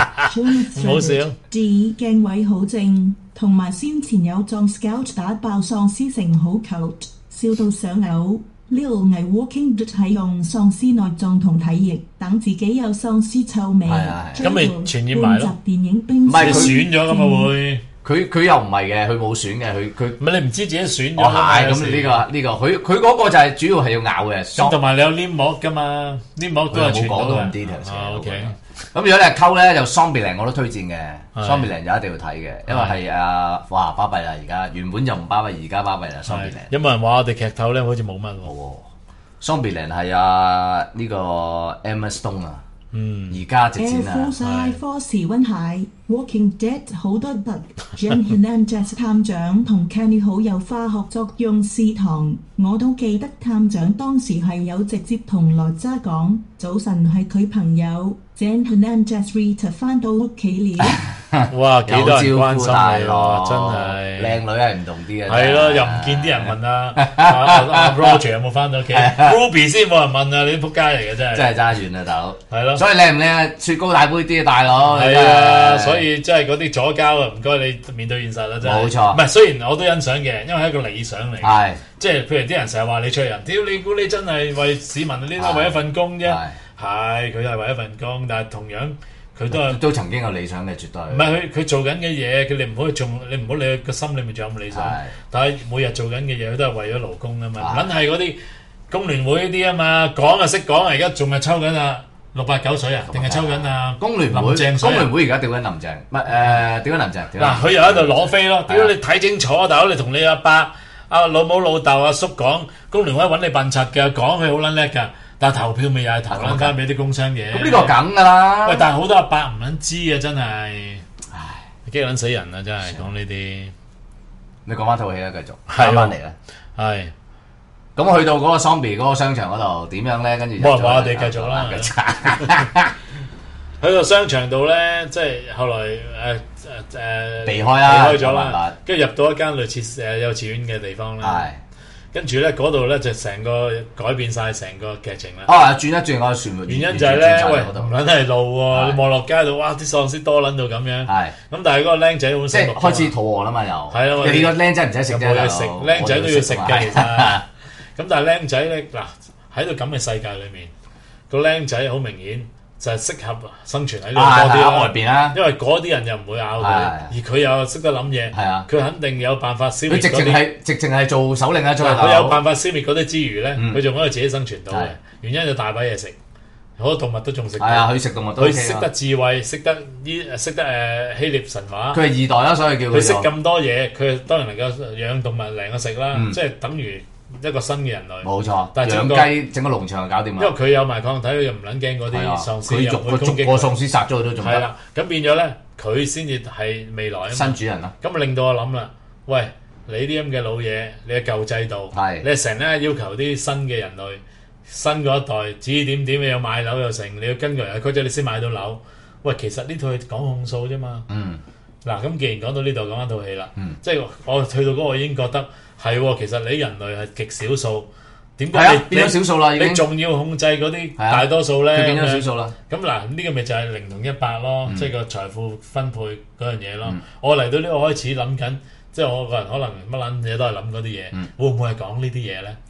Zero， 好笑。 D 鏡位好正，同埋先前有撞 Scout 打爆喪屍成好 cult， 笑到想嘔。Lil 魏 Walking Dead 係用喪屍內臟同體液，等自己有喪屍臭味。 咁咪傳染埋咯。 電影冰唔係佢選咗咁啊會。 佢佢又唔係嘅，佢冇選嘅，佢佢唔係你唔知自己選咗。 哦係咁呢個呢個，佢佢嗰個就係主要係要咬嘅。 咁同埋你有黏膜噶嘛，黏膜都係傳講到咁到嘅。 details 啊 OK。 咁如果你係溝咧，就 Zombieland 我都推薦嘅 ，Zombieland 就一定要睇嘅，因為係啊哇巴閉啦而家，原本就唔巴閉，而家巴閉啦 Zombieland。 有冇人話我哋劇透咧？好似冇乜喎。 Zombieland 係啊呢個 Emma Stone 啊。嗯，而家直剪啊， 係。科時溫蟹 Walking Dead 好多特 Jen Hernandez 探長同 Kenny 好有化學作用視堂，我都記得探長當時係有直接同羅渣講，早晨係佢朋友 Jen Hernandez Rita 翻到屋企了。 哇，幾多人關心你喎，真係靚女係唔同啲嘅。 係咯，又唔見啲人問啊，阿 Roger 有冇翻到屋企 ？Ruby 先冇人問啊，你啲仆街嚟嘅真係。真係揸遠啊，大佬。係咯。所以靚唔靚啊？雪糕大杯啲啊，大佬。 係啊，所以即係嗰啲左膠啊，唔該你面對現實啦，真係。冇錯。唔係，雖然我都欣賞嘅，因為係一個理想嚟。係。即係譬如啲人成日話你出人，屌你估你真係為市民呢啲為一份工啫。係，佢係為一份工，但係同樣。佢都係都曾經有理想嘅，絕對。 唔係佢佢做緊嘅嘢，佢你唔可以仲你唔好理個心裏面仲有冇理想。但係每日做緊嘅嘢，佢都係為咗勞工啊嘛。撚係嗰啲工聯會呢啲啊嘛，講啊識講啊，而家仲係抽緊啊六八九水啊，定係抽緊啊工聯會林鄭水？ 工聯會而家屌緊林鄭，唔係誒屌緊林鄭。 嗱，佢又喺度攞飛咯。屌你睇清楚，大佬你同你阿伯、阿老母、老豆、阿叔講，工聯會揾你笨柒嘅，講佢好撚叻㗎。但係投票咪又係投撚翻俾啲工商嘢。咁呢個梗㗎啦。喂， 但係好多阿伯唔撚知啊，真係，唉，激撚死人啊！真係講呢啲。你講翻套戲啦，繼續翻翻嚟啦。係。咁去到嗰個 Zombie 嗰個商場嗰度點樣咧？跟住冇人話我哋繼續啦。喺個商場度咧，即係後來誒誒誒避開啦，避開咗啦，跟住入到一間類似誒幼稚園嘅地方啦。係。跟住咧，嗰度咧就成個改變晒成個劇情啦。啊，轉一轉個旋律。原因就係咧，喂，唔撚係路喎，你望落街度，哇！啲喪屍多撚到咁樣。係。咁但係嗰個僆仔好即係開始肚餓啦嘛，又。係啊。你個僆仔唔使食啫，冇嘢食，僆仔都要食嘅其實。咁但係僆仔咧，嗱喺度咁嘅世界裏面，個僆仔好明顯就係適合生存喺呢度多啲啦。外邊啦。因為嗰啲人又唔會咬佢，而佢又識得諗嘢。係啊。佢肯定有辦法消滅嗰啲。佢直情係直情係做首領啊！做佢有辦法消滅嗰啲之餘咧，佢仲可以自己生存到嘅。原因就大把嘢食，好多動物都仲食。係啊，佢食動物都 OK 啊。佢識得智慧，識得依識得誒希臘神話。佢係二代啦，所以叫佢。佢識咁多嘢，佢當然能夠養動物嚟我食啦。即係等於一個新嘅人類。冇錯。但係養雞整個農場就搞掂啦。因為佢有埋抗體，佢又唔撚驚嗰啲喪屍入去攻擊。個喪屍殺咗佢都仲得。係啦，咁變咗咧，佢先至係未來新主人啦。咁令到我諗啦，喂，你啲咁嘅老嘢，你嘅舊制度，你係成日要求啲新嘅人類新嗰一代指指點點，你有買樓又成，你要根據佢規則你先買到樓。喂，其實呢套係講控訴啫嘛。 嗯。 嗱，咁既然講到呢度，講翻套戲啦， 嗯即係我去到嗰個我已經覺得係喎，其實你人類係極少數，點係啊解你， 變咗少數啦，已經你仲要控制嗰啲係啊大多數咧？ 佢變咗咁樣少數啦。 咁嗱，呢個咪就係零同一百咯， 嗯即係個財富分配嗰樣嘢咯。 嗯我嚟到呢個開始諗緊，即係我個人可能乜撚嘢都係諗嗰啲嘢， 嗯會唔會係講呢啲嘢咧？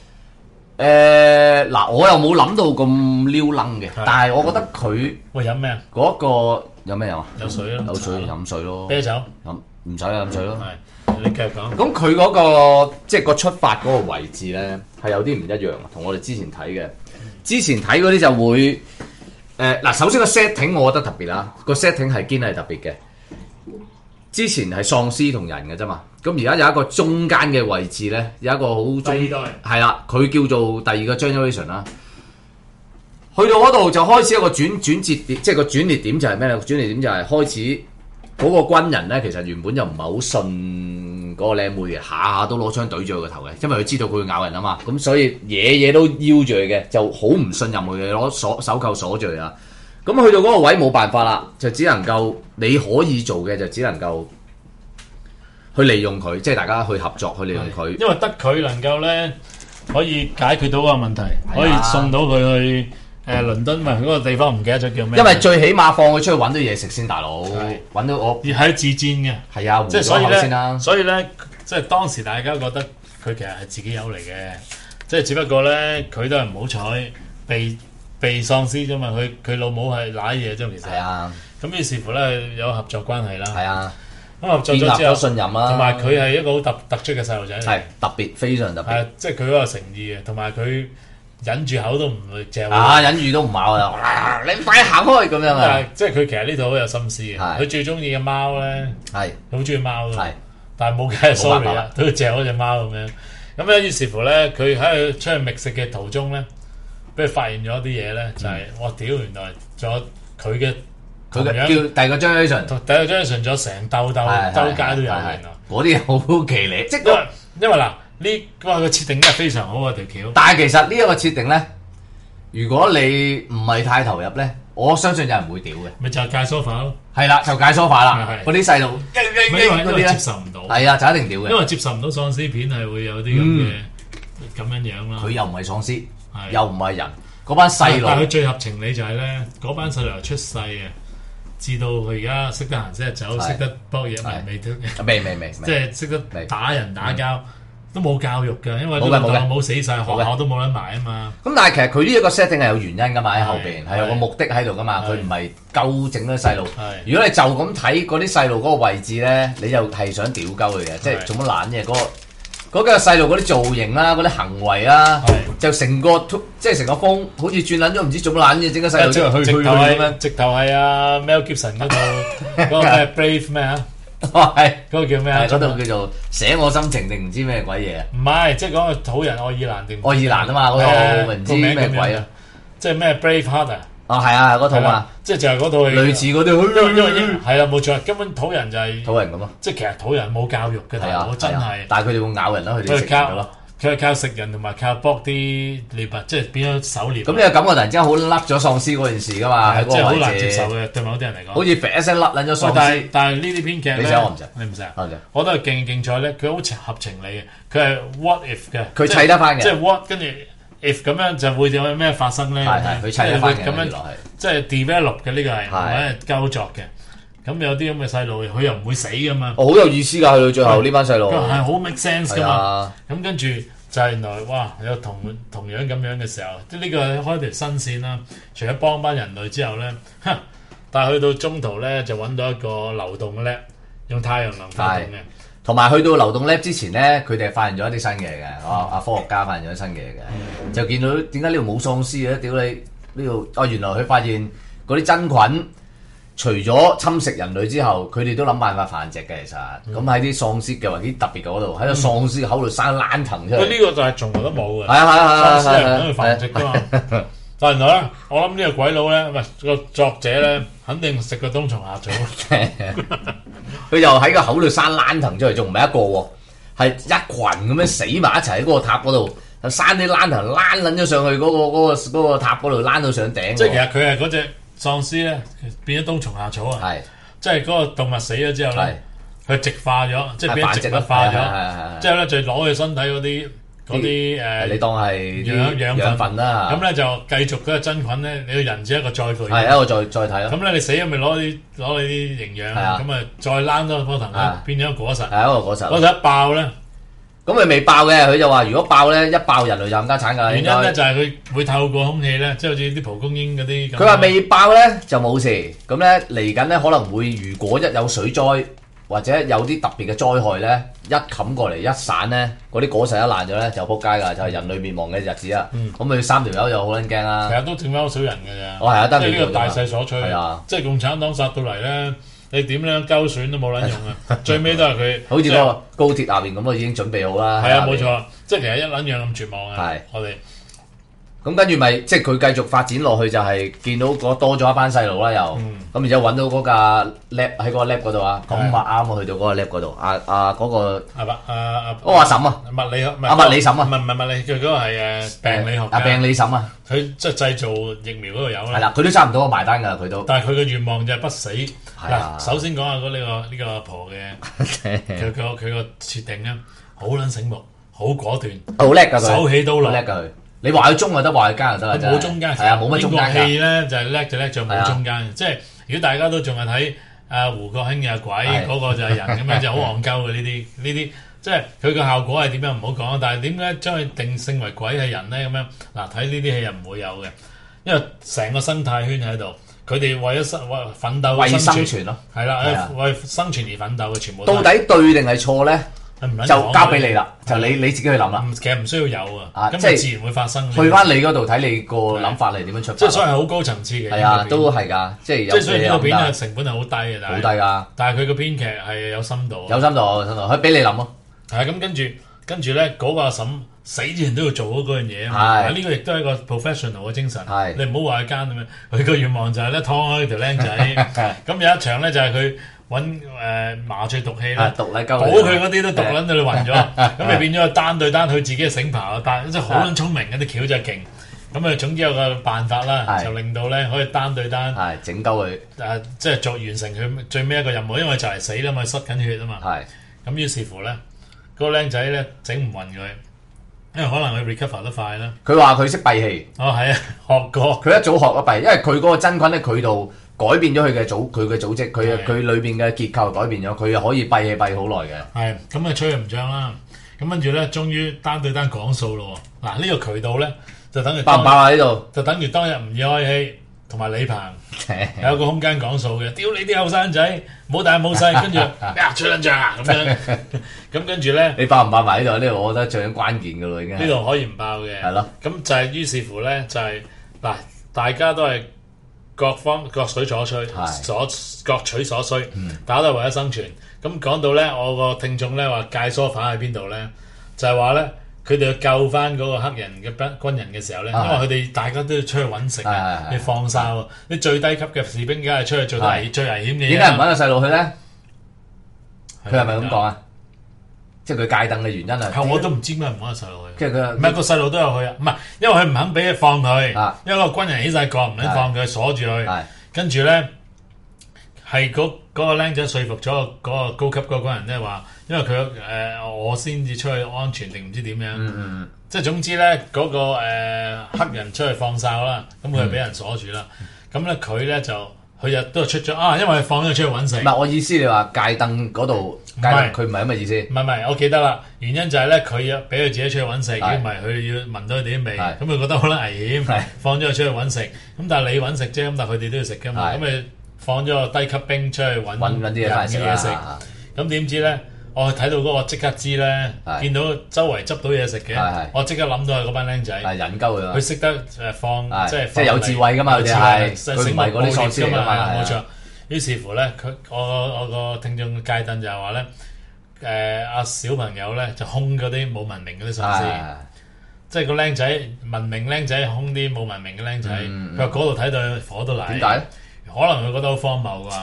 誒嗱，我又冇諗到咁撩楞嘅， 係但係我覺得佢喂，飲咩啊？ 嗰個有咩飲啊？ 有水咯， 有水茶咯飲水咯， 啤酒， 飲唔使飲水咯。 係你繼續講。 咁佢嗰個即係個出發嗰個位置咧，係有啲唔一樣啊，同我哋之前睇嘅。之前睇嗰啲就會誒嗱、呃，首先個 setting 我覺得特別啦，個 setting 係堅係特別嘅。之前係喪屍同人嘅啫嘛，咁而家有一個中間嘅位置咧，有一個好中第二代係啦，佢叫做第二個 generation 啦。去到嗰度就開始一個轉轉折點，即係個轉捩點就係咩咧？轉捩點就係開始嗰個軍人咧，其實原本就唔係好信嗰個靚妹嘅，下下都攞槍對住佢個頭嘅，因為佢知道佢會咬人啊嘛，咁所以嘢嘢都腰住佢嘅，就好唔信任佢嘅，攞鎖手扣鎖住佢啊。咁去到嗰個位冇辦法啦，就只能夠你可以做嘅就只能夠去利用佢，即係大家去合作去利用佢。 因為得佢能夠咧可以解決到嗰個問題， 係啊可以送到佢去誒倫敦，唔係嗰個地方唔記得咗叫咩？ 因為最起碼放佢出去揾到嘢食先，大佬係揾到我而係自戰嘅， 係啊， 即係所以糊咗口先啦咧，。所以咧，即係當時大家覺得佢其實係自己友嚟嘅，即係只不過咧佢都係唔好彩被被喪屍啫嘛，佢佢老母係賴嘢啫，其實係啊， 咁於是乎咧有合作關係啦， 係啊， 咁合作建立咗咗之後， 信任啦， 同埋佢係一個好突突出嘅細路仔嚟， 係特別非常特別係即係佢嗰個誠意嘅，同埋佢忍住口都唔會嚼。 啊！忍住都唔咬啊！哇你快行開咁樣但啊！ 係即係佢其實呢度好有心思嘅， 係佢最中意嘅貓咧， 係佢好中意貓㗎嘛係但係冇計冇 ，sorry 辦法啊，都要嚼嗰只貓咁樣。咁咧於是乎咧，佢喺佢出去覓食嘅途中咧，俾佢發現咗啲嘢咧，就係我屌原來仲有佢嘅佢嘅同樣叫第二個 generation， 同第二張相咗成兜兜係周街都有係係原來。 嗰啲好奇離，即係因為因為嗱呢哇個設定真係非常好啊條橋。 但係其實呢一個設定咧，如果你唔係太投入咧，我相信有人會屌嘅。 咪就係戒 sofa 咯， 係啦，就解 sofa 啦， 係係嗰啲細路因為因為接嗰啲咧， 受唔到， 係啊，就一定屌嘅。 因為接受唔到喪屍片係會有啲咁嘅咁樣樣啦。 佢又唔係喪屍， 係又唔係人，嗰班細路但係佢最合情理就係咧，嗰班細路由出世嘅，至到佢而家識得行識得走， 係識得搏嘢， 係咪未都未未未， 即係識得打人打交，都冇教育㗎，因為冇嘅冇嘅老豆冇死晒，學冇嘅校都冇得埋啊嘛。 咁但係其實佢呢一個 setting 係有原因噶嘛，喺後邊係係有個目的喺度噶嘛， 係佢唔係鳩整啲細路。 係如果你就咁睇嗰啲細路嗰個位置咧，你就係想屌鳩佢嘅，即係做乜懶嘢嗰個。嗰個細路嗰啲造型啦，嗰啲行為啦， 係就成個即係成個風，好似轉撚咗唔知做乜撚嘢，整個細路直出嚟去去去直頭係咁樣。 直頭係啊 Mel Gibson 嗰度嗰個咩 Brave 咩啊？ 係嗰個叫咩啊？ 係嗰度叫做寫我心情定唔知咩鬼嘢啊？ 唔係，即係講個土人愛爾蘭定愛爾蘭啊嘛，嗰套唔知咩鬼啊？ 即係咩 Brave Heart 啊？ 哦係啊，嗰套啊係啦，，即係就係嗰套戲類似嗰啲， 因為因為英係啦，冇錯，根本土人就係土人咁咯。 即係其實土人冇教育嘅，大係啊佬，真係啊係但係佢哋會咬人咯，佢哋食佢係靠咗咯。 佢係靠食人同埋靠搏啲獵物，即係變咗狩獵。 咁你個感覺突然之間好甩咗喪屍嗰件事噶嘛？喺嗰即係好個位難接受置， 嘅，對某啲人嚟講。 好似肥一聲甩撚咗喪喂但係屍。 但係呢啲編劇咧， 你識我唔識你唔識啊？ 我識我都係勁勁在咧，佢好合情理嘅，佢係 what if 嘅， 佢砌得返嘅即係 what 跟住 if 咁樣就會有咩發生咧？ 係係佢砌得翻嘅， 咁樣原來係即係 develop 嘅呢個係唔係係交作嘅。咁有啲咁嘅細路，佢又唔會死噶嘛， 我好有意思㗎，去到最後呢班細路佢係好 make sense 噶係嘛。 啊， 咁跟住就係原來哇，有同同樣咁樣嘅時候，即係呢個開條新線啦。除咗幫班人類之後咧，哼但係去到中途咧就揾到一個流動嘅 lab，用太陽能發動嘅。 同埋去到流動 lab 之前咧，佢哋係發現咗一啲新嘢嘅，啊啊科學家發現咗新嘢嘅，就見到點解呢度冇喪屍嘅？屌你呢度啊！原來佢發現嗰啲真菌。除咗侵蝕人類之後，佢哋都諗辦法繁殖嘅。其實咁喺啲喪屍嘅或者特別嘅嗰度，喺個喪屍口度生爛藤出嚟。 佢呢個就係從來都冇嘅。 係啊係啊係喪屍係唔等佢啊繁殖噶嘛。但原來咧，我諗呢個鬼佬咧，唔係個作者咧，肯定食過冬蟲夏草。 佢又喺個口度生爛藤出嚟，仲唔係一個喎，係一群咁樣死埋一齊喺嗰個塔嗰度， 閂啲欄頭躝撚咗上去嗰、個嗰、個嗰個塔嗰度躝到上頂喎。 即係其實佢係嗰隻喪屍咧變咗冬蟲夏草啊！ 係即係嗰個動物死咗之後係咧，佢直化咗，即係變咗植物咯化咗。 係係係係之後咧就攞佢身體嗰啲嗰啲誒， 你當係養養養分啦。 咁咧就繼續嗰個真菌咧，你個人只係一個載具。 係啊，我再再睇咯。 咁咧你死咗咪攞啲攞你啲營養， 係啊咁啊再躝多棵藤咧啊變咗個果實。 係一個果實。 果實一爆咧， 咁佢未爆嘅，佢就話如果爆咧，一爆人類就冚家產㗎。 原因應該咧就係佢會透過空氣咧，即係好似啲蒲公英嗰啲咁。 佢話未爆咧就冇事，咁咧嚟緊咧可能會，如果一有水災或者有啲特別嘅災害咧，一冚過嚟一散咧，嗰啲果實一爛咗咧就撲街㗎，就係人類滅亡嘅日子啊！咁佢、三條友就好撚驚啦。 其實都剩翻好少人嘅咋。 哦係啊得即係呢個大你做㗎嘛勢所趨。 係啊即係共產黨殺到嚟咧，你點樣鳩選都冇撚用啊！最尾都係佢， 好似即係嗰個高鐵下邊咁，都已經準備好啦。 係啊， 下邊冇。錯，即係其實一撚樣咁絕望啊！ 係我哋咁跟住咪即係佢繼續發展落去，就係見到嗰多咗一班細路啦，又嗯咁然之後揾到嗰架 lab 喺嗰個 lab 嗰度啊，咁係啊啱啊去到嗰個 lab 嗰度，啊啊嗰個係嘛？啊啊嗰個阿嬸啊， 物理學唔係啊物理審啊唔係唔係物理，佢嗰個係誒病理學啊病理， 理審啊， 佢即係製造疫苗嗰度有啦。 係啦，佢都差唔多埋單㗎，佢都但係佢嘅願望就係不死。 係啊嗱，首先講下嗰呢個呢個阿婆嘅佢個佢個設定咧，好撚醒目，好果斷， 好叻㗎佢， 手起刀落好叻。㗎佢。你話佢中就得，話佢奸就得啦， 佢真係冇中間， 係啊，冇乜中間英國戲㗎。 咧就係叻就叻在係啊冇中間。即係如果大家都仲係睇啊胡國興嘅鬼係嗰個就係人咁樣，就好戇鳩嘅呢啲呢啲。即係佢個效果係點樣唔好講，但係點解將佢定性為鬼係人咧？咁樣嗱，睇呢啲戲又唔會有嘅，因為成個生態圈喺度，佢哋為咗生為奮鬥為生存， 生存咯， 係啦係啊， 為生存而奮鬥嘅全部都到係底對定係錯咧， 係唔撚就講嘅交俾你啦，就你你自己去諗啦。 唔其實唔需要有啊， 啊即係咁就自然會發生。 去翻你嗰度睇你個諗法嚟點樣出發。 即係所以係好高層次嘅。 係啊， 呢個片都係㗎，即係有即係雖然呢個片嘢諗嘅成本係好低嘅，但好係低㗎， 但係佢個編劇係有深度。 有深度有深度，佢俾你諗咯。 係咁跟住跟住咧，嗰個阿嬸死之前都要做好嗰樣嘢啊嘛。 係呢個亦都係一個 professional 嘅精神。 係你唔好話佢奸咁樣，佢個願望就係咧劏開條僆仔。咁有一場咧就係佢揾誒麻醉毒氣啊咧， 毒嚟鳩補佢嗰啲都毒撚到你暈咗，咁咪變咗單對單佢自己嘅醒牌，但即係好撚聰明嗰啲橋就係勁。咁啊，總之有個辦法啦， 係就令到咧可以單對單。 係整鳩佢誒、即係作完成佢最尾一個任務，因為就嚟死啦嘛，塞緊血啊嘛。 係咁於是乎咧，嗰、個僆仔咧整唔暈佢，因為可能佢 recover 得快啦。 佢話佢識閉氣， 哦，係啊，學過。 佢一早學咗閉，因為佢嗰個真菌咧，佢度改變咗佢嘅組佢嘅組織，佢係佢裏邊嘅結構改變咗，佢又可以閉氣閉好耐嘅。 係咁啊，吹佢唔脹啦。咁跟住咧，終於單對單講數咯喎。嗱，呢、個渠道咧就等於爆唔爆啊？呢度就等於當日吳爾開希同埋李鵬有個空間講數嘅。屌你啲後生仔，冇大冇細，跟住咩啊吹撚脹啊咁樣。咁跟住咧。 你爆唔爆埋呢度？呢度我覺得最緊關鍵嘅咯，已經係呢度可以唔爆嘅， 係咯。 咁就係於是乎咧，就係、嗱，大家都係各方各取所需， 係所各取所需，大家都係為咗生存。咁講到咧，我個聽眾咧話戒梳化喺邊度咧，就係話咧，佢哋去救翻嗰個黑人嘅軍軍人嘅時候咧，因係為佢哋大家都要出去揾食係係啊， 係你放哨啊，啲最低級嘅士兵梗係出去做危係最危險嘅嘢點解唔揾啦。 個細路去咧？佢係咪咁講啊？ 啊？即係佢戒燈嘅原因啊？ 係我都唔知點解唔揾個細路去。 即係佢唔係個細路都有去啊，唔係因為佢唔肯俾佢放佢， 啊因為個軍人起晒角唔肯放佢，鎖住佢， 係跟住咧係嗰嗰個僆仔說服咗嗰個高級嗰個軍人咧話，因為佢誒、呃我先至出去安全定唔知點樣， 嗯嗯即係總之咧嗰、個、呃、黑人出去放哨啦，咁佢係俾人鎖住啦，咁咧佢咧就佢日都係出咗啊，因為佢放咗出去揾食唔。係我意思，你話戒燈嗰度戒燈，佢唔係咁嘅意思。 唔係唔係，我記得啦。原因就係咧，佢要俾佢自己出去揾食，如果係唔係佢要聞到佢哋啲味， 係咁佢覺得好撚危險係， 放咗佢出去揾食。咁但係你揾食啫，咁但係佢哋都要食噶嘛。 係咁咪放咗個低級兵出去揾揾揾啲嘢翻嚟食人嘅嘢食。 啦。 咁點知咧？我睇到嗰個即刻知咧， 係見到周圍執到嘢食嘅係係， 我即刻諗到係嗰班僆仔。 係引鳩佢啊佢！識得誒放， 係即係即係有智慧㗎嘛佢哋係係佢唔係嗰啲喪屍嚟㗎嘛係啊冇錯。於是乎咧，佢我我個聽眾嘅界燈就係話咧，誒阿小朋友咧就兇嗰啲冇文明嗰啲喪屍， 係即係個僆仔文明僆仔兇啲冇文明嘅僆仔。 嗯佢話嗰度睇到佢火都嚟。 點解咧？ 可能佢覺得好荒謬啩。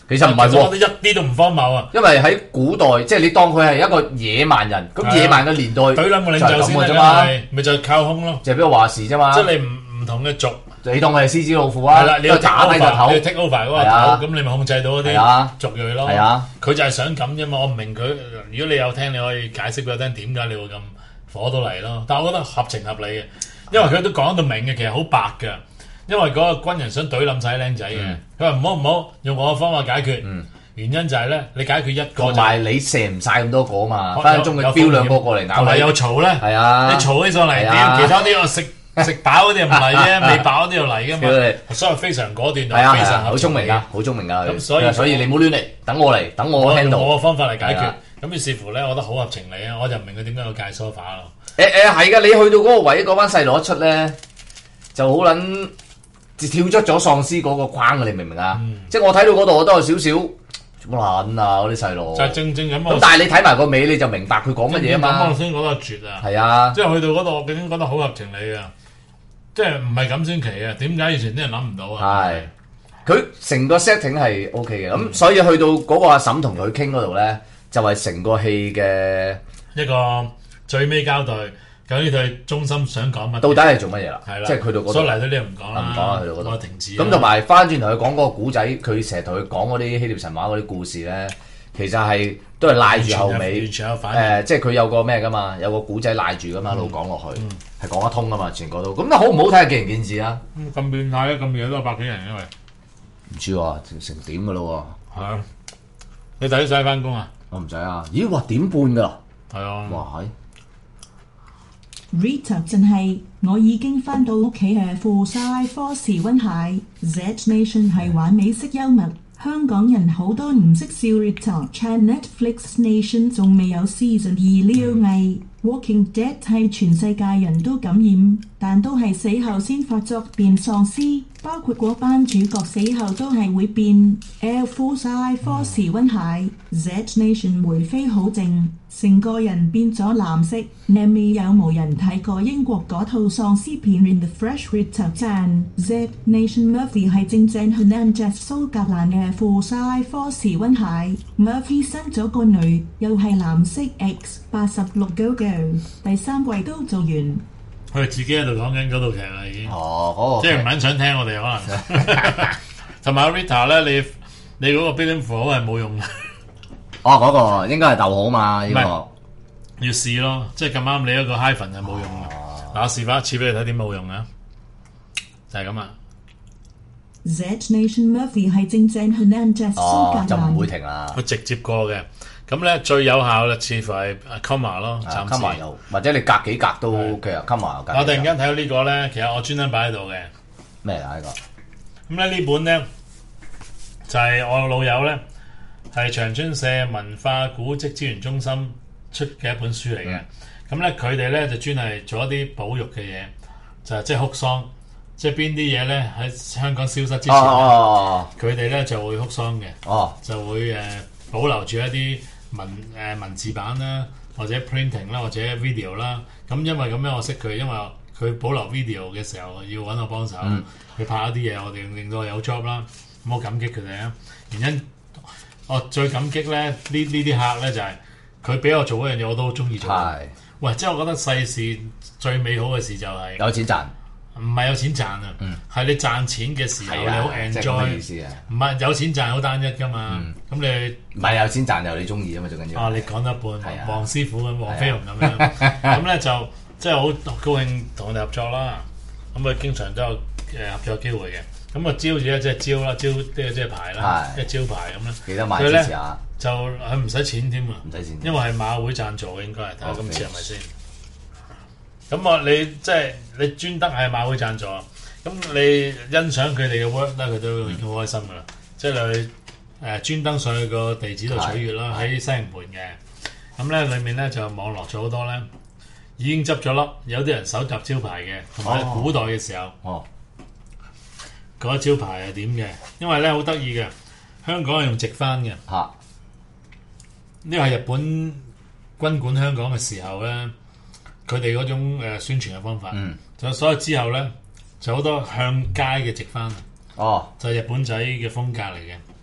其實唔係喎， 我覺得一啲都唔荒謬啊！ 因為喺古代，即係你當佢係一個野蠻人，咁野蠻嘅年代， 懟冧個領袖先啫嘛， 咪就係靠空咯， 就係俾我話事啫嘛。 即係你唔唔同嘅族， 你當佢係獅子老虎啊， 係啦，你要打低個頭， 你 take over 嗰個頭，咁你咪控制到嗰啲族裔咯。 係啊， 佢就係想咁啫嘛。我唔明佢，如果你有聽，你可以解釋俾我聽點解你會咁火到嚟咯。但係我覺得合情合理嘅，因為佢都講到明嘅，其實好白㗎。因為嗰個軍人想懟冧晒僆仔嘅，佢話唔好唔好用我嘅方法解決。嗯原因就係咧，你解決一個， 同埋你射唔晒咁多個嘛，分分鐘佢飆兩個過嚟咬你， 同埋有嘈咧， 係啊， 你嘈起上嚟，屌其他啲我食食飽嗰啲唔嚟啫，未飽嗰啲又嚟噶嘛，所以非常果斷， 係啊， 非常好聰明噶，好聰明噶， 咁所以所以你唔好亂嚟，等我嚟，等我 handle， 我嘅方法嚟解決，咁於是乎咧，我覺得好合情理啊，我就唔明佢點解要戒 sofa 咯。 誒誒係噶，你去到嗰個位，嗰班細路一出咧，就好撚跳出咗喪屍嗰個框嘅，你明唔明啊？即係我睇到嗰度，我都有少少。乜撚啊！嗰啲細路就係正正咁。 咁但係你睇埋個尾，你就明白佢講乜嘢啊嘛。 咁我先覺得絕啊！ 係啊， 即係去到嗰度，我已經覺得好合情理啊！即係唔係咁先奇啊？點解以前啲人諗唔到啊？ 係佢成個 setting 係 OK 嘅，咁、嗯、所以去到嗰個阿嬸同佢傾嗰度咧，就係、是、成個戲嘅一個最尾交代。究竟佢中心想講乜？ 到底係做乜嘢啦？ 係啦， 即係去到嗰度， 所以嚟到呢度唔講啦， 唔講啦，去到嗰度我停止。 咁同埋翻轉頭佢講嗰個古仔，佢成日同佢講嗰啲希臘神話嗰啲故事咧，其實係都係賴住後尾。 完全有反誒、呃，即係佢有個咩噶嘛？有個古仔賴住噶嘛，一路講落去，係講、嗯、得通噶嘛，全個都。咁但好唔好睇係見仁見智啊。 咁變態咧，咁嘢都有百幾人，因為唔知喎，成成點噶咯喎。 係啊，你抵晒翻工啊？ 我唔使啊。咦？哇，點半噶啦？ 係啊。 哇係。 Rita 真係我已經翻到屋企嘅負晒科時溫鞋 Z Nation 係玩美式幽默，香港人好多唔識笑 Rita Chan Netflix Nation 仲未有 season 二撩藝 Walking Dead 係全世界人都感染，但都係死後先發作變喪屍，包括嗰班主角死後都係會變 L 負晒科時溫鞋 Z Nation 回飛好靜，成個人變咗藍色。Nami 有冇人睇過英國嗰套喪屍片 In the Fresh Rita Chan Z Nation Murphy 係正正 Hernandez 蘇格蘭嘅負晒科時溫鞋 Murphy 生咗個女，又係藍色 X 八十六 Go Go， 第三季都做完。 佢自己喺度講緊嗰套劇啦，已經。 哦，嗰、那個即係唔肯想聽我哋可能。同埋 Rita 咧，你你嗰個標點符號係冇用嘅。 哦，嗰、那個應該係逗號嘛？呢、這個要試咯，即係咁啱你一個 hyphen 係冇用嘅。嗱、哦，我示範一次俾你睇點冇用啊，就係咁啊。 Z Nation Murphy 係正正 Hernandez 蘇格蘭， 就唔會停啦。 佢直接過嘅。咁咧最有效咧，似乎係 comma 咯，暫時。 comma 又或者你隔幾格都 OK 啊 comma 又隔。 我突然間睇到呢個咧，其實我專登擺喺度嘅。 咩啊？呢個？ 咁咧呢本咧就係、是、我老友咧，係長春社文化古蹟資源中心出嘅一本書嚟嘅。咁咧佢哋咧就專係做一啲保育嘅嘢，就係即係哭喪，即係邊啲嘢咧喺香港消失之前，佢哋咧就會哭喪嘅。哦，就會誒、呃、保留住一啲文誒、呃、文字版啦，或者 printing 啦，或者 video 啦。咁因為咁樣我識佢，因為佢保留 video 嘅時候要揾我幫手，嗯、去拍一啲嘢，我哋令到我有 job 啦。咁好感激佢哋啊！原因我最感激咧呢呢啲客咧就係佢俾我做嗰樣嘢，我都好中意做。係，喂，即係我覺得世事最美好嘅事就係、是、 有錢賺。唔係有錢賺啊，係、嗯、你賺錢嘅時候你好 enjoy，唔係有錢賺好單一噶嘛，咁、嗯、你唔係有錢賺又你中意啊嘛，最緊要。 啊，你講得一半，黃師傅咁，黃飛鴻咁樣，咁咧就即係好高興同我哋合作啦。咁佢經常都有誒合作機會嘅。咁啊招住一隻招啦，招即係即係牌啦，即係招牌咁啦。 記得買支持下。 就佢唔使錢添啊， 唔使錢， 因為係馬會贊助嘅應該係，睇下今次係咪先？咁我你即係你專登係馬會贊助，咁你欣賞佢哋嘅 work 咧，佢都已經好開心噶啦。嗯、即係你誒專登上去個地址度取閱啦，喺西營盤嘅。咁咧裡面咧就網絡咗好多咧，已經執咗笠，有啲人手集招牌嘅，同埋古代嘅時候， 哦， 嗰招牌係點嘅？因為咧好得意嘅，香港係用直幡嘅。嚇、啊！呢個係日本軍管香港嘅時候咧。佢哋嗰種誒宣傳嘅方法，嗯、就所以之後咧就好多向街嘅直幡，哦，就係日本仔嘅風格嚟嘅。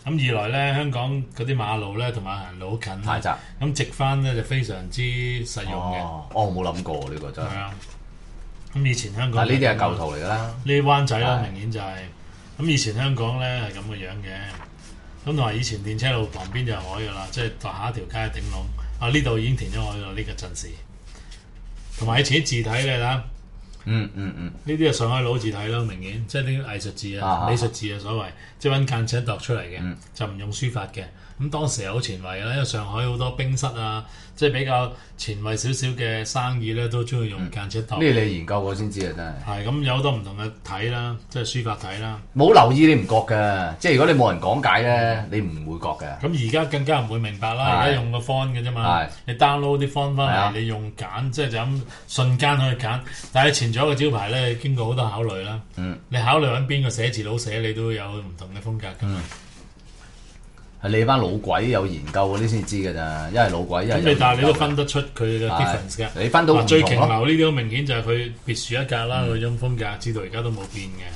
咁二來咧，香港嗰啲馬路咧同埋行路好近， 太窄， 咁直翻咧就非常之實用嘅。 哦，我冇諗過呢個真係。 係啊，咁以前香港但呢啲係舊圖嚟㗎啦。 呢啲灣仔啦， 係明顯就係、咁以前香港咧係咁嘅樣嘅，咁同埋以前電車路旁邊就係海㗎啦，即係下一條街係頂籠。啊，呢度已經填咗海㗎啦，呢、這個陣時。同埋以前啲字體你睇， 嗯嗯嗯， 呢啲係上海佬字體咯，明顯即係啲藝術字啊、 啊美術字啊，所謂即係揾間尺度出嚟嘅， 嗯就唔用書法嘅。咁當時係好前衛嘅啦，因為上海好多冰室啊，即係比較前衛少少嘅生意咧，都中意用間尺度。 呢啲你研究過先知啊，真係。 係咁有好多唔同嘅體啦，即係書法體啦。 冇留意你唔覺㗎，即係如果你冇人講解咧，你唔會覺嘅。 咁而家更加唔會明白啦， 係而家用個 font 嘅啫嘛係， 你 download 啲 font 翻係啊嚟，你用揀，即係就咁瞬間可以揀。但係前咗個招牌咧，經過好多考慮啦。 嗯， 你考慮揾邊個寫字佬寫，你都有唔同嘅風格㗎嘛。 係你班老鬼有研究嗰啲先知㗎咋，一係老鬼，一係咁有你但係你都研究分得出佢嘅 difference 㗎。 你分到唔嗱最同咯。 瓊樓呢啲好明顯就係佢別樹一格啦，佢種風格，至到而家都冇變嘅。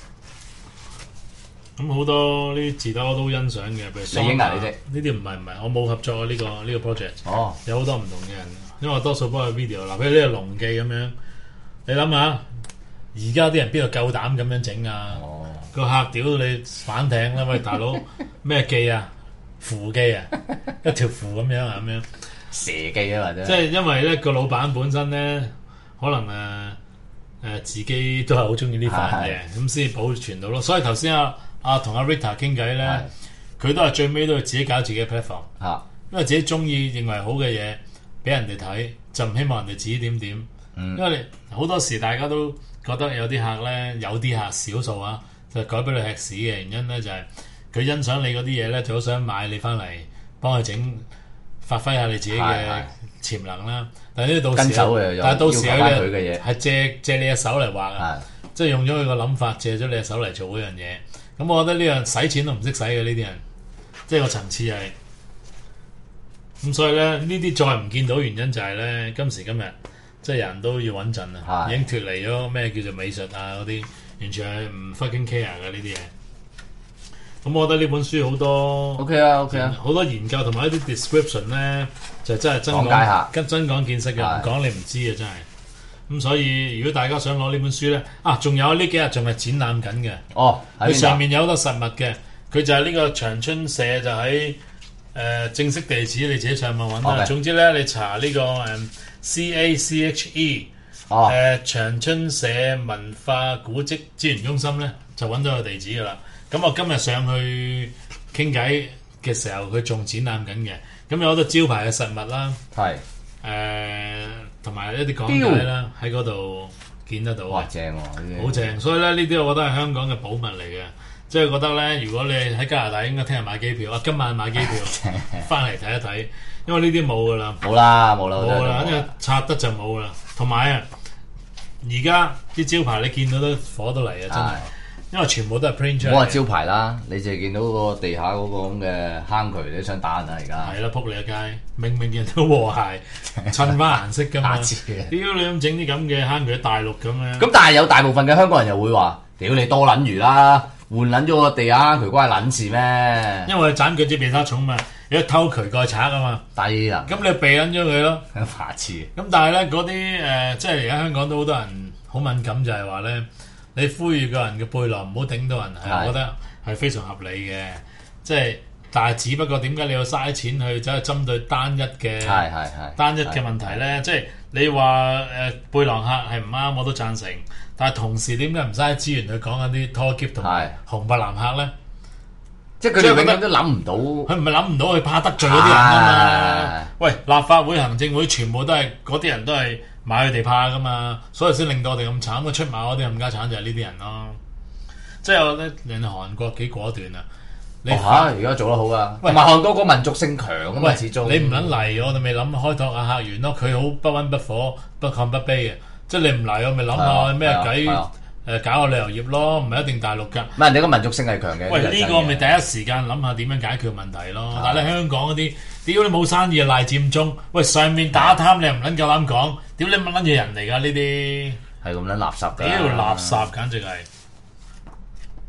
咁好多呢啲字都我都欣賞嘅，譬如李英啊呢啲呢啲唔係唔係，我冇合作啊呢個呢個 project。 哦， 有好多唔同嘅人，因為我多數幫佢 video。嗱，譬如呢個龍記咁樣，你諗下，而家啲人邊度夠膽咁樣整啊？ 哦， 個客屌你反艇啦！喂，大佬咩記啊？符記啊？一條符咁樣啊咁樣。 蛇記啊或者。 即係因為咧個老闆本身咧，可能誒誒、呃、自己都係好中意呢份嘅，咁先保存到咯。所以頭先阿阿同阿 Rita 傾偈咧，佢都係最尾都係自己搞自己嘅 platform， 嚇， 因為自己中意認為好嘅嘢俾人哋睇，就唔希望人哋指指點點。 嗯因為你好多時大家都覺得有啲客咧，有啲客少數啊，就改俾你吃屎嘅原因咧，就係、佢欣賞你嗰啲嘢咧，就好想買你翻嚟幫佢整。發揮下你自己嘅潛能啦，但係呢到時， 跟手嘅但係到時要求翻佢嘅嘢係借借你隻手嚟畫啊，即係用咗佢個諗法，借咗你隻手嚟做嗰樣嘢。咁我覺得呢樣使錢都唔識使嘅呢啲人，即係個層次係。咁所以咧，呢啲再唔見到原因就係咧，今時今日即係人都要穩陣啊，已經脫離咗咩叫做美術啊嗰啲，完全係唔 fucking care 嘅呢啲嘢。咁我覺得呢本書好多 OK 啊 OK 啊， 好多研究同埋一啲 description 咧，就真係真講解下講跟真講見識嘅，唔講你唔知嘅真係。咁所以如果大家想攞呢本書咧，啊仲有呢幾日仲係展覽緊嘅。 哦， 佢上面有好多實物嘅，佢就係呢個長春社就喺誒、呃、正式地址，你自己上網揾啦。Okay. 總之咧，你查呢、這個誒、um, C A C H E 誒、 哦呃、長春社文化古蹟資源中心咧，就揾到個地址噶啦。咁我今日上去傾偈嘅時候，佢仲展覽緊嘅。咁有好多招牌嘅實物啦， 係誒同埋一啲講解啦，喺嗰度見得到。 哇，正喎！ 好正，所以咧呢啲我覺得係香港嘅寶物嚟嘅。即係覺得咧，如果你喺加拿大，應該聽日買機票，啊今晚買機票翻嚟睇一睇，因為呢啲冇噶啦， 冇啦冇啦冇啦，因為拆得就冇啦。同埋啊，而家啲招牌你見到都火都嚟啊，真係。因為全部都係 print 出嚟。 冇話招牌啦，你淨係見到個地下嗰個咁嘅坑渠，你都想打人啊！而家係啦，撲你一街，明明人都和諧，襯翻顏色㗎嘛。 屌你咁整啲咁嘅坑渠喺大陸咁樣。 咁但係有大部分嘅香港人又會話：屌你多撚魚啦，換撚咗個地下坑渠關撚事咩？ 因為斬腳趾避沙蟲嘛，有偷渠蓋賊啊嘛。 低能。 咁你避撚咗佢咯。 下次。 咁但係咧嗰啲誒，即係而家香港都好多人好敏感，就係話咧。你呼籲個人嘅背囊唔好頂到人，係我覺得係非常合理嘅。即係，但係只不過點解你要嘥錢去走去針對單一嘅係係係單一嘅問題咧？即係你話誒、呃、背囊客係唔啱，我都贊成。但係同時點解唔嘥資源去講緊啲拖喼同埋紅白藍客咧？ 即係佢哋永遠都諗唔到， 佢唔係諗唔到，佢怕得罪嗰啲人啊嘛。喂，立法會、行政會全部都係嗰啲人都係。買佢哋怕噶嘛，所以先令到我哋咁慘。個出馬嗰啲冚家產就係呢啲人咯。即係我覺得人哋韓國幾果斷啊！你嚇而家做得好噶，同埋韓國個民族性強啊嘛，始終你唔撚嚟，我哋咪諗開拓下客源咯。佢好不溫不火、不亢不卑嘅。即係你唔嚟，我咪諗下咩計誒搞個旅遊業咯，唔係一定大陸㗎。 唔係人哋個民族性係強嘅。 喂，呢個咪第一時間諗下點樣解決問題咯。但係你香港嗰啲，屌你冇生意啊賴佔中，喂上面打貪你又唔撚夠膽講，屌你乜撚嘢人嚟㗎呢啲？ 係咁撚垃圾㗎。 屌垃圾簡直係。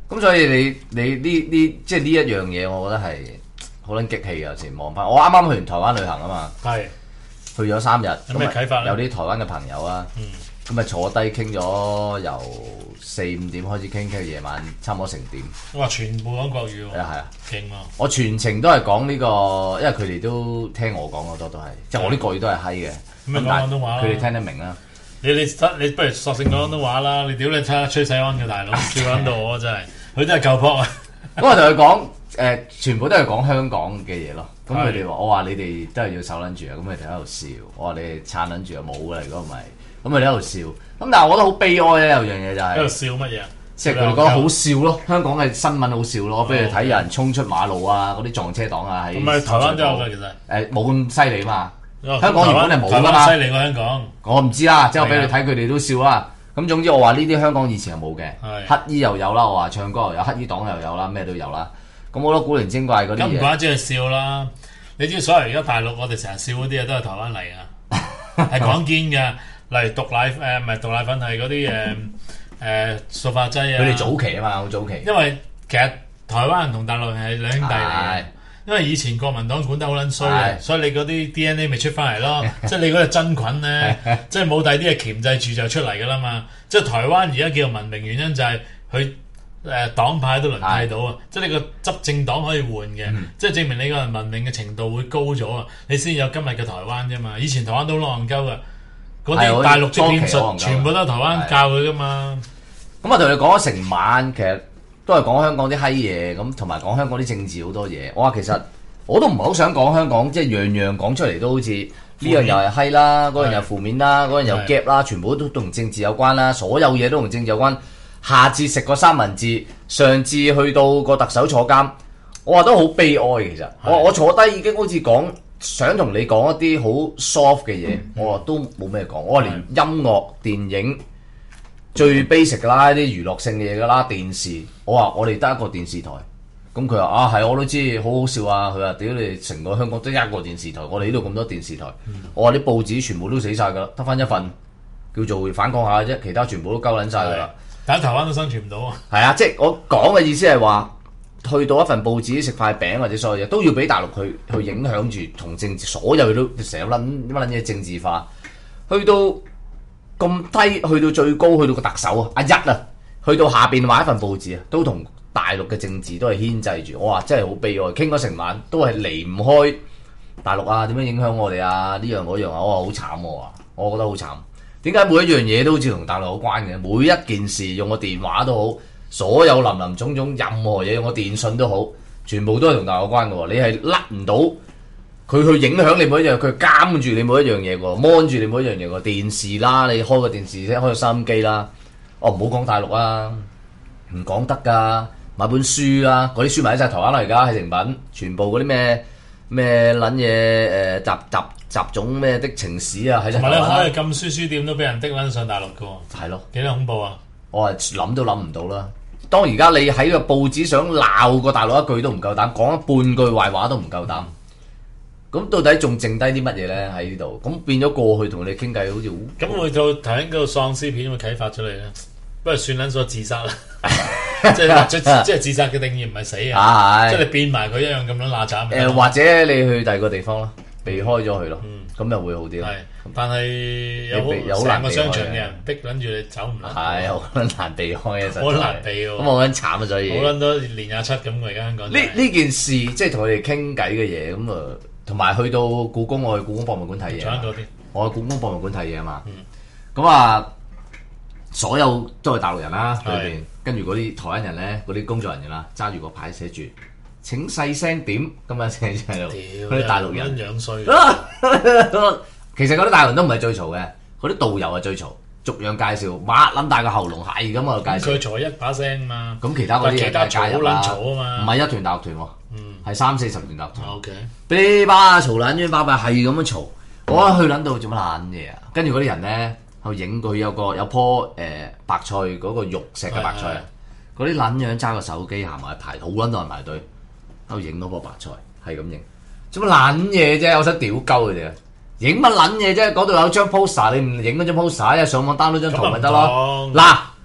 咁所以你你呢呢即係呢一樣嘢，我覺得係好撚激氣嘅。有時望翻，我啱啱去完台灣旅行啊嘛， 係去咗三日， 有咩啟發咧？ 有啲台灣嘅朋友啊，咁咪、嗯、坐低傾咗由四五點開始傾，傾到夜晚差唔多成點。 哇！全部講國語喎， 係啊係啊， 勁喎！ 我全程都係講呢個，因為佢哋都聽我講好多都係，即係我啲國語都係閪嘅。 咁咪講廣東話啦， 佢哋聽得明啦。 你你你不如索性講廣東話啦！你屌你睇下崔世安嘅大佬，笑撚到我真係，佢真係夠撲啊！ 咁我同佢講誒，全部都係講香港嘅嘢咯。咁佢哋話：我話你哋都係要手撚住啊！咁佢哋喺度笑。我話你哋撐撚住啊，冇㗎啦！如果唔係，咁佢哋喺度笑。咁但係我覺得好悲哀咧，有樣嘢就係喺度笑乜嘢？ 即係佢哋覺得好笑咯。香港嘅新聞好笑咯，譬如睇有人衝出馬路啊，嗰啲撞車黨啊，喺唔係台灣都有㗎，其實誒冇咁犀利嘛。香港原本係冇㗎嘛。 台灣犀利過香港。 我唔知啦，即係我俾你睇，佢哋都笑啦。咁總之我話呢啲香港以前係冇嘅，乞衣又有啦，我話唱歌又有，乞衣黨又有啦，咩都有啦。咁好多古靈精怪嗰啲嘢。咁唔怪之佢笑啦。你知所有而家大陸我哋成日笑嗰啲嘢都係台灣嚟啊，係講堅嘅。例如毒奶誒唔係毒奶粉，係嗰啲誒誒塑化劑啊。佢哋早期啊嘛，好早期。因為其實台灣人同大陸人係兩兄弟嚟嘅。因為以前國民黨管得好撚衰嘅，所以你嗰啲 D N A 咪出翻嚟咯。即係你嗰隻真菌咧，即係冇第啲嘢鉗制住就出嚟噶啦嘛。即係台灣而家叫做文明原因就係佢誒黨派都輪替到啊。即係你個執政黨可以換嘅，嗯、即係證明你個人文明嘅程度會高咗啊。你先有今日嘅台灣啫嘛。以前台灣都好戇鳩噶，嗰啲大陸啲騙術全部都係台灣教佢噶嘛。咁我同你講咗成晚，其實。都係講香港啲閪嘢咁，同埋講香港啲政治好多嘢。我話其實我都唔係好想講香港，即係樣樣講出嚟都好似呢樣又係閪啦，嗰樣又負面啦，嗰樣又 gap 啦，全部都同政治有關啦，所有嘢都同政治有關。下次食個三文治，上次去到個特首坐監，我話都好悲哀。其實我我坐低已經好似講想同你講一啲好 soft 嘅嘢，我話都冇咩講。我話連音樂、電影。最 basic 噶啦，啲娛樂性嘅嘢噶啦，電視，我話我哋得一個電視台，咁佢話啊係，我都知，好好笑啊，佢話屌你哋成個香港得一個電視台，我哋呢度咁多電視台，嗯、我話啲報紙全部都死晒噶啦，得翻一份叫做反抗下啫，其他全部都鳩撚晒噶啦。但喺台灣都生存唔到啊。係啊，即係我講嘅意思係話，去到一份報紙食塊餅或者所有嘢都要俾大陸去去影響住，同政治所有嘢都成日撚乜撚嘢政治化，去到。咁低去到最高，去到個特首啊，阿一啊，去到下邊買一份報紙啊，都同大陸嘅政治都係牽制住。我話真係好悲哀，傾咗成晚都係離唔開大陸啊，點樣影響我哋啊？呢樣嗰樣啊，我話好慘，我話我覺得好慘。點解每一樣嘢都好似同大陸有關嘅？每一件事用個電話都好，所有林林總總任何嘢用個電信都好，全部都係同大陸有關嘅。你係甩唔到。佢去影響你每一樣，佢監住你每一樣嘢喎 mon 住你每一樣嘢喎。電視啦，你開個電視，開個收音機啦。哦，唔好講大陸啊，唔講得噶。買本書啦，嗰啲書賣晒台灣啦，而家係成品，全部嗰啲咩咩撚嘢誒雜雜雜種咩的情史啊，喺晒台灣。同埋你開禁書書店都俾人的撚上大陸嘅喎。係咯，幾多恐怖啊！我係諗都諗唔到啦。當而家你喺個報紙想鬧個大陸一句都唔夠膽，講半句壞話都唔夠膽。咁到底仲剩低啲乜嘢咧喺呢度？咁變咗過去同你傾偈好似好咁，會到睇緊嗰個喪屍片會啟發出嚟咧。不如算撚咗自殺啦，即係即係自殺嘅定義唔係死啊，即係你變埋佢一樣咁樣邋遢。誒，或者你去第二個地方咯，避開咗佢咯，咁又會好啲。係，但係有成個商場嘅人逼撚住你走唔甩。係，好難避開嘅，好難避喎。咁我覺得慘啊，所以好撚多年廿七咁嘅而家香港。呢呢件事即係同佢哋傾偈嘅嘢咁啊。同埋去到故宮，我去故宮博物館睇嘢。我去故宮博物館睇嘢啊嘛。咁啊、嗯，所有都係大陸人啦，裏邊跟住嗰啲台灣人咧，嗰啲工作人員啦，揸住個牌寫住請細聲點，咁樣寫住喺度。嗰啲大陸人樣衰。其實嗰啲大陸人都唔係最嘈嘅，嗰啲導遊係最嘈，逐樣介紹，擘撚大個喉嚨係咁啊介紹。佢嘈一把聲嘛。咁其他嗰啲人係介入啦。唔係一團大陸團喎。係三四十年立團，噼哩啪啦嘈撚咗巴閉，係咁樣嘈。我一去撚到做乜撚嘢啊？跟住嗰啲人咧，去影佢有個有棵誒、呃、白菜嗰、嗰個玉石嘅白菜啊！嗰啲撚樣揸個手機行埋排，好撚多人排隊喺度影嗰棵白菜，係咁影。做乜撚嘢啫？我想屌鳩佢哋啊！影乜撚嘢啫？嗰度有張 poster， 你唔影嗰張 poster，一上網 download 張圖咪得咯。嗱，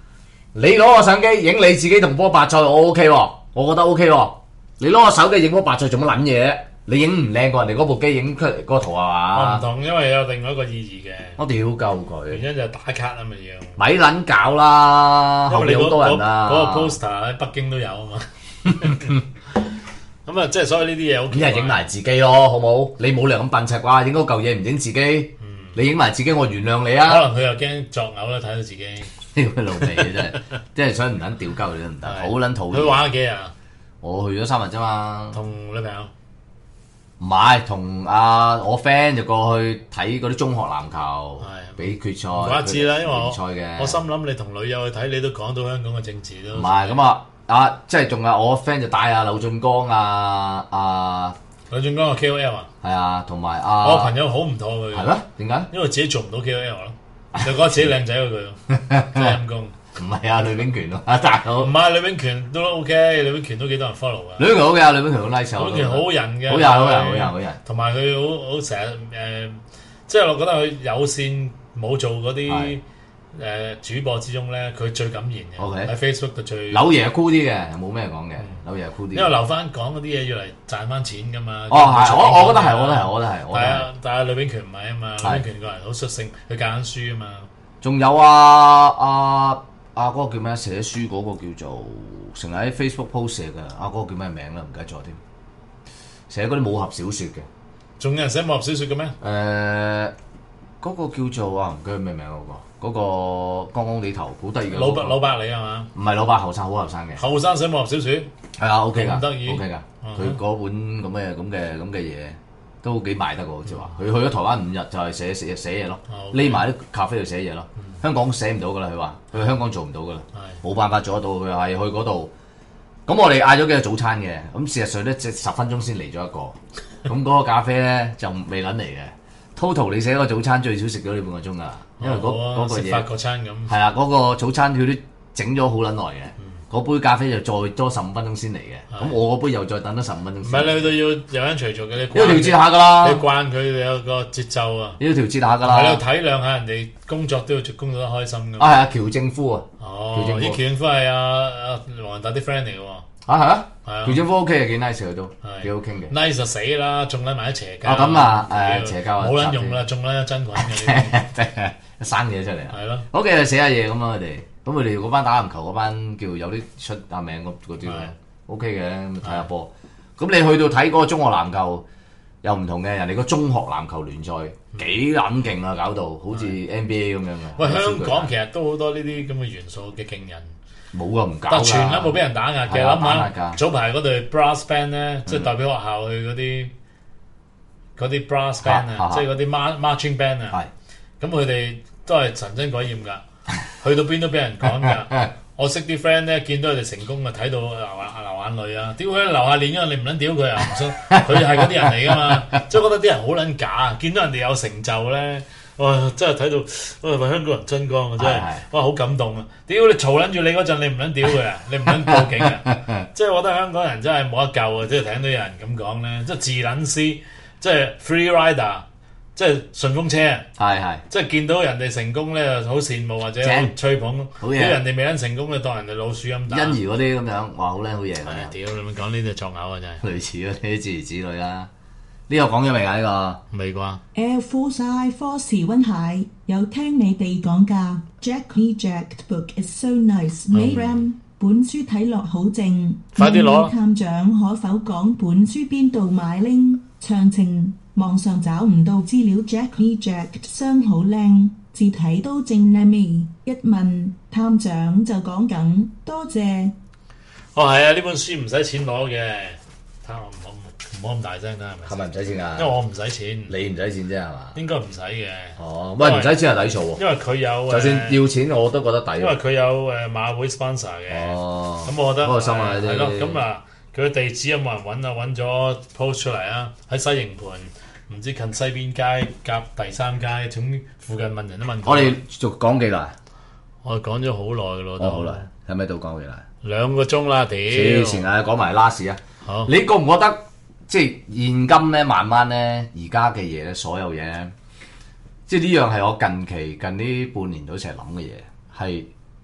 你攞個相機影你自己同波白菜，我 OK 喎，我覺得 OK 喎。你攞個手機影波白菜做乜撚嘢？你影唔靚過人哋嗰部機影出嚟嗰個圖係我唔嘛？ 同，因為有另外一個意義嘅。 我屌鳩佢， 原因就係打卡啊嘛要。 咪撚搞啦，後因為你嗰邊好多人啊。 嗰個 poster 喺北京都有啊嘛。咁啊，即係所以呢啲嘢好奇怪。 咁係影埋自己咯，好冇？你冇理由咁笨柒啩，影嗰嚿嘢唔影自己，你影埋自己，我原諒你可啊！ 能佢又驚作嘔啦，睇到自己。 屌佢老味真係，真係想唔撚屌鳩你都唔得，好撚討佢厭。 玩咗幾日啊？ 我去咗三日啫嘛， 同女朋友。 唔係同阿我 friend 就過去睇嗰啲中學籃球， 係比決賽。 唔怪之啦，因為聯賽我嘅。 我心諗你同女友去睇，你都講到香港嘅政治都。 唔係咁啊，啊即係仲有我 friend 就帶阿柳俊江啊啊， 呂俊江個 K O L 啊， 係啊，同埋啊。 我朋友好唔妥佢。 係咩？點解？ 因為自己做唔到 K O L 咯，就覺得自己靚仔過佢，真係陰公。 唔係啊，呂炳權咯，啊大佬。 唔係呂炳權都 OK，呂炳權都幾多人 follow 啊。 呂炳權好嘅，呂炳權好 nice 呂炳權好人嘅， 好人好人好人好人。 同埋佢好好成日誒，即係我覺得佢有線冇做嗰啲誒主播之中咧，佢最敢言嘅。 OK 喺 Facebook 度最。 柳爺 cool 啲嘅，冇咩講嘅。柳爺 cool 啲。 因為留翻講嗰啲嘢要嚟賺翻錢噶嘛。 哦係，我我覺得係，我覺得係，我覺得係，我覺得係。 但係但係呂炳權唔係啊嘛，呂炳權個人好率性，佢教緊書啊嘛。 仲有啊啊啊嗰個叫咩？寫書嗰個叫做成日喺 Facebook post 寫嘅，啊嗰個叫咩名啦？唔記得咗添。寫嗰啲武俠小説嘅。 仲有人寫武俠小説嘅咩？ 誒，嗰個叫做啊，唔記得咩名嗰個，嗰個光光地頭好得意嘅。 老伯老伯嚟係嘛？ 唔係老伯，後生好後生嘅。 後生寫武俠小説。 係啊，OK 㗎咁得意 ，OK 㗎。 嗯佢嗰本咁嘅咁嘅咁嘅嘢都幾賣得㗎，好似話。佢去咗台灣五日就係寫寫寫嘢咯哦，OK 匿埋啲咖啡度寫嘢咯。香港寫唔到㗎啦，佢話佢香港做唔到㗎啦， 係冇辦法做得到。佢係去嗰度。咁我哋嗌咗幾個早餐嘅，咁事實上咧，即係十分鐘先嚟咗一個。咁嗰個咖啡咧就未撚嚟嘅。total 你寫個早餐最少食咗你半個鐘㗎，因為嗰哦嗰個食法嘢國餐咁。 係啊，嗰個早餐佢都整咗好撚耐嘅。嗰杯咖啡就再多十五分鐘先嚟嘅，咁我嗰杯又再等多十五分鐘唔先。 係你去到要有人隨做嘅，你要調節下㗎啦， 你慣佢哋有個節奏啊。 你要調節下㗎啦。 係啦，體諒下人哋工作都要工作得開心㗎。 啊係啊，喬正夫啊， 哦， 喬正夫咦，喬正夫係阿阿黃仁達啲 friend 嚟嘅喎。 啊係啊， 係啊喬正夫 OK 嘅，幾 nice 佢都係幾好傾嘅。 nice 就死啦，中撚埋啲邪教。 啊咁啊誒屌邪教啊冇撚用啦，中撚一真菌嘅呢生嘢出嚟啊！ 啲。係咯， OK 就寫下嘢咁啊，佢哋咁佢哋嗰班打籃球嗰班叫有啲出下名嗰嗰啲係 OK 嘅，咁睇下波。咁你去到睇嗰個中學籃球又唔同嘅，人哋個中學籃球聯賽幾撚勁啊，搞到好似 N B A 咁樣嘅。 喂，香港實其實都好多呢啲咁嘅元素嘅勁人。 冇啊，唔搞但㗎全粒冇俾人打壓嘅， 係啊諗打壓㗎下早排嗰隊 brass band 咧，即係代表學校去嗰啲嗰啲 brass band 啊啊，即係嗰啲 mar marching band 啊，咁佢哋都係神憎鬼厭㗎，去到邊都俾人講㗎。我識啲 friend 咧，見到佢哋成功啊，睇到流眼流眼淚啊！屌佢流下臉啊，你唔撚屌佢啊？唔信佢係嗰啲人嚟㗎嘛，即係覺得啲人好撚假，見到人哋有成就咧。哇！真係睇到，哇！為香港人爭光啊！真係，哇！好感動啊！屌你嘈撚住你嗰陣，你唔撚屌佢啊！你唔撚報警啊！即係我覺得香港人真係冇得救啊！即係聽到有人咁講咧，即係自撚私，即係 free rider，即係順風車。 係係。 即係見到人哋成功咧，好羨慕或者好正吹捧； 好嘢啲人哋未撚成功咧，當人哋老鼠咁打。 欣宜嗰啲咁樣，哇！好靚好嘢咁係啊！ 樣， 屌你咪講呢啲作嘔啊！真係類似嗰啲諸如此類啦。呢個講咗未啊？呢未啩？ Air Force I Force 溫鞋，有聽你哋講㗎。Jackie Jack book is so nice. Mayram 本書睇落好正。 快啲攞探長可否講本書邊度買拎？詳情網上找唔到資料。Jackie Jack 相好靚，字體都正靚味。一問探長就講緊，多謝。 哦，係啊！呢本書唔使錢攞嘅，睇下我唔好唔好咁大聲啦，係咪個係咪唔使錢㗎？ 因為我唔使錢， 你唔使錢啫係嘛？ 應該唔使嘅。 哦，喂，唔使錢係抵數喎。 因為佢有就算誒要錢我都覺得抵喎。 因為佢有誒馬會 sponsor 嘅。 哦， 咁我覺得開心啊！ 係咯，咁啊，佢嘅地址有冇人揾啊？揾咗 post 出嚟啊！喺西營盤，唔知近西邊街夾第三街，總附近問人都問過。 我哋續講幾耐？ 我哋講咗好耐噶咯， 哦， 都好耐，係咪到講幾耐？ 兩個鐘啦，屌！ 黐線啊！講埋 last 啊！ 好， 你覺唔覺得即係現今咧，慢慢咧，而家嘅嘢咧，所有嘢咧，即係呢樣係我近期近呢半年都成日諗嘅嘢，係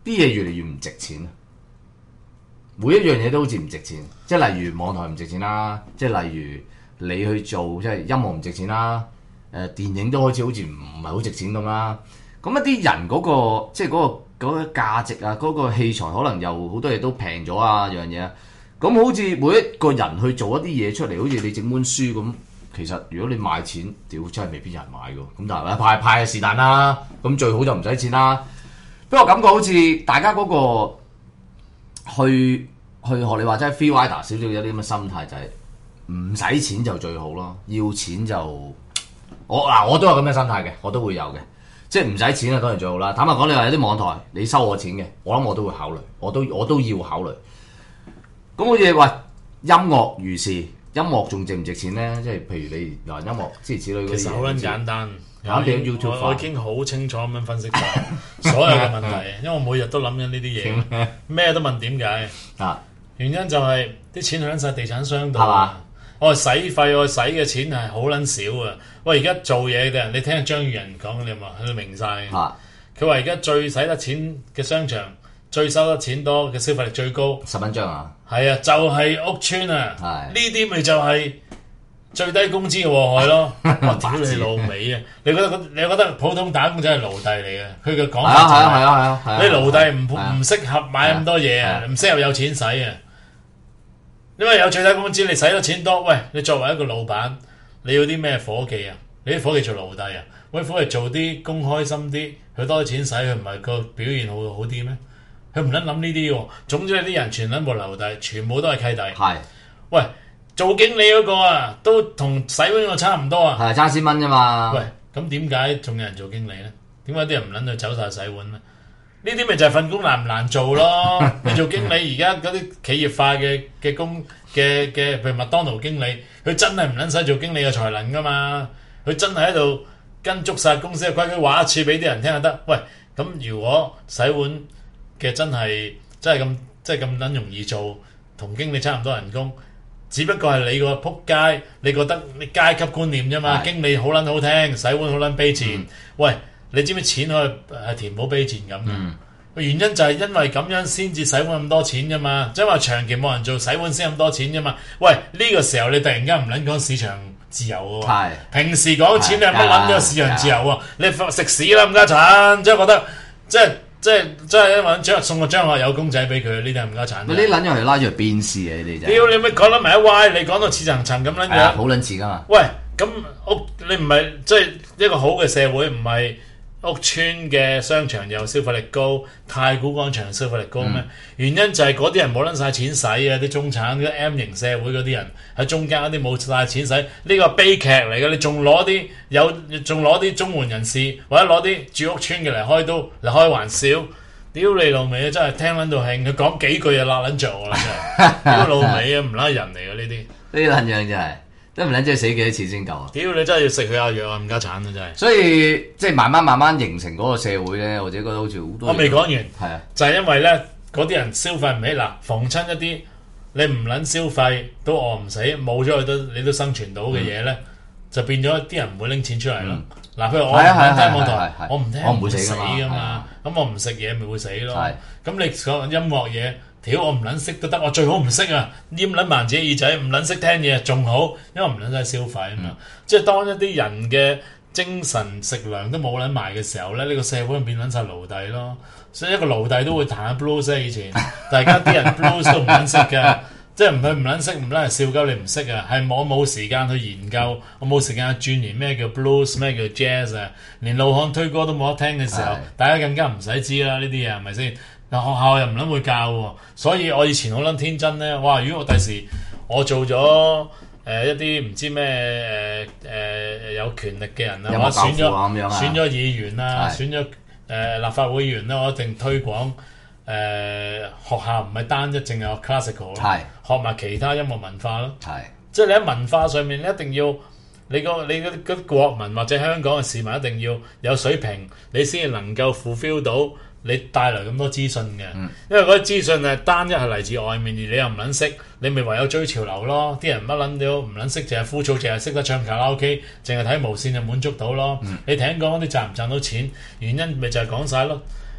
啲嘢越嚟越唔值錢。每一樣嘢都好似唔值錢，即係例如網台唔值錢啦，即係例如你去做即係音樂唔值錢啦，誒、呃、電影都開始好似唔係好值錢咁啦。咁一啲人嗰、個即係嗰、個嗰、個價值啊，嗰、個器材可能又好多嘢都平咗啊，樣嘢。咁好似每一個人去做一啲嘢出嚟，好似你整本書咁，其實如果你賣錢，屌真係未必有人買㗎。咁但係派派係是但啦，咁最好就唔使錢啦。不過感覺好似大家嗰、個。去去學你話齋 free rider 少少有啲咁嘅心態，就係唔使錢就最好咯，要錢就我嗱我都有咁嘅心態嘅，我都會有嘅，即係唔使錢啊當然最好啦。坦白講，你話有啲網台你收我錢嘅，我諗我都會考慮，我都我都要考慮。咁好似話音樂如是，音樂仲值唔值錢咧？即係譬如你嗱音樂諸如此類嗰啲嘢， 其實好撚簡單。 啱俾 YouTube 我我已經好清楚咁樣分析晒所有嘅問題，因為我每日都諗緊呢啲嘢，咩都問點解啊？ 原因就係啲錢去撚晒地產商度係嘛？ 我使費我使嘅錢係好撚少啊！喂，而家做嘢嘅人，你聽下張宇人講你嘛，佢都明晒。佢話而家最使得錢嘅商場，最收得錢多嘅消費力最高， 十蚊張啊！ 係啊，就係、是、屋邨啊！呢啲咪就係、是。最低工資嘅禍害咯，我屌你老味啊！你覺得你覺得普通打工仔係奴隸嚟嘅？佢嘅講法就係、是：啊啊啊、你奴隸唔唔適合買咁多嘢啊，唔適合有錢使啊！因為有最低工資，你使得錢多。喂，你作為一個老闆，你要啲咩伙計啊？你啲伙計做奴隸啊？喂，伙計做啲工開心啲，佢多啲錢使，佢唔係個表現好好啲咩？佢唔撚諗呢啲喎。總之，啲人全撚部奴隸，全部都係契弟。係，喂。做經理嗰個啊，都同洗碗個差唔多啊， 係差千蚊啫嘛。 喂，咁點解仲有人做經理咧？點解啲人唔撚去走晒洗碗咧？呢啲咪就係份工難唔難做咯？你做經理而家嗰啲企業化嘅嘅工嘅嘅，譬如麥當勞經理，佢真係唔撚使做經理嘅才能噶嘛？佢真係喺度跟足晒公司嘅規矩，話一次俾啲人聽就得。喂，咁如果洗碗嘅真係真係咁真係咁撚容易做，同經理差唔多人工。只不過係你個撲街，你覺得你階級觀念啫嘛？經理好撚好聽，洗碗好撚卑賤。嗯、喂，你知唔知錢可以係填補卑賤咁？嗯、原因就係因為咁樣先至洗碗咁多錢啫嘛。即係話長期冇人做洗碗先咁多錢啫嘛。喂，呢、呢個時候你突然間唔撚講市場自由喎。是平時講錢你係乜撚咗市場自由喎？你食屎啦，冚家鏟！即係覺得即係。即係即係揾張送個張學友公仔俾佢，呢啲係唔家產。呢啲撚樣係拉住嚟變事嘅，你哋就。 屌你咪講得埋一歪，你講到似層層咁撚樣。 好撚似噶嘛？ 喂，咁屋你唔係即係一個好嘅社會，唔係屋邨嘅商場又消費力高，太古廣場消費力高咩？嗯、原因就係嗰啲人冇撚晒錢使啊！啲中產啲 M 型社會嗰啲人喺中間嗰啲冇晒錢使，呢個悲劇嚟嘅。你仲攞啲有，仲攞啲綜援人士或者攞啲住屋邨嘅嚟開刀嚟開玩笑，屌你老味啊！真係聽撚到興，佢講幾句就辣撚着我啦！真係屌老味啊！唔拉人嚟嘅呢啲，呢啲撚樣真係。都唔撚知死幾多次先夠啊！ 屌你真係要食佢下藥啊！唔家產啊！真係。 所以即係慢慢慢慢形成嗰個社會咧，我自己覺得好似好多。 我未講完， 係啊， 就係因為咧嗰啲人消費唔起嗱，逢親一啲你唔撚消費都餓唔死，冇咗佢都你都生存到嘅嘢咧，嗯、就變咗啲人唔會拎錢出嚟咯。嗱、嗯，譬如我唔聽網台，我唔聽，我唔會死噶嘛。咁我唔食嘢咪會死咯。咁你講音樂嘢。屌我唔撚識都得，我最好唔識啊！黏撚埋自己耳仔，唔撚識聽嘢仲好，因為唔撚使消費啊嘛。嗯、即係當一啲人嘅精神食糧都冇撚埋嘅時候咧，呢、呢個社會變撚晒奴隸咯。所以一個奴隸都會彈下 blues 以前，大家啲人 blues 都唔撚識嘅，即係唔係唔撚識，唔撚係笑鳩你唔識啊！係我冇時間去研究，我冇時間去鑽研咩叫 blues， 咩叫 jazz 啊！連老漢推歌都冇得聽嘅時候，的大家更加唔使知啦呢啲嘢係咪先？嗱，學校又唔撚會教喎，所以我以前好撚天真咧。哇！如果我第時我做咗誒、呃、一啲唔知咩誒誒有權力嘅人啦，我選咗選咗議員啦，選咗誒、呃、立法會議員啦，我一定推廣誒、呃、學校唔係單一淨係 classical 咯， 係學埋其他音樂文化咯， 係即係你喺文化上面你一定要你個你嗰啲國民或者香港嘅市民一定要有水平，你先至能夠 fulfill 到。你帶來咁多資訊嘅，嗯、因為嗰啲資訊係單一係嚟自外面，而你又唔撚識，你咪唯有追潮流咯。啲人乜撚都唔撚識，淨係枯燥，淨係識得唱卡拉 OK，淨係睇無線就滿足到咯。嗯、你聽講嗰啲賺唔賺到錢？原因咪就係講晒咯。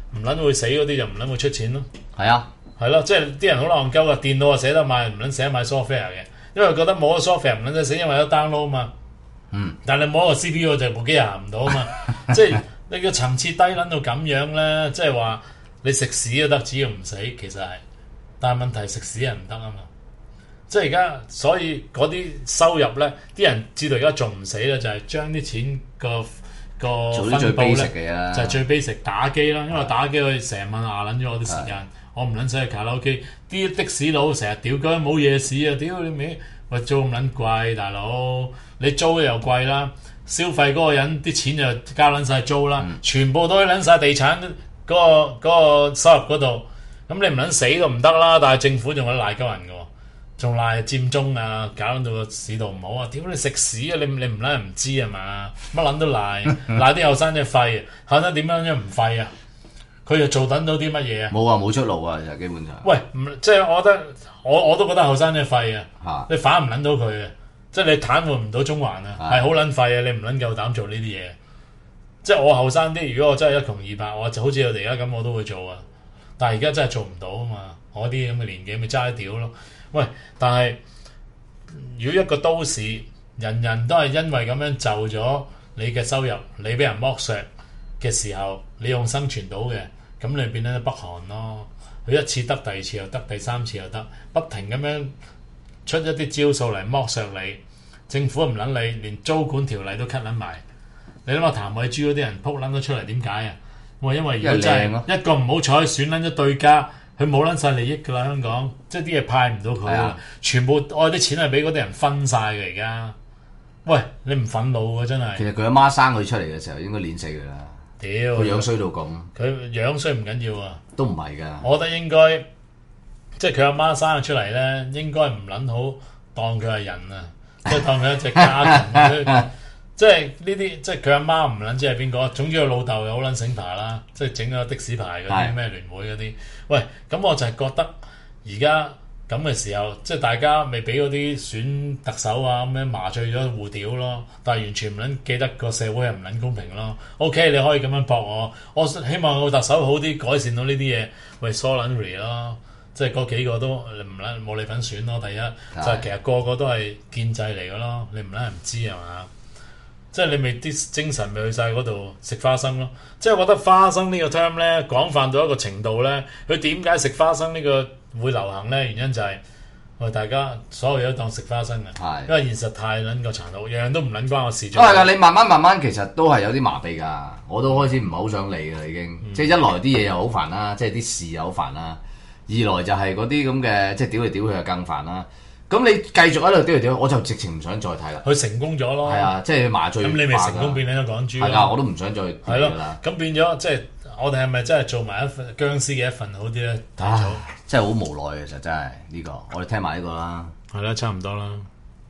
唔撚會死嗰啲就唔撚會出錢咯。 係啊， 係咯，即係啲人好戇鳩啊！電腦啊寫得買，唔撚寫得買 software 嘅，因為覺得冇咗 software 唔撚使死，因為有 download 啊嘛。 嗯。 但係你冇一個 C P U 就部機行唔到啊嘛。即係你個層次低撚到咁樣咧，即係話你食屎都得，只要唔死，其實係。但係問題食屎係唔得啊嘛。即係而家，所以嗰啲收入咧，啲人知道而家仲唔死咧，就係將啲錢個個做啲最分佈 basic 嘅嘢啦， 就係最 basic 打機啦，因為打機可以成晚牙撚咗我啲時間，我唔撚使去卡拉 OK。啲的士佬成日屌鳩冇夜市啊，屌你尾，喂租咁撚貴，大佬你租又貴啦，消費嗰個人啲錢就交撚晒租啦，嗯、全部都撚晒地產嗰、嗰個嗰個收入嗰度，咁你唔撚死都唔得啦，但係政府仲有賴鳩人嘅喎。仲賴佔中啊，搞到個市道唔好啊！屌你食屎啊！你你唔撚唔知啊嘛？乜撚都賴，賴啲後生仔廢啊！後生點樣樣唔廢啊？佢又做等到啲乜嘢啊？ 冇啊，冇出路啊！就基本上。 喂，唔即係我覺得，我我都覺得後生仔廢啊！ 嚇你反唔撚到佢啊！即係你癱瘓唔到中環啊！係好撚廢啊！你唔撚夠膽做呢啲嘢。即係我後生啲，如果我真係一窮二白，我就好似我哋而家咁，我都會做啊！但係而家真係做唔到啊嘛！我啲咁嘅年紀咪齋屌咯〜喂，但係如果一個都市人人都係因為咁樣就咗你嘅收入，你俾人剝削嘅時候，你用生存到嘅，咁你變咗北韓咯。佢一次得，第二次又得，第三次又得，不停咁樣出一啲招數嚟剝削你。政府唔撚你，連租管條例都 cut 撚埋。你諗下譚慧珠嗰啲人撲撚咗出嚟點解啊？我因為如果真係一個唔好彩選撚咗對家。佢冇撚晒利益㗎啦，香港即係啲嘢派唔到佢啊！全部我啲錢係俾嗰啲人分晒嘅而家。喂，你唔憤怒㗎真係。 其實佢阿媽生佢出嚟嘅時候應該碾死佢啦。 屌， 佢樣衰到咁。 佢樣衰唔緊要啊。 都唔係㗎。我覺得應該即係佢阿媽生佢出嚟咧，應該唔撚好當佢係人啊，即係當佢一隻家禽。即係呢啲，即係佢阿媽唔撚知係邊個，總之佢老豆又好撚醒爬啦，即係整個的士牌嗰啲咩聯會嗰啲。喂，咁我就係覺得而家咁嘅時候，即係大家未俾嗰啲選特首啊咁樣麻醉咗互屌咯，但係完全唔撚記得個社會係唔撚公平咯。OK，你可以咁樣駁我，我希望個特首好啲，改善到呢啲嘢，喂 sorry 咯，即係嗰幾個都唔撚冇你份選咯。第一就係其實個個都係建制嚟嘅咯，你唔撚係唔知係嘛？即係你未啲精神未去晒嗰度食花生咯，即係我覺得花生呢個 term 咧廣泛到一個程度咧，佢點解食花生呢個會流行咧？原因就係、是、喂大家所有嘢都當食花生嘅，因為現實太撚個殘酷，樣樣都唔撚關我事。 都係㗎，你慢慢慢慢其實都係有啲麻痹㗎，我都開始唔係好想理㗎啦已經。嗯、即係一來啲嘢又好煩啦，即係啲事又好煩啦；二來就係嗰啲咁嘅即係屌嚟屌去又更煩啦。咁你繼續喺度屌嚟屌，我就直情唔想再睇啦。 佢成功咗咯， 係啊，即係麻醉。咁你咪成功變咗港豬咯。 係啊，我都唔想再睇啦。 咁變咗即係我哋係咪真係做埋一份僵屍嘅一份好啲咧？ 唉，真係好無奈嘅，其實真係呢、呢個。我哋聽埋呢個啦。係啦，差唔多啦。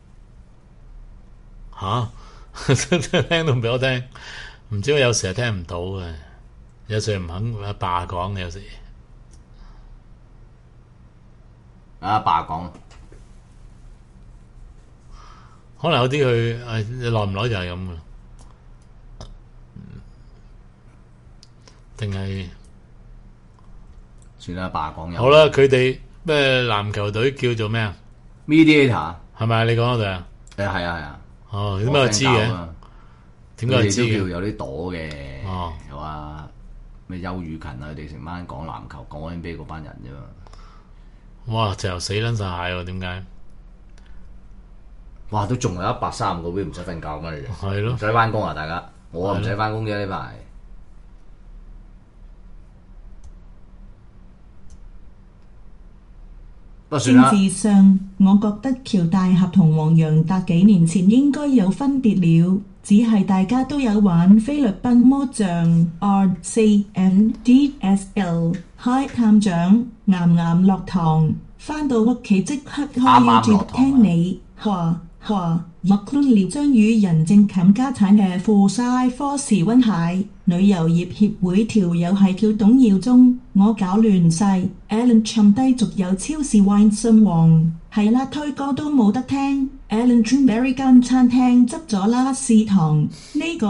吓？聽到唔俾我聽，唔知我有時係聽唔到嘅，有時唔肯阿爸講嘅有時。 阿爸講。 可能有啲佢誒耐唔耐就係咁嘅，定係算啦，爸講有。 好啦，佢哋咩籃球隊叫做咩啊 ？Mediator 係咪你講嗰隊啊？ 誒係啊係啊。 哦，點解我知嘅？點解我知嘅？ 有啲朵嘅。 哦， 有啊，咩邱宇勤啊，佢哋成班講籃球、講 N B A 嗰班人啫嘛。 哇！就死撚晒蟹喎，點解？ 哇！都仲有一百三十個 V 唔使瞓覺乜嚟嘅？ 係咯， 唔使翻工啊！大家，我唔使翻工啫呢排。 政治上，我覺得喬大俠同黃洋達幾年前應該有分別了，只係大家都有玩菲律賓魔像 R C N D S L。嗨探長，啱啱落堂，返到屋企即刻開 YouTube 聽你話。話麥倫寮將與人證冚家產嘅富晒科士溫蟹旅遊業協會條友係叫董耀宗，我搞亂晒 Alan 沉低續有超市 Wine 信王係啦，推歌都冇得聽 Alan Trimberry 間餐廳執咗啦，試堂呢個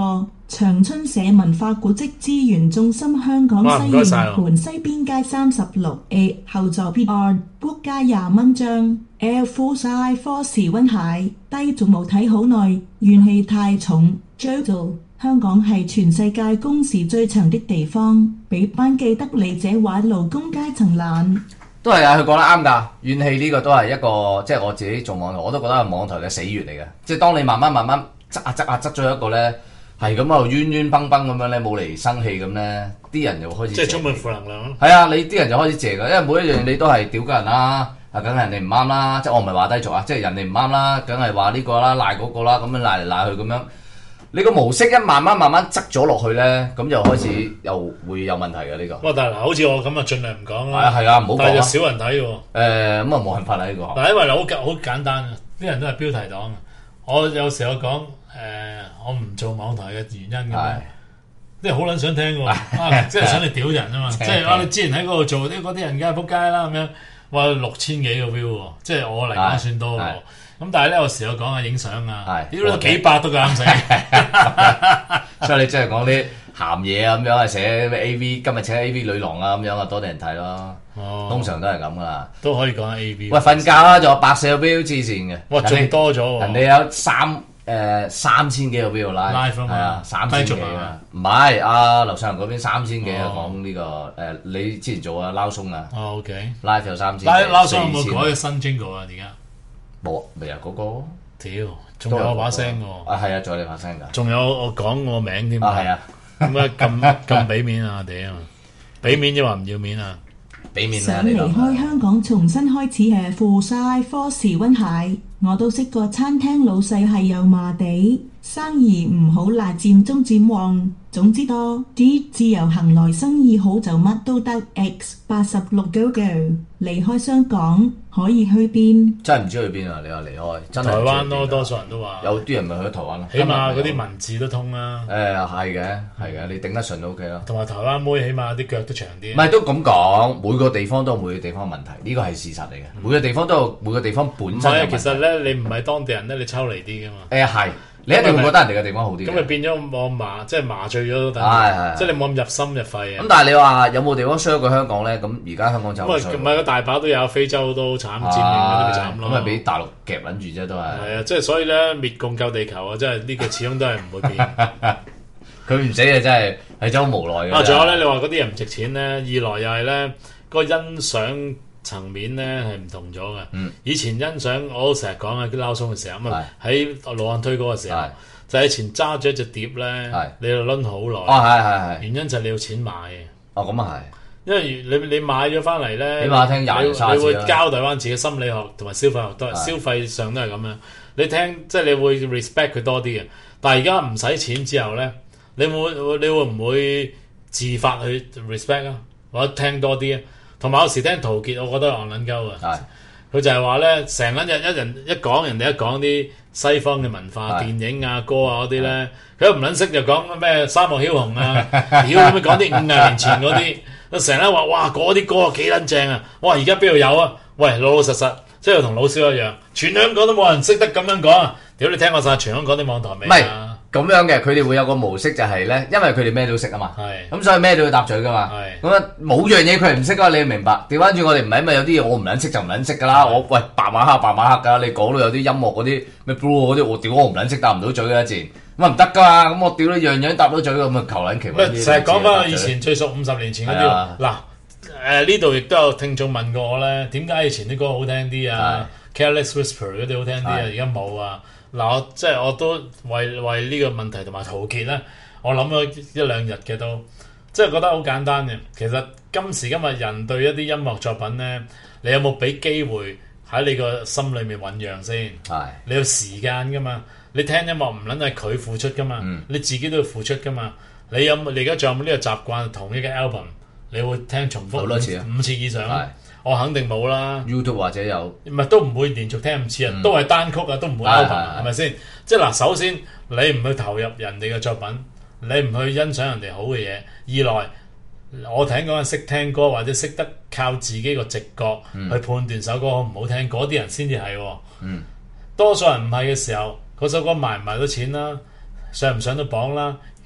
長春社文化古蹟資源中心香港哇唔該西晒喎營盤西邊街三十六 A 後座 P R book 街廿蚊張 Air Force Force 溫蟹低仲冇睇好耐，怨氣太重 Jojo 香港係全世界工時最長的地方，比班既得利者話勞工階層難。 都係啊，佢講得啱㗎。怨氣呢個都係一個，即係我自己做網台，我都覺得係網台嘅死穴嚟嘅。即係當你慢慢慢慢執下執下執咗一個咧，係咁喺度冤冤崩崩咁樣咧，冇嚟生氣咁咧，啲人就開始即係充滿負能量咯。 係啊，你啲人就開始謝㗎，因為每一樣你都係屌緊人啦，啊梗係人哋唔啱啦，即係我唔係話低俗啊，即係人哋唔啱啦，梗係話呢個啦，賴嗰個啦，咁樣賴嚟賴去咁樣。你個模式一慢慢慢慢執咗落去咧，咁就開始又會有問題嘅呢個。 哇！但係嗱，好似我咁啊，盡量唔講啦。 係啊係啊，唔好講啊。 但係就少人睇喎。 誒咁啊冇辦法啦呢個。 嗱，因為好簡好簡單啊，啲人都係標題黨啊。我有時候講誒、呃，我唔做網台嘅原因咁樣，啲人好撚想聽喎、啊，即係想你屌人啊嘛，即係啊你之前喺嗰度做啲嗰啲人梗係撲街啦咁樣，哇六千幾個 view 喎，即係我嚟講算多喎。咁但係咧，有時我講下影相啊，屌都幾百都啱死， 所以你真係講啲鹹嘢啊咁樣啊，寫咩 A V， 今日請 A V 女郎啊咁樣啊，多啲人睇咯。哦，通常都係咁噶啦。 都可以講下 A V。 喂，瞓覺啦，仲有百四個 view 黐線嘅。 哇，仲多咗喎！ 人哋有三誒三千幾個 view live，係啊，三千幾啊。唔係啊，劉上仁嗰邊三千幾啊，講呢個誒，你之前做啊撈鬆啊。 哦 OK。live 有三千。 撈鬆有冇改個新 jingle 啊？而家？ 冇，未啊嗰個。 屌，仲有我把聲喎。 啊係啊，仲有你把聲㗎。 仲有我講我名添。 啊係啊。 咁啊咁咁俾面啊屌！俾面啫話唔要面啊！ 俾面想離開香港重新開始係負晒科時溫蟹，我都識個餐廳老細係油麻地，生意唔好賴漸中漸旺，總之多啲自由行來生意好就乜都得。X 八十六 Go Go 離開香港可以去邊？ 真係唔知去邊啊！你話離開，真係台灣咯，多數人都話。 有啲人咪去台灣咯， 起碼嗰啲文字都通啦。 誒係嘅，係嘅，你頂得順都 OK 啦。 同埋台灣妹起碼啲腳都長啲。 唔係都咁講，每個地方都有每個地方嘅問題，呢個係事實嚟嘅。每個地方都有每個地方本身嘅問題。 其實咧，你唔係當地人咧，你抽離啲噶嘛。 誒係。你一定會覺得人哋嘅地方好啲。 咁咪變咗我麻，即係麻醉咗，等即係你冇咁入心入肺啊。 咁但係你話有冇地方衰過香港咧？咁而家香港就唔衰。 唔係個大把都有，非洲都慘，佔領嗰啲咪慘咯。 咁咪俾大陸夾撚住啫，都係。 係啊，即係所以咧，滅共救地球啊，即係呢個始終都係唔會變。 佢唔死啊，真係係真好無奈嘅。 啊，仲有咧，你話嗰啲人唔值錢咧，二來又係咧個欣賞層面咧係唔同咗嘅。 嗯、以前欣賞我都成日講啊，啲撈鬆嘅時候咁啊，喺老漢推嗰個時候，就係以前揸住一隻碟咧，你就攆好耐。 哦，係係係。 原因就係你要錢買嘅。 哦，咁啊係。 因為你你買咗翻嚟咧， 起碼聽廿年三次啦。 你會交代翻自己心理學同埋消費學都係消費上都係咁樣。你聽即係你會 respect 佢多啲嘅。但係而家唔使錢之後咧，你會你會唔會自發去 respect 啊？或者聽多啲啊？同埋有時聽陶傑，我覺得戇撚鳩啊！佢就係話咧，成撚日一人一講，人哋一講啲西方嘅文化、電影啊、歌啊嗰啲咧，佢都唔撚識就講咩沙漠梟雄啊，屌咁樣講啲五廿年前嗰啲，成日話哇嗰啲歌幾撚正啊！哇而家邊度有啊？喂老老實實，即係同老蕭一樣，全香港都冇人識得咁樣講啊！屌你聽過晒全香港啲網台未啊？ 咁樣嘅，佢哋會有個模式就係咧，因為佢哋咩都識啊嘛，咁是所以咩都要搭嘴噶嘛。咁啊冇樣嘢佢係唔識啊，你要明白。調翻轉我哋唔係，因為有啲嘢我唔撚識就唔撚識噶啦。是我喂白馬黑白馬黑噶，你講到有啲音樂嗰啲咩 blue 嗰啲，我屌我唔撚識搭唔到嘴嘅一陣，咁啊唔得噶嘛。咁我屌你樣樣搭到嘴咁啊求撚其。 咪成日講翻以前最熟五十年前嗰啲嗱，誒呢度亦都有聽眾問過我咧，點解以前啲歌好聽啲啊 ？Careless Whisper 嗰啲好聽啲啊，而家冇啊。嗱，我即係我都為為呢個問題同埋陶傑咧，我諗咗一兩日嘅都，即係覺得好簡單嘅。其實今時今日人對一啲音樂作品咧，你有冇俾機會喺你個心裏面醖釀先？係的，你有時間噶嘛？你聽音樂唔撚係佢付出噶嘛？嗯、你自己都要付出噶嘛？你有你而家仲有冇呢個習慣？同一個 album 你會聽重複好多次啊？五次以上。我肯定冇啦 ，YouTube 或者有， 唔係都唔會連續聽五次啊，嗯、都係單曲啊，都唔會 album，係咪先？即係嗱，首先你唔去投入人哋嘅作品，你唔去欣賞人哋好嘅嘢；二來，我聽講係識聽歌或者識得靠自己個直覺去判斷首歌好唔好聽，嗰啲人先至係。嗯，多數人唔係嘅時候，嗰首歌賣唔賣到錢啦，上唔上到榜啦，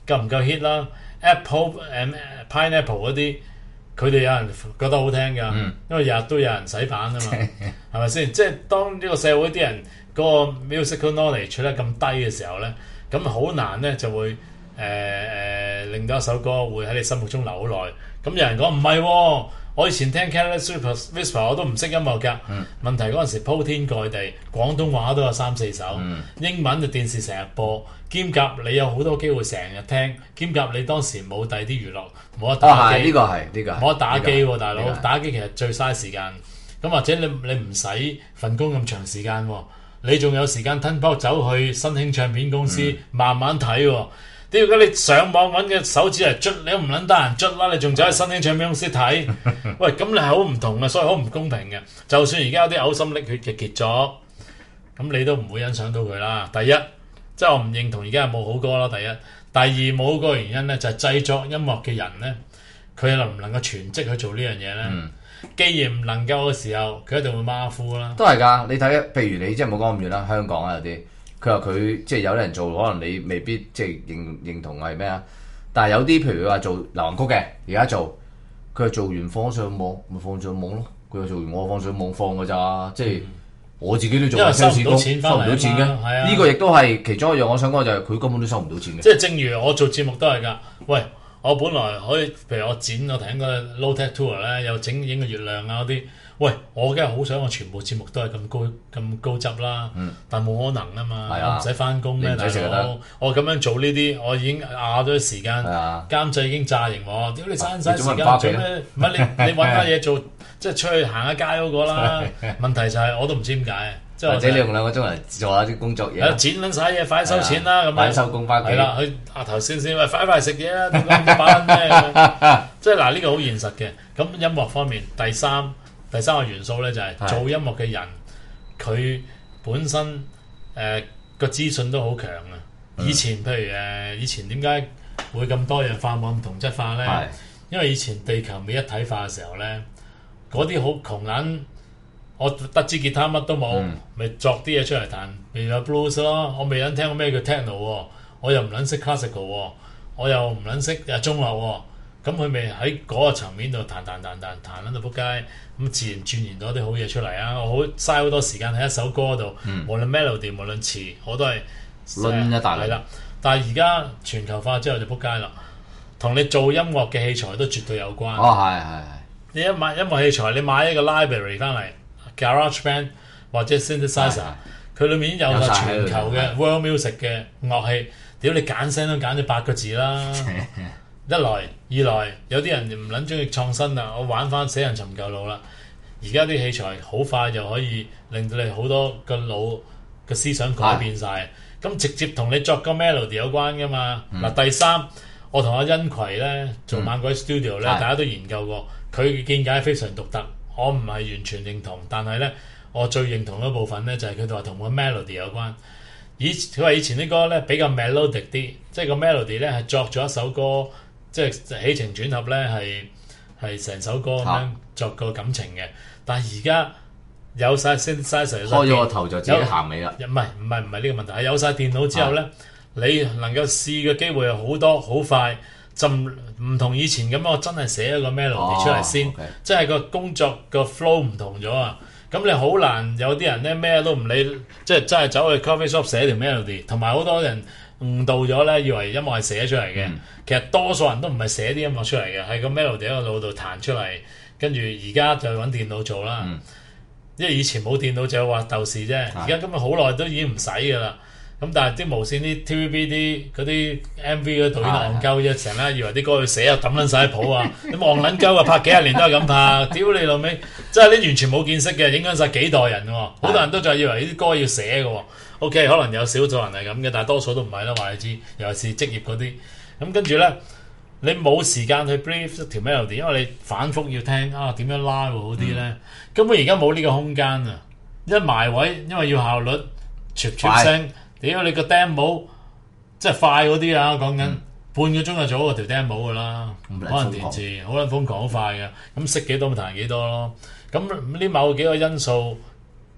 夠唔夠 hit 啦。Apple 誒、Pineapple 嗰啲，佢哋有人覺得好聽㗎， 嗯因為日日都有人洗版啊嘛，係咪先？即係當呢個社會啲人嗰個 musical knowledge 取得咁低嘅時候咧，咁好難咧就會誒誒、呃、令到一首歌會喺你心目中留好耐。咁有人講唔係喎。我以前聽 Careless Whisper 我都唔識音樂㗎。 嗯、 問題嗰陣時鋪天蓋地，廣東話都有三四首， 嗯、 英文就電視成日播，兼夾你有好多機會成日聽，兼夾你當時冇第二啲娛樂，冇得打機。 呢、呢個係呢、呢個係冇得打機喎，大佬呢個打機其實最嘥時間。咁或者你你唔使份工咁長時間喎，你仲有時間吞泡走去新興唱片公司、嗯、慢慢睇喎。屌！如果你上網揾嘅手指嚟捽，你都唔撚得閒捽啦，你仲走去新興唱片公司睇？喂，咁你係好唔同嘅，所以好唔公平嘅。就算而家有啲嘔心瀝血嘅傑作，咁你都唔會欣賞到佢啦。第一，即係我唔認同而家係冇好歌啦。第一，第二冇好歌嘅原因咧，就係、是、製作音樂嘅人咧，佢能唔能夠全職去做呢樣嘢咧？嗯、既然唔能夠嘅時候，佢一定會馬虎啦。 都係㗎，你睇，譬如你即係冇講咁遠啦，香港啊有啲。佢話佢即係有啲人做，可能你未必即係認認同係咩啊？但係有啲譬如話做流行曲嘅，而家做佢係做完放上網，咪放上網咯。佢又做完我放上網放㗎咋，即係、嗯、我自己都做緊 sales 工，收唔到錢嘅。呢、啊、個亦都係其中一樣，我想講就係佢根本都收唔到錢嘅。 即係正如我做節目都係㗎。喂，我本來可以譬如我剪我睇個 Low Tech Tour 咧，又整影個月亮啊嗰啲。喂，我梗係好想我全部節目都係咁高咁高質啦，嗯、但冇可能啊嘛，我唔使翻工咩大佬？我咁樣做呢啲，我已經壓咗時間， 啊、監製已經炸型我，屌你嘥晒時間做咩？唔係你你揾下嘢做，即係出去行下街嗰個啦。問題就係我都唔知點解，即係或者你用兩個鐘嚟做下啲工作嘢， 剪撚晒嘢，快收錢啦咁樣， 快收工翻屋企。 係啦，佢啊頭先先喂快快食嘢啦，點解咁把撚咩？即係嗱呢個好現實嘅。咁音樂方面，第三。第三個元素咧就係、是、做音樂嘅人，佢本身誒個、呃、資訊都好強啊！以前譬如誒、呃、以前點解會咁多樣化冇咁同質化咧？是因為以前地球未一體化嘅時候咧，嗰啲好窮撚，我得支吉他乜都冇，咪、嗯、作啲嘢出嚟彈，咪有 blues 咯。我未撚聽過咩叫 techno 喎，我又唔撚識 classical 喎，我又唔撚識啊中樂喎。咁佢咪喺嗰個層面度彈彈彈彈彈喺度撲街，咁自然鑽研到啲好嘢出嚟啊！我好嘥好多時間喺一首歌度，嗯、無論 melody 無論詞，我都係論一大輪。係啦， 但係而家全球化之後就撲街啦，同你做音樂嘅器材都絕對有關。 哦，係係係。 你一買音樂器材，你買一個 library 翻嚟 ，GarageBand 或者 Synthesizer，佢裏面有曬全球嘅 world music 嘅樂器，屌你揀聲都揀咗八個字啦。一來二來，有啲人唔撚中意創新啦，我玩翻死人尋舊路啦。而家啲器材好快就可以令到你好多個腦嘅思想改變晒，咁、啊、直接同你作個 melody 有關噶嘛。嗱、嗯，第三，我同阿欣葵咧做猛鬼 studio 咧，嗯、大家都研究過，佢嘅見解非常獨特，我唔係完全認同，但係咧我最認同嗰部分咧就係佢話同個 melody 有關。以佢話以前啲歌咧比較 melodic 啲，即係個 melody 咧係作咗一首歌。即係起承轉合咧，係係成首歌咁樣作個感情嘅。啊、但係而家有晒 synthesizer 開咗個頭就自己行尾啦。 唔係唔係唔係呢個問題，係有晒電腦之後咧，啊、你能夠試嘅機會係好多，好快。就唔同以前咁，我真係寫一個 melody 出嚟先，哦 okay、即係個工作個 flow 唔同咗啊。咁你好難有啲人咧咩都唔理，即係真係走去 coffee shop 寫條 melody，同埋好多人。誤導咗咧，以為音樂係寫出嚟嘅，嗯、其實多數人都唔係寫啲音樂出嚟嘅，係個 melody 喺個腦度彈出嚟，跟住而家就揾電腦做啦。嗯、因為以前冇電腦就話鬥士啫，而家、嗯、今日好耐都已經唔使噶啦。咁但係啲無線啲 T V B 啲嗰啲 M V 嗰導演戇鳩啫，成日以為啲歌要寫啊抌撚晒譜啊，咁戇撚鳩啊，拍幾廿年都係咁拍，屌你老味，真係你完全冇見識嘅，影響晒幾代人喎，好多人都就係以為呢啲歌要寫嘅。O.K. 可能有少數人係咁嘅，但係多數都唔係啦。話你知，尤其是職業嗰啲。咁跟住咧，你冇時間去 brief 條 melody，因為你反覆要聽啊，點樣拉會好啲咧？嗯、根本而家冇呢個空間啊！一埋位，因為要效率，chip chip 聲，屌快你個 demo 即係快嗰啲啊！講緊、嗯、半個鐘就做嗰條 demo 噶啦，可能電視好撚瘋狂好快嘅，咁識幾多咪彈幾多咯。咁呢某幾個因素。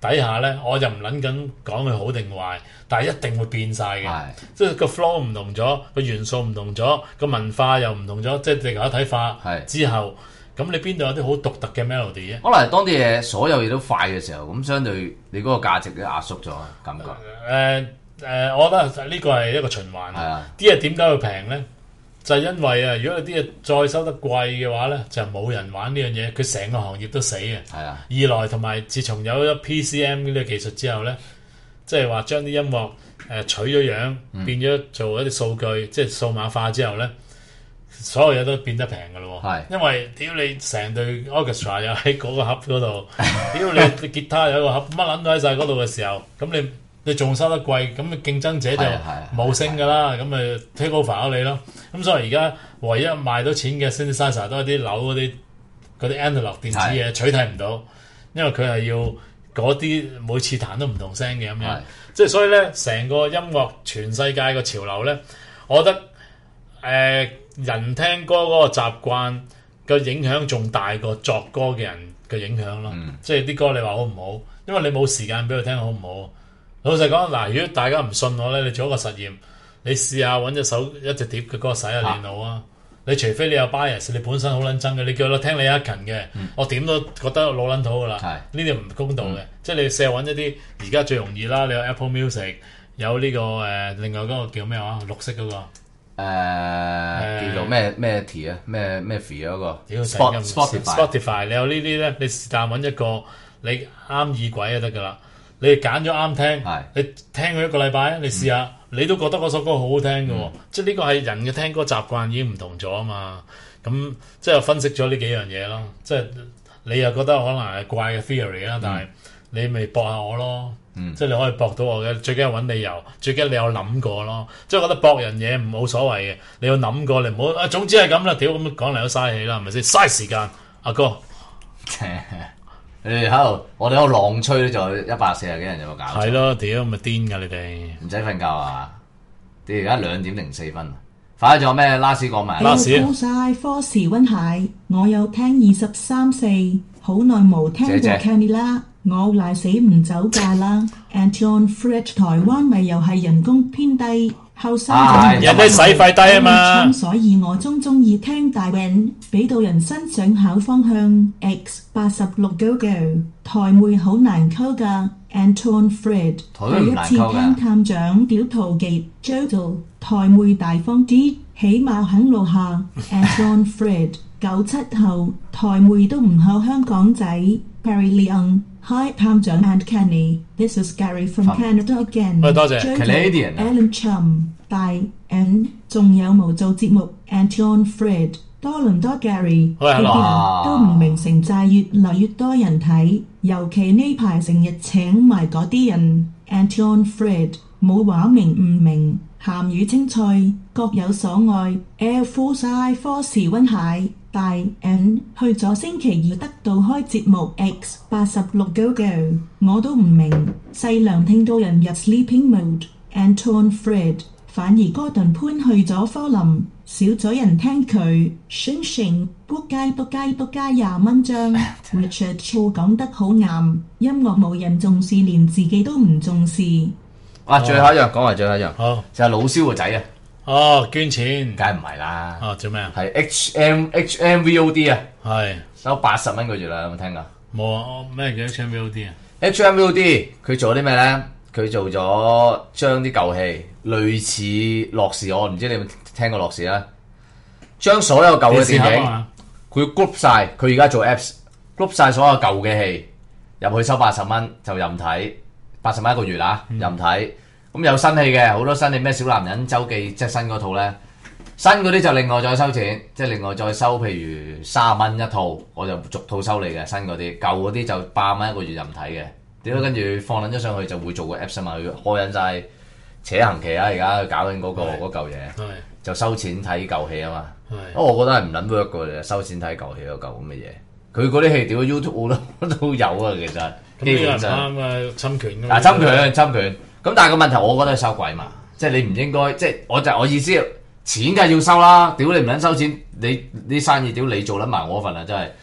底下咧，我就唔撚緊講佢好定壞，但係一定會變晒嘅。 係即係個 flow 唔同咗，個元素唔同咗，個文化又唔同咗，即係地球一體化係之後，咁你邊度有啲好獨特嘅 melody 嘅？ 可能係當啲嘢所有嘢都快嘅時候，咁相對你嗰個價值都壓縮咗感覺。 誒誒、呃呃，我覺得呢個係一個循環。 係啊， 啲嘢點解會平咧？就係、因為啊，如果你啲嘢再收得貴嘅話咧，就冇人玩呢樣嘢，佢成個行業都死嘅。 係啊， 二來同埋，自從有咗 P C M 呢個技術之後咧，即係話將啲音樂誒、呃、取咗樣， 嗯變咗做一啲數據，即係數碼化之後咧，所有嘢都變得平㗎咯喎。 係因為屌你成隊 orchestra 又喺嗰個盒嗰度，屌你你吉他有一個盒，乜撚都喺晒嗰度嘅時候，咁你你仲收得貴，咁競爭者就係啊係啊冇升㗎啦，咁咪 take over 咗你咯。咁所以而家唯一賣到錢嘅 synthesizer 都係啲樓嗰啲嗰啲 analog 電子嘢取替唔到，因為佢係要嗰啲每次彈都唔同聲嘅咁樣。即係所以咧，成個音樂全世界個潮流咧，我覺得誒、呃、人聽歌嗰個習慣嘅影響仲大過作歌嘅人嘅影響咯。 嗯、 即係啲歌你話好唔好？因為你冇時間俾佢聽好唔好？老實講，嗱，如果大家唔信我咧，你做一個實驗，你試下揾一首一隻碟嘅歌洗下電腦啊！你除非你有 bias，你本身好撚憎嘅，你叫我聽李克勤嘅， 嗯、 我點都覺得老撚土噶啦。呢啲唔公道嘅，嗯、即係你試下揾一啲而家最容易啦，你有 Apple Music， 有呢、這個誒、呃，另外嗰個叫咩話？綠色嗰、那個誒、 呃、叫做咩咩 T 啊？咩咩 Free 嗰個 Spot, Spotify Spotify， 你有呢啲咧，你是但揾一個你啱耳鬼就得噶啦。你揀咗啱聽， 是你聽佢一個禮拜，你試下，嗯、你都覺得嗰首歌好好聽嘅喎。嗯、即係呢個係人嘅聽歌習慣已經唔同咗啊嘛。咁即係分析咗呢幾樣嘢咯。即係你又覺得可能係怪嘅 theory 啦，但係你咪駁下我咯。嗯、即係你可以駁到我嘅，最緊係揾理由，最緊你有諗過咯。即係覺得駁人嘢唔冇所謂嘅，你要諗過，你唔好啊。總之係咁啦，屌咁講嚟都嘥氣啦，係咪先？嘥時間，阿哥。 你哋喺度，我哋喺度浪吹咧，就一百四十幾人有冇搞？ 係咯，屌咪癲㗎你哋！ 唔使瞓覺啊！你而家兩點零四分，快咗咩？拉屎講埋。 拉屎。 好晒科時溫鞋，我有聽二十三四，好耐冇聽過 Candy 啦，我賴死唔走價啦。Anton Fred 台灣咪又係人工偏低。後生人哋使費低啊嘛， 所以我中中意聽大韻，俾到人生想考方向。X 八十六 Go Go 台妹好難溝㗎 ，Anton Fred 第一次聽探長屌陶傑 Jodel 台妹大方啲，起碼肯露下。Anton Fred 九七後台妹都唔後香港仔 Perry Leon。Hi 探長 and Kenny，this is Gary from Canada again。 喂，多謝 Canadian。Alan Chum 大 N， 仲有冇做節目 ？Anton Fred 多倫多 Gary， 呢啲人都唔明成債越嚟越多人睇，尤其呢排成日請埋嗰啲人。Anton Fred 冇話明唔明，鹹魚青菜各有所愛。Air Force 晒科時溫鞋。大 N 去咗星期二得到開節目 X 八十六 Go Go， 我都唔明。細良聽到人入 sleeping mode。Anton Fred 反而哥頓潘去咗科林，少咗人聽佢。星星仆街仆街仆街廿蚊張。Richard Cho 講得好啱，音樂冇人重視，連自己都唔重視。 啊，最後一樣講埋最後一樣， 好就係老蕭個仔啊。 哦，捐錢， 梗係唔係啦。 哦，做咩啊？ 係 H M H M V O D 啊， 係收八十蚊個月啦，有冇聽過？ 冇啊，咩叫 H M V O D 啊 ？H M V O D 佢做啲咩咧？佢做咗將啲舊戲，類似樂視，我唔知你有冇聽過樂視啦。將所有舊嘅電影，佢 group 晒，佢而家做 apps，group 晒所有舊嘅戲入去收八十蚊就任睇，八十蚊一個月啊，任睇。咁有新戲嘅，好多新戲咩小男人周記，即係新嗰套咧。新嗰啲就另外再收錢，即係另外再收，譬如三十蚊一套，我就逐套收你嘅。新嗰啲，舊嗰啲就八十蚊一個月任睇嘅。點解跟住放撚咗上去就會做個 apps 啊嘛？佢開緊晒扯行期啊！而家搞緊嗰個嗰嚿嘢，就收錢睇舊戲啊嘛。不過我覺得係唔撚 work 嘅，收錢睇舊戲嗰嚿咁嘅嘢。佢嗰啲戲屌 YouTube 都都有啊，其實基本上啱啊，侵權㗎嘛。嗱，侵權侵權。咁但係個問題，我覺得係收鬼嘛，即係你唔應該，即係我就我意思，錢梗係要收啦。屌你唔撚收錢，你啲生意屌你做撚埋我份啊！真係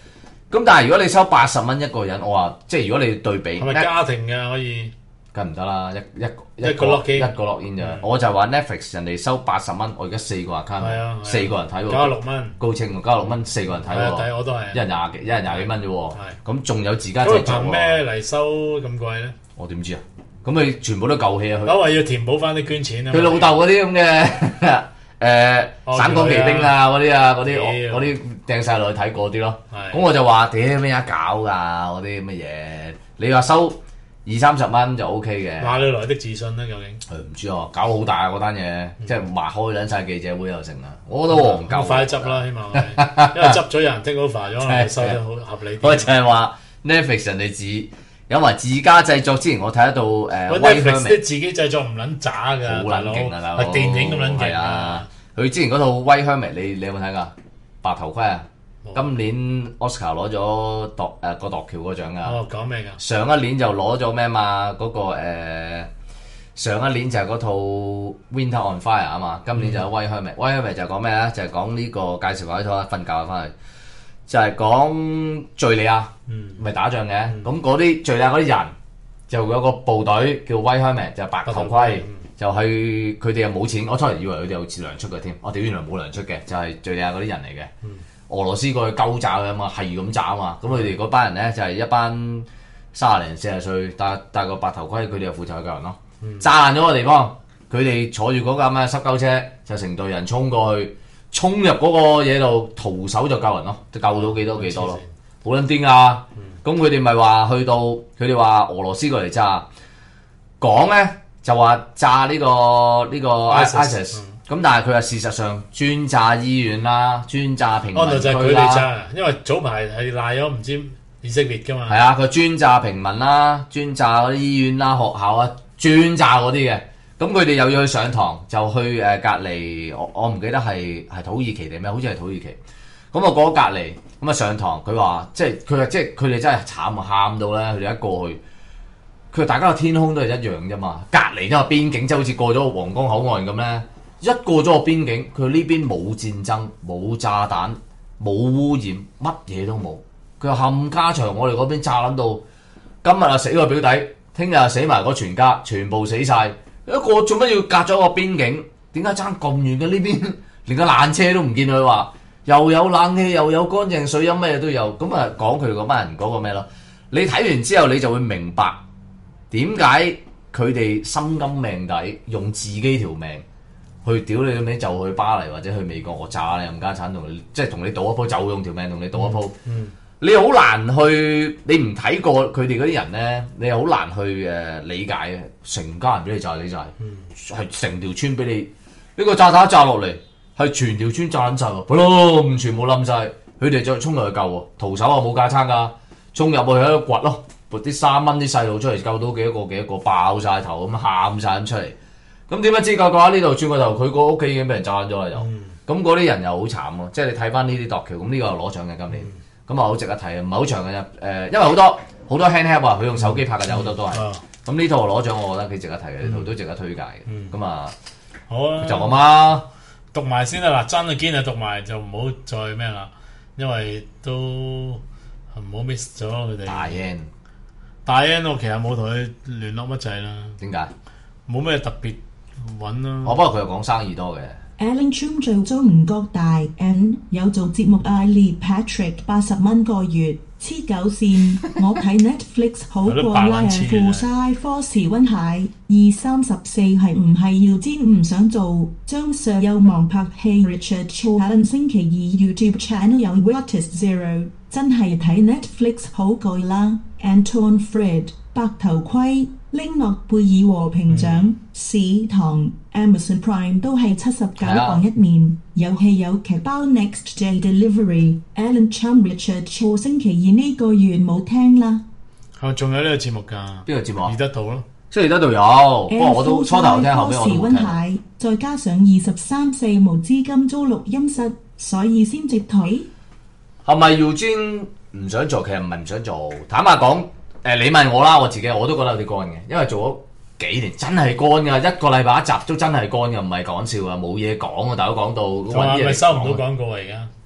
咁但係如果你收八十蚊一個人，我話即係如果你對比， 係咪家庭嘅可以？ 梗唔得啦，一一一個 login 一個 login 咋，我就話 Netflix 人哋收八十蚊，我而家四個 account， 係啊， 四個人睇喎， 九十六蚊， 高清喎，九十六蚊四個人睇係啊， 喎， 睇我都係， 一人廿幾，一人廿幾蚊啫喎， 係咁仲有自家咁佢製作喎， 憑咩嚟收咁貴咧？ 我點知啊？咁佢全部都舊戲啊，佢我話要填補翻啲捐錢啊嘛！ 佢老豆嗰啲咁嘅誒哦省港旗兵啊嗰啲啊嗰啲屌我嗰啲掟晒落去睇嗰啲咯， 係咁我就話屌咩嘢搞㗎嗰啲乜嘢？你話收二三十蚊就 O K 嘅。 哪裏來的自信咧？究竟？ 誒唔知啊，搞好大啊嗰單嘢，即係埋開撚晒記者會又成啊！我覺得黃咁鳩， 快執啦，希望係因為執咗有人 take over 咗，可能收得好合理我就啲。 係話 Netflix 人哋自有埋自家製作，之前我睇得到誒喂威香 Netflix 啲明自己製作唔撚渣㗎， 好撚勁啊，大佬係電影咁撚勁係啊！佢之前嗰套威香明，你你有冇睇㗎？白頭盔啊！今年 Oscar 攞咗度誒個度橋嗰獎㗎。 哦，講咩㗎？ 上一年就攞咗咩嘛？嗰、個、呃、上一年就係嗰套 Winter on Fire 啊嘛，今年就有威香明。威香明就係講咩咧？就係、講呢、個介紹埋呢套啦，瞓覺翻去就係、講敍利亞，咪、 嗯打仗嘅。咁嗰啲敍利亞嗰啲人就有個部隊叫威香明，就係、白頭盔， 嗯就係佢哋又冇錢。我初頭以為佢哋有糧出嘅添，我屌原來冇糧出嘅，就係、敍利亞嗰啲人嚟嘅。 嗯俄羅斯過去鳩炸佢啊嘛，係咁炸啊嘛，咁佢哋嗰班人咧就係、一班三十零四十歲戴戴個白頭盔，佢哋就負責去救人咯。 嗯炸爛咗個地方，佢哋坐住嗰架咩濕鳩車，就成隊人衝過去，衝入嗰個嘢度，徒手就救人咯，就救到幾多幾多咯，好撚癲啊！咁佢哋咪話去到，佢哋話俄羅斯過嚟炸，講咧就話炸呢、個呢、個 ISIS。 嗯咁但係佢話事實上專炸醫院啦，專炸平民安度就係佢區啦， 哋炸，因為早排係賴咗唔知以色列㗎嘛。 係啊，佢專炸平民啦，專炸嗰啲醫院啦、學校啊，專炸嗰啲嘅。咁佢哋又要去上堂，就去誒、呃、隔離，我我唔記得係係土耳其定咩，好似係土耳其。咁啊過咗隔離，咁啊上堂，佢話即係佢話即係佢哋真係慘啊，喊到咧，佢哋一過去，佢話大家個天空都係一樣啫嘛，隔離都係邊境，即係好似過咗個皇崗口岸咁咧。一過咗個邊境，佢呢邊冇戰爭、冇炸彈、冇污染，乜嘢都冇。佢話冚家場，我哋嗰邊炸撚到，今日啊死個表弟，聽日啊死埋個全家，全部死晒。一個做乜要隔咗個邊境？點解爭咁遠嘅呢邊？連個爛車都唔見佢話，又有冷氣，又有乾淨水飲，咩都有。咁啊講佢哋嗰班人嗰個咩咯？你睇完之後你就會明白點解佢哋心甘命抵用自己條命。去屌你咁樣就去巴黎或者去美國，我炸你冚家產同你，即係同你賭一鋪，就用條命同你賭一鋪。 嗯嗯、 你好難去，你唔睇過佢哋嗰啲人咧，你好難去誒、呃、理解嘅。成家人俾你炸你就係，係成、嗯、條村俾你呢、呢個炸彈炸落嚟，係全條村炸撚晒喎，嘣全部冧晒。佢哋再衝入去救喎，徒手啊冇架撐㗎，衝入去喺度掘咯，撥啲三蚊啲細路出嚟救到幾多個幾多個，爆晒頭咁喊晒咁出嚟。咁點解知夠嘅話？呢度轉個頭，佢個屋企已經俾人炸咗啦又。咁嗰啲人又好慘喎，即係你睇翻呢啲度橋，咁呢個攞獎嘅今年，咁啊好值得睇啊，唔係好長嘅啫。誒、呃，因為好多好多 handheld 啊，佢用手機拍嘅就好多都係。咁呢套攞獎，我覺得幾值得睇嘅，呢套都值得推介嘅。咁啊， 好啊， 就咁啦， 讀埋先啦。嗱，真嘅堅啊，讀埋就唔好再咩啦，因為都唔好 miss 咗佢哋。 大 N， 大 N 我其實冇同佢聯絡乜滯啦。 點解？ 冇咩特別。揾咯， 我不過佢又講生意多嘅。 Alan Chum 做租唔覺大 N 有做節目嗌 Lee Patrick 八十蚊個月黐狗線，我睇 Netflix 好過拉人負晒科時温蟹二三十四係唔係要知唔想做？張 Sir 又忙拍戲 Richard Cho Alan 星期二 YouTube channel 有 Artist Zero 真係睇 Netflix 好過啦。Anton Fred 白頭盔。拎諾貝爾和平獎，史堂 Amazon Prime 都係七十九磅一年，有戲有劇包 Next Day Delivery。Alan Chum Richard Cho 星期二呢個月冇聽啦。 係仲有呢個節目㗎？ 邊個節目啊？ 易得到咯， 雖然得到有，不過我都初頭聽，後尾我都冇聽。 再加上二十三四無資金租錄音室，所以先直腿。 係咪要專唔想做？其實唔係唔想做，坦白講。誒、呃，你問我啦，我自己我都覺得有啲乾嘅，因為做咗幾年真係乾㗎，一個禮拜一集都真係乾㗎，唔係講笑啊，冇嘢講啊，大佬講到係咪收唔到廣告啊？而家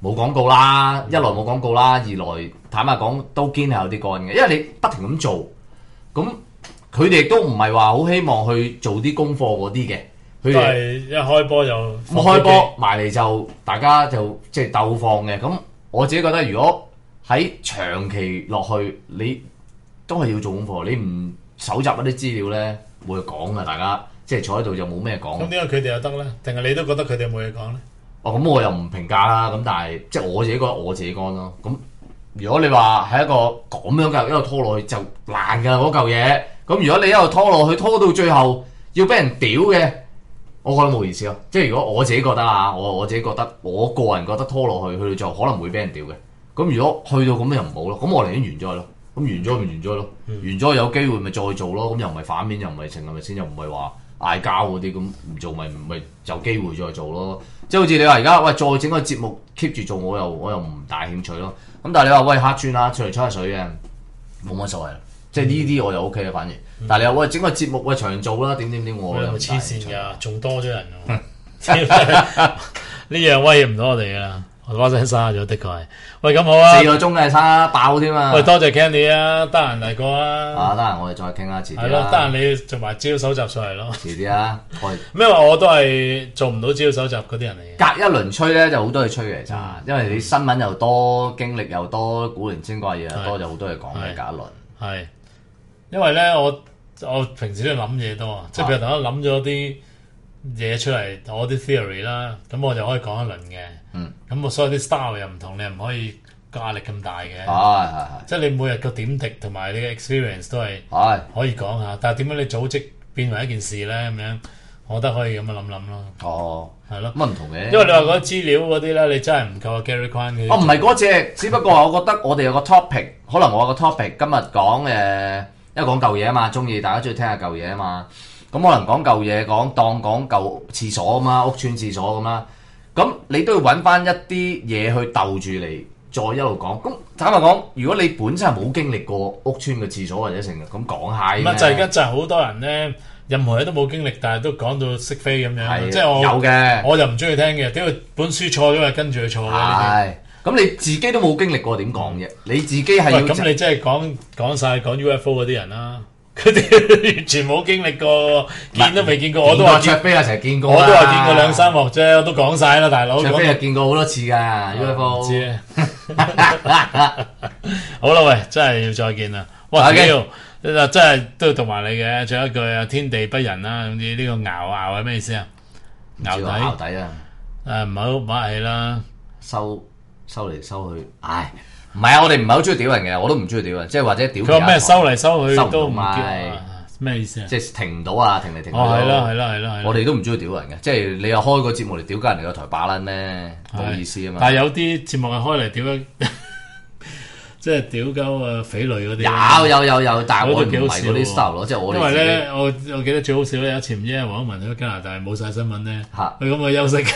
冇廣告啦，一來冇廣告啦，二來坦白講都堅係有啲幹嘅，因為你不停咁做，咁佢哋亦都唔係話好希望去做啲功課嗰啲嘅，佢都哋係一開波就咁開波埋嚟就大家就即係鬥放嘅。咁我自己覺得，如果喺長期落去，你都係要做功課，你唔搜集一啲資料咧，冇嘢講嘅，大家即係坐喺度就冇咩講。 咁點解佢哋又得咧？定係你都覺得佢哋冇嘢講咧？ 哦，咁我又唔評價啦。咁但係即係我自己覺得我自己幹咯。咁如果你話係一個咁樣嘅一路拖落去就爛㗎嗰嚿嘢。咁如果你一路拖落去，拖到最後要俾人屌嘅，我覺得冇意思咯。即係如果我自己覺得啊，我我自己覺得，我個人覺得拖落去，去到最後可能會俾人屌嘅。咁如果去到咁又唔好咯。咁我寧願完咗佢咯。咁完咗咪完咗咯。 嗯、 完咗有機會咪再做咯。咁又唔係反面，又唔係成係咪先？又唔係話嗌交嗰啲，咁唔做咪咪有機會再做咯。即係好似你話而家喂再整個節目 keep 住做，我又我又唔大興趣咯。咁但係你話喂客串啦，出嚟吹下水嘅冇乜所謂啦。即係呢啲我就 O K 啦，反而。嗯、但係你話喂整個節目喂長做啦，點點點我又黐線㗎，仲多咗人喎。呢樣威唔到我哋㗎啦。我把聲沙咗，的確係。喂，咁好啊！ 四個鐘嘅沙爆添啊！ 喂，多謝 Candy 啊，得閒嚟過啊！ 啊，得閒我哋再傾下遲啲啦。 係咯，得閒你做埋資料搜集上嚟咯。 遲啲啊， 咩話？我都係做唔到資料搜集嗰啲人嚟嘅。 隔一輪吹咧，就好多嘢吹嘅咋， 嗯、 因為你新聞又多，經歷又多，古靈精怪嘢又多，就好多嘢講嘅。隔一輪係，因為咧，我我平時都諗嘢多，即係譬如大家諗咗啲嘢出嚟，我啲 theory 啦，咁我就可以講一輪嘅。 嗯， 咁我所有啲 style 又唔同，你又唔可以個壓力咁大嘅。 係係係， 即係你每日個點滴同埋你嘅 experience 都係係可以講下。但係點樣你組織變為一件事咧？咁樣我覺得可以咁樣諗諗咯。 哦， 係咯， 乜唔同嘅？ 因為你話嗰啲資料嗰啲咧，你真係唔夠阿 Gary Kwan 嘅。 哦，唔係嗰隻，只不過我覺得我哋有個 topic，可能我有個 topic 今日講誒，因為講舊嘢啊嘛，中意大家中意聽下舊嘢啊嘛。咁可能講舊嘢，講當講舊廁所啊嘛，屋邨廁所咁啦。咁你都要揾翻一啲嘢去鬥住嚟，再一路講。咁坦白講，如果你本身係冇經歷過屋邨嘅廁所或者成日咁講下， 唔係就而家就係好多人咧，任何嘢都冇經歷，但係都講到識飛咁樣。 係即係我有嘅， 我就唔中意聽嘅。點解本書錯咗，就跟住佢錯嘅？ 係咁你自己都冇經歷過，點講啫？你自己係要咁你即係講講曬講 U F O 嗰啲人啦。佢哋完全冇經歷過，見都未見過。我都話卓飛啊，成日見過。 我都話見過兩三幕啫，我都講晒啦，大佬。 卓飛又見過好多次㗎 U F O。 唔知啊。好啦，喂，真係要再見啦。哇，緊要，真係都要讀埋你嘅。仲有一句啊，天地不仁啦。總之呢個熬熬係咩意思啊？熬底。 熬底啊！ 誒，唔好唔好客氣啦。 收收嚟收去，唉。唔係啊！我哋唔係好中意屌人嘅，我都唔中意屌人，即係或者屌。 佢話咩收嚟收去收都唔叫咩咩意思啊？ 即係停唔到啊，停嚟停去。 哦，係啦，係啦，係啦， 我哋都唔中意屌人嘅，即係你又開個節目嚟屌緊人哋個台把撚咩？冇意思啊嘛。 但係有啲節目係開嚟屌一，即係屌鳩啊匪類嗰啲。 有有有有，但係我唔係嗰啲 style 咯，即係我哋。 因為咧，我我記得最好笑咧，有一次唔知黃毓民去咗加拿大冇晒新聞咧，佢咁去休息。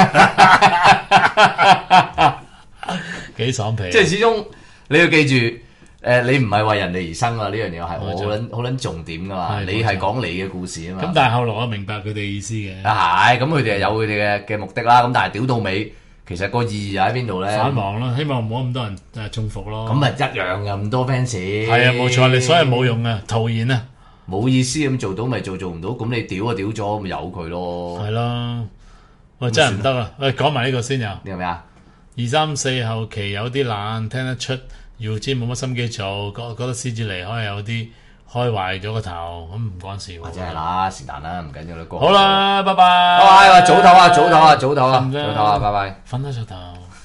幾爽皮！ 即係始終你要記住，誒、呃，你唔係為人哋而生啊！呢樣嘢係我好撚好撚重點噶嘛。你係講你嘅故事啊嘛。咁但係後來我明白佢哋意思嘅。 啊係，咁佢哋係有佢哋嘅嘅目的啦。咁但係屌到尾，其實個意義又喺邊度咧？ 反望咯，希望唔好咁多人誒中伏咯。 咁咪一樣嘅，咁多 fans。 係啊，冇錯，你所以冇用啊，徒然啊， 冇意思咁做到咪做，做唔到，咁你屌啊屌咗，咪由佢咯。 係咯，喂，真係唔得啊！喂，講埋呢個先又。 你係咪啊？ 二三四後期有啲懶，聽得出要知冇乜心機做，覺覺得獅子離開有啲開壞咗個頭，咁唔關事喎。 或者係啦，是但啦，唔緊要啦。 好啦，拜拜。 拜拜，早唞啊，早唞啊，早唞啊，早唞啊，拜拜。 瞓得着頭。